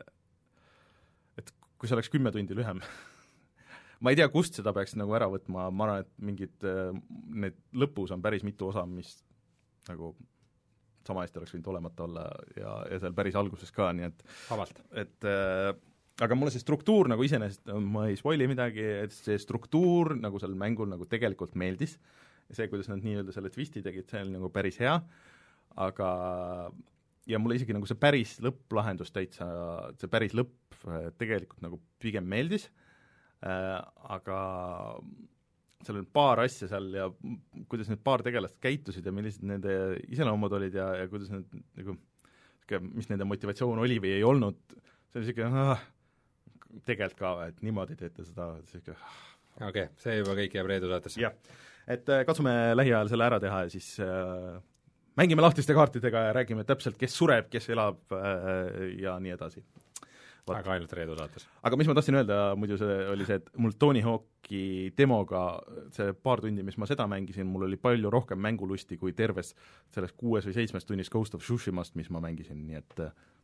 S1: et kui see oleks kümme tundi lühem ma ei tea, kust seda peaks nagu ära võtma, ma arvan, et mingid need lõpus on päris mitu osa, mis nagu sama hästi oleks võinud olemata olla ja, ja seal päris alguses ka, nii et
S2: vabalt,
S1: et äh, aga mulle see struktuur nagu iseenesest, ma ei spoili midagi, et see struktuur nagu seal mängul nagu tegelikult meeldis, see, kuidas nad nii-öelda selle twisti tegid, see on nagu päris hea, aga ja mulle isegi nagu see päris lõpplahendus täitsa, see päris lõpp tegelikult nagu pigem meeldis äh,, aga seal on paar asja seal ja kuidas need paar tegelast käitusid ja millised nende iseloomud olid ja, ja kuidas need nagu, mis nende motivatsioon oli või ei olnud, see oli niisugune ah, tegelikult ka, et niimoodi teete seda, niisugune
S2: okei okay,, see juba kõik jääb Reedu saatesse.
S1: jah, et katsume lähiajal selle ära teha ja siis äh, mängime lahtiste kaartidega ja räägime täpselt, kes sureb, kes elab äh, ja nii edasi.
S2: Vaat. Aga ainult Reedu saates.
S1: Aga mis ma tahtsin öelda, muidu see oli see, et mul Tony Hawk'i demoga see paar tundi, mis ma seda mängisin, mul oli palju rohkem mängulusti kui terves selles kuues või seitsmes tunnis Ghost of Tsushimast, mis ma mängisin, nii et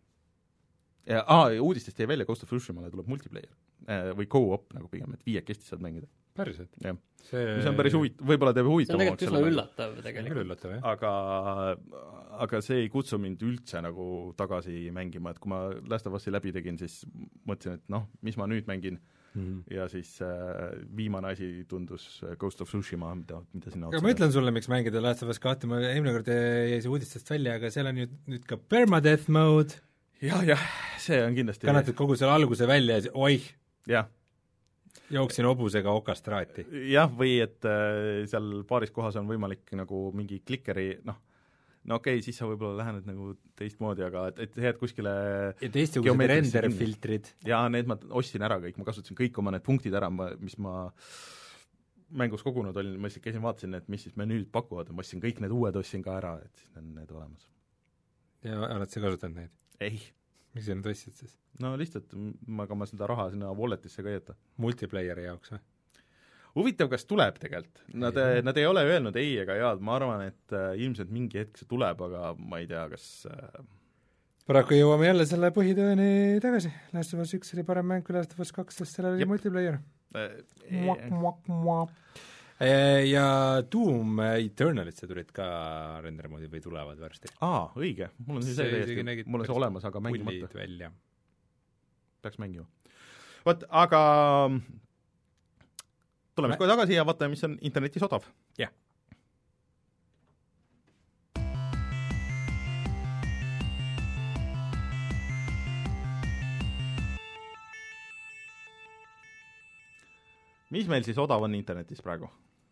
S1: ja, aa, uudistest jäi välja, Ghost of Tsushimale tuleb multiplayer äh, või co-op nagu pigem, et viiekesti saad mängida.
S2: Päriselt?
S1: jah,
S2: see...
S1: mis on päris huvit-, võib-olla teeb huvitav.
S3: see on tegelikult üsna üllatav tegelikult.
S2: Üllatav, jah.
S1: aga, aga see ei kutsu mind üldse nagu tagasi mängima, et kui ma Last of Us'i läbi tegin, siis mõtlesin, et noh, mis ma nüüd mängin mm -hmm. ja siis äh, viimane asi tundus Ghost of Tsushima, mida, mida sinna
S2: aga ma ütlen sulle, miks mängida Last of Us kahte, ma eelmine kord jäi see uudistest välja, aga seal on nüüd, nüüd ka permadeath mode.
S1: jah, jah, see on kindlasti
S2: kannatad kogu selle alguse välja ja oih,
S1: jah,
S2: jooksin hobusega okast traati.
S1: jah, või et äh, seal paaris kohas on võimalik nagu mingi klikeri, noh, no okei okay,, siis sa võib-olla lähened nagu teistmoodi, aga et, et jääd kuskile
S2: ja teistsugused render-filtrid.
S1: jaa, need ma ostsin ära kõik, ma kasutasin kõik oma need punktid ära, mis ma mängus kogunud olin, ma lihtsalt käisin, vaatasin, et mis siis menüüd pakuvad ja ma ostsin kõik need uued, ostsin ka ära, et siis on need olemas.
S2: ja oled sa kasutanud neid?
S1: ei.
S2: miks sa nüüd ostsid siis?
S1: no lihtsalt, aga ma seda raha sinna walletisse ka ei jäta.
S2: Multiplayeri jaoks või?
S1: huvitav, kas tuleb tegelikult. Nad, nad ei ole öelnud ei ega jaad, ma arvan, et äh, ilmselt mingi hetk see tuleb, aga ma ei tea, kas äh...
S2: paraku jõuame jälle selle põhitõeni tagasi. Last of Us üks oli parem mäng kui Last of Us kaks, sest seal oli multiplayer äh,. E ja Doom Eternalisse tulid ka render-moodi või tulevad varsti.
S1: aa, õige, mul on see täiesti, mul on see olemas, aga mängimata.
S2: välja.
S1: Peaks mängima. Vot, aga tuleme kohe tagasi ja vaatame, mis on internetis odav.
S2: jah.
S1: mis meil siis odav on internetis praegu?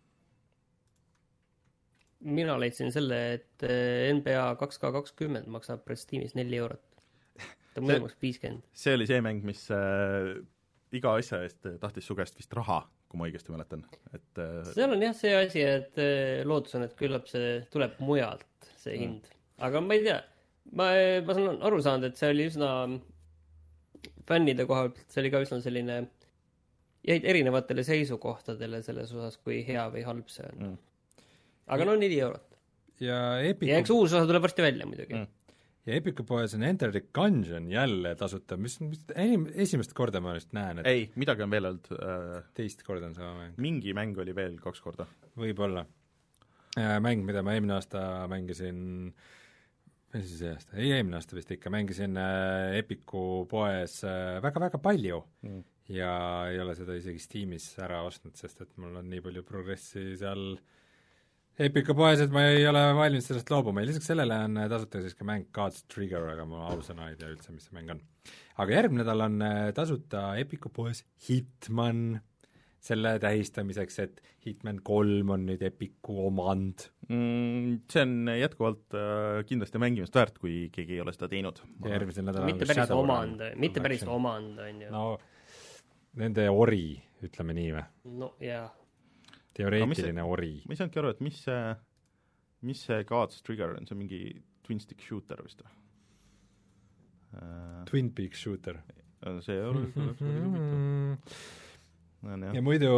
S3: mina leidsin selle, et N B A kaks K kakskümmend maksab Steamis neli eurot. ta muidu maksab viiskümmend.
S1: see oli see mäng, mis äh, iga asja eest tahtis su käest vist raha, kui ma õigesti mäletan. Et, äh,
S3: seal on jah see asi, et äh, lootus on, et küllap see tuleb mujalt, see hind. Mm. aga ma ei tea, ma, ma saan aru saanud, et see oli üsna fännide koha pealt see oli ka üsna selline, jäid erinevatele seisukohtadele selles osas, kui hea või halb see on mm.. aga no neli eurot.
S2: ja Epiku...
S3: ja eks uus osa tuleb varsti välja muidugi mm.
S2: ja Epiku poes on Enter the Gungeon jälle tasuta, mis, mis enim, esimest korda ma just näen, et
S1: ei, midagi on veel olnud äh,
S2: teist korda on sama mäng.
S1: mingi mäng oli veel kaks korda.
S2: Võib-olla. Mäng, mida ma eelmine aasta mängisin, mis siis see aasta, ei eelmine aasta vist ikka, mängisin Epiku poes väga-väga palju mm. ja ei ole seda isegi Steamis ära ostnud, sest et mul on nii palju progressi seal Epiku poes, et ma ei ole valmis sellest loobuma ja lisaks sellele on tasuta siis ka mäng God's Trigger, aga ma ausõna ei tea üldse, mis see mäng on. Aga järgmine nädal on tasuta Epiku poes Hitman, selle tähistamiseks, et Hitman kolm on nüüd Epiku omand
S1: mm,. See on jätkuvalt äh, kindlasti mängimist väärt, kui keegi ei ole seda teinud.
S2: järgmisel nädalal
S3: mitte päris omand, mitte päris omand on ju.
S2: No nende ori, ütleme nii või?
S3: No jaa.
S2: Teoreetiline
S1: see,
S2: ori.
S1: ma ei saanudki aru, et mis see, mis see God's Trigger on, see on mingi twin stick shooter vist või?
S2: Twin Peak shooter.
S1: See ei ole no,
S2: ja muidu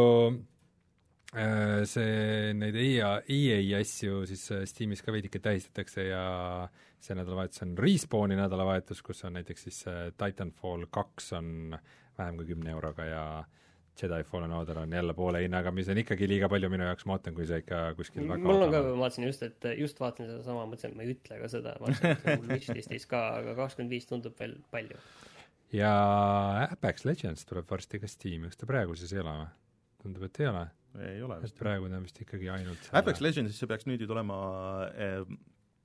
S2: see, neid E A, E A asju siis Steamis ka veidike tähistatakse ja see nädalavahetus on Respawni nädalavahetus, kus on näiteks siis Titanfall kaks on vähem kui kümne euroga ja Jedi Fallen Order on jälle poole hinnaga, mis on ikkagi liiga palju minu jaoks, ma ootan, kui see ikka kuskil väga
S3: mul on ka, ma vaatasin just, et just vaatasin seda sama, mõtlesin, et ma ei ütle ka seda, ma vaatasin, et mul wishlistis ka, aga kakskümmend viis tundub veel palju.
S2: Ja Apex Legends tuleb varsti ka Steam, kas ta praegu siis ei ole või? Tundub, et ei ole.
S1: Ei ole vist.
S2: Praegu ta vist ikkagi ainult
S1: selle... Apex Legends see peaks nüüd ju tulema äh,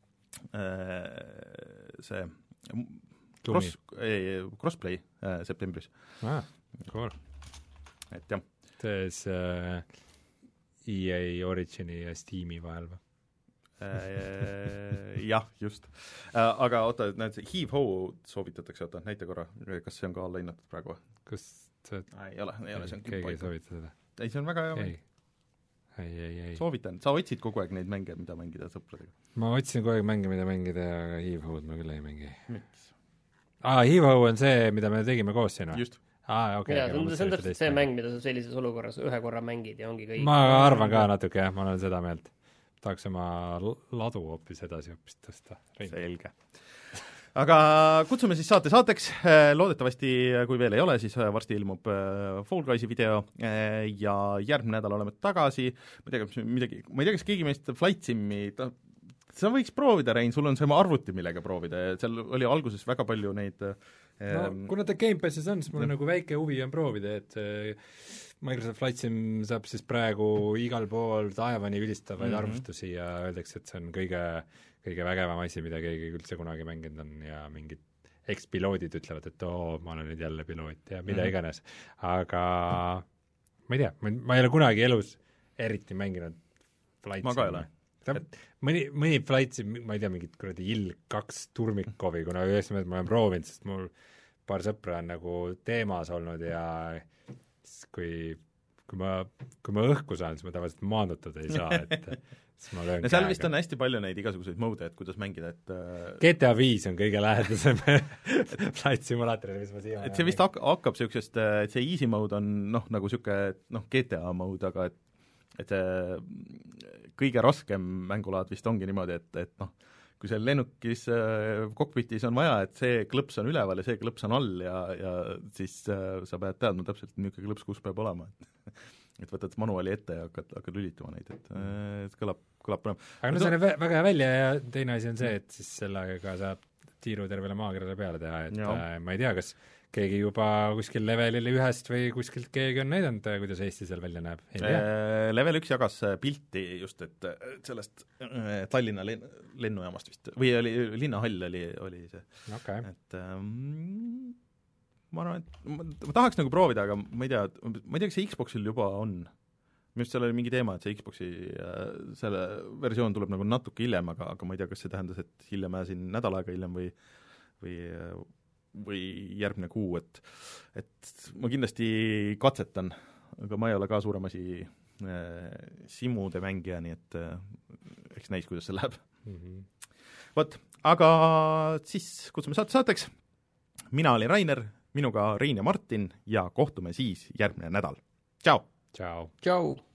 S1: äh, see cross, ei, crossplay äh, septembris.
S2: Ah, cool.
S1: Et jah.
S2: Tees äh, E A Origini ja Steam'i vahel või?
S1: äh, jah, just äh,. Aga oota, näed, Heave-Ho soovitatakse, oota, näita korra, kas see on ka alla hinnatud praegu?
S2: Kas see...
S1: Äh, ei ole, ei ole, see on
S2: keegi ei soovita seda?
S1: Ei, see on väga hea mäng.
S2: Ei, ei, ei.
S1: Soovitan, sa otsid kogu aeg neid mänge, mida mängida sõpradega?
S2: Ma otsin kogu aeg mänge, mida mängida, aga Heave-Ho'd ma küll ei mängi.
S1: Miks?
S2: Aa, Heave-Ho on see, mida me tegime koos siin või?
S1: Just.
S2: Ah, okay,
S3: ja, okay, see on täpselt see mäng, mida sa sellises olukorras ühe korra mängid ja ongi kõik.
S2: Ma arvan ka natuke, jah, ma olen seda meelt. Tahaks oma ladu hoopis edasi hoopis tõsta.
S1: Selge. Aga kutsume siis saate saateks, loodetavasti, kui veel ei ole, siis varsti ilmub Fall Guysi video ja järgmine nädal oleme tagasi, ma ei tea, kas midagi, ma ei tea, kas keegi meist Flight Simi ta, sa võiks proovida, Rein, sul on see arvuti, millega proovida ja seal oli alguses väga palju neid
S2: no, kuna ta Gamepassis on, siis mul on nagu väike huvi on proovida, et Microsoft Flight Sim saab siis praegu igal pool taevani ülistavaid mm-hmm. arvustusi ja öeldakse, et see on kõige, kõige vägevam asi, mida keegi üldse kunagi mänginud on ja mingid eks-piloodid ütlevad, et oo, ma olen nüüd jälle piloot ja mida mm-hmm. iganes. Aga ma ei tea, ma, ma ei ole kunagi elus eriti mänginud Flight Sim.
S1: Ma ka ei ole.
S2: Et mõni, mõni Flight Sim, ma ei tea, mingit kuradi Ilg kaks Turmikovi, kuna ühest mõttes ma olen proovinud, sest mul paar sõpra on nagu teemas olnud ja kui, kui ma, kui ma õhku saan, siis ma tavaliselt maandutada ei saa, et siis ma löön
S1: no seal vist on hästi palju neid igasuguseid mode, et kuidas mängida, et
S2: G T A viis on kõige lähedasem Flight Simulatorile, mis ma siia
S1: et see vist hak- hakkab niisugusest, et see easy mode on noh, nagu niisugune noh, G T A mode, aga et et see kõige raskem mängulaad vist ongi niimoodi, et, et noh, kui seal lennukis äh, kokpitis on vaja, et see klõps on üleval ja see klõps on all ja, ja siis äh, sa pead teadma täpselt, niisugune klõps, kus peab olema. et võtad manuaali ette ja hakkad, hakkad lülitama neid, et äh, kõlab, kõlab põnev.
S2: aga no see on väga hea välja ja teine asi on see, et siis sellega saab tiiru tervele maakerale peale teha, et äh, ma ei tea, kas keegi juba kuskil levelil ühest või kuskilt keegi on näidanud, kuidas Eesti seal välja näeb?
S1: Level üks jagas pilti just, et sellest Tallinna len- lennujaamast vist, või oli linnahall oli, oli see
S2: okay.
S1: et ähm, ma arvan, et ma, ma tahaks nagu proovida, aga ma ei tea, ma ei tea, kas see Xboxil juba on, minu arust seal oli mingi teema, et see Xboxi äh, selle versioon tuleb nagu natuke hiljem, aga, aga ma ei tea, kas see tähendas, et hiljem siin nädal aega hiljem või või või järgmine kuu, et et ma kindlasti katsetan, aga ma ei ole ka suurem asi äh, simude mängija, nii et äh, eks näis, kuidas see läheb. Mm-hmm. Vot, aga siis kutsume saate saateks, mina olin Rainer, minuga Rein ja Martin ja kohtume siis järgmine nädal. Tšau!
S2: Tšau!
S3: Tšau!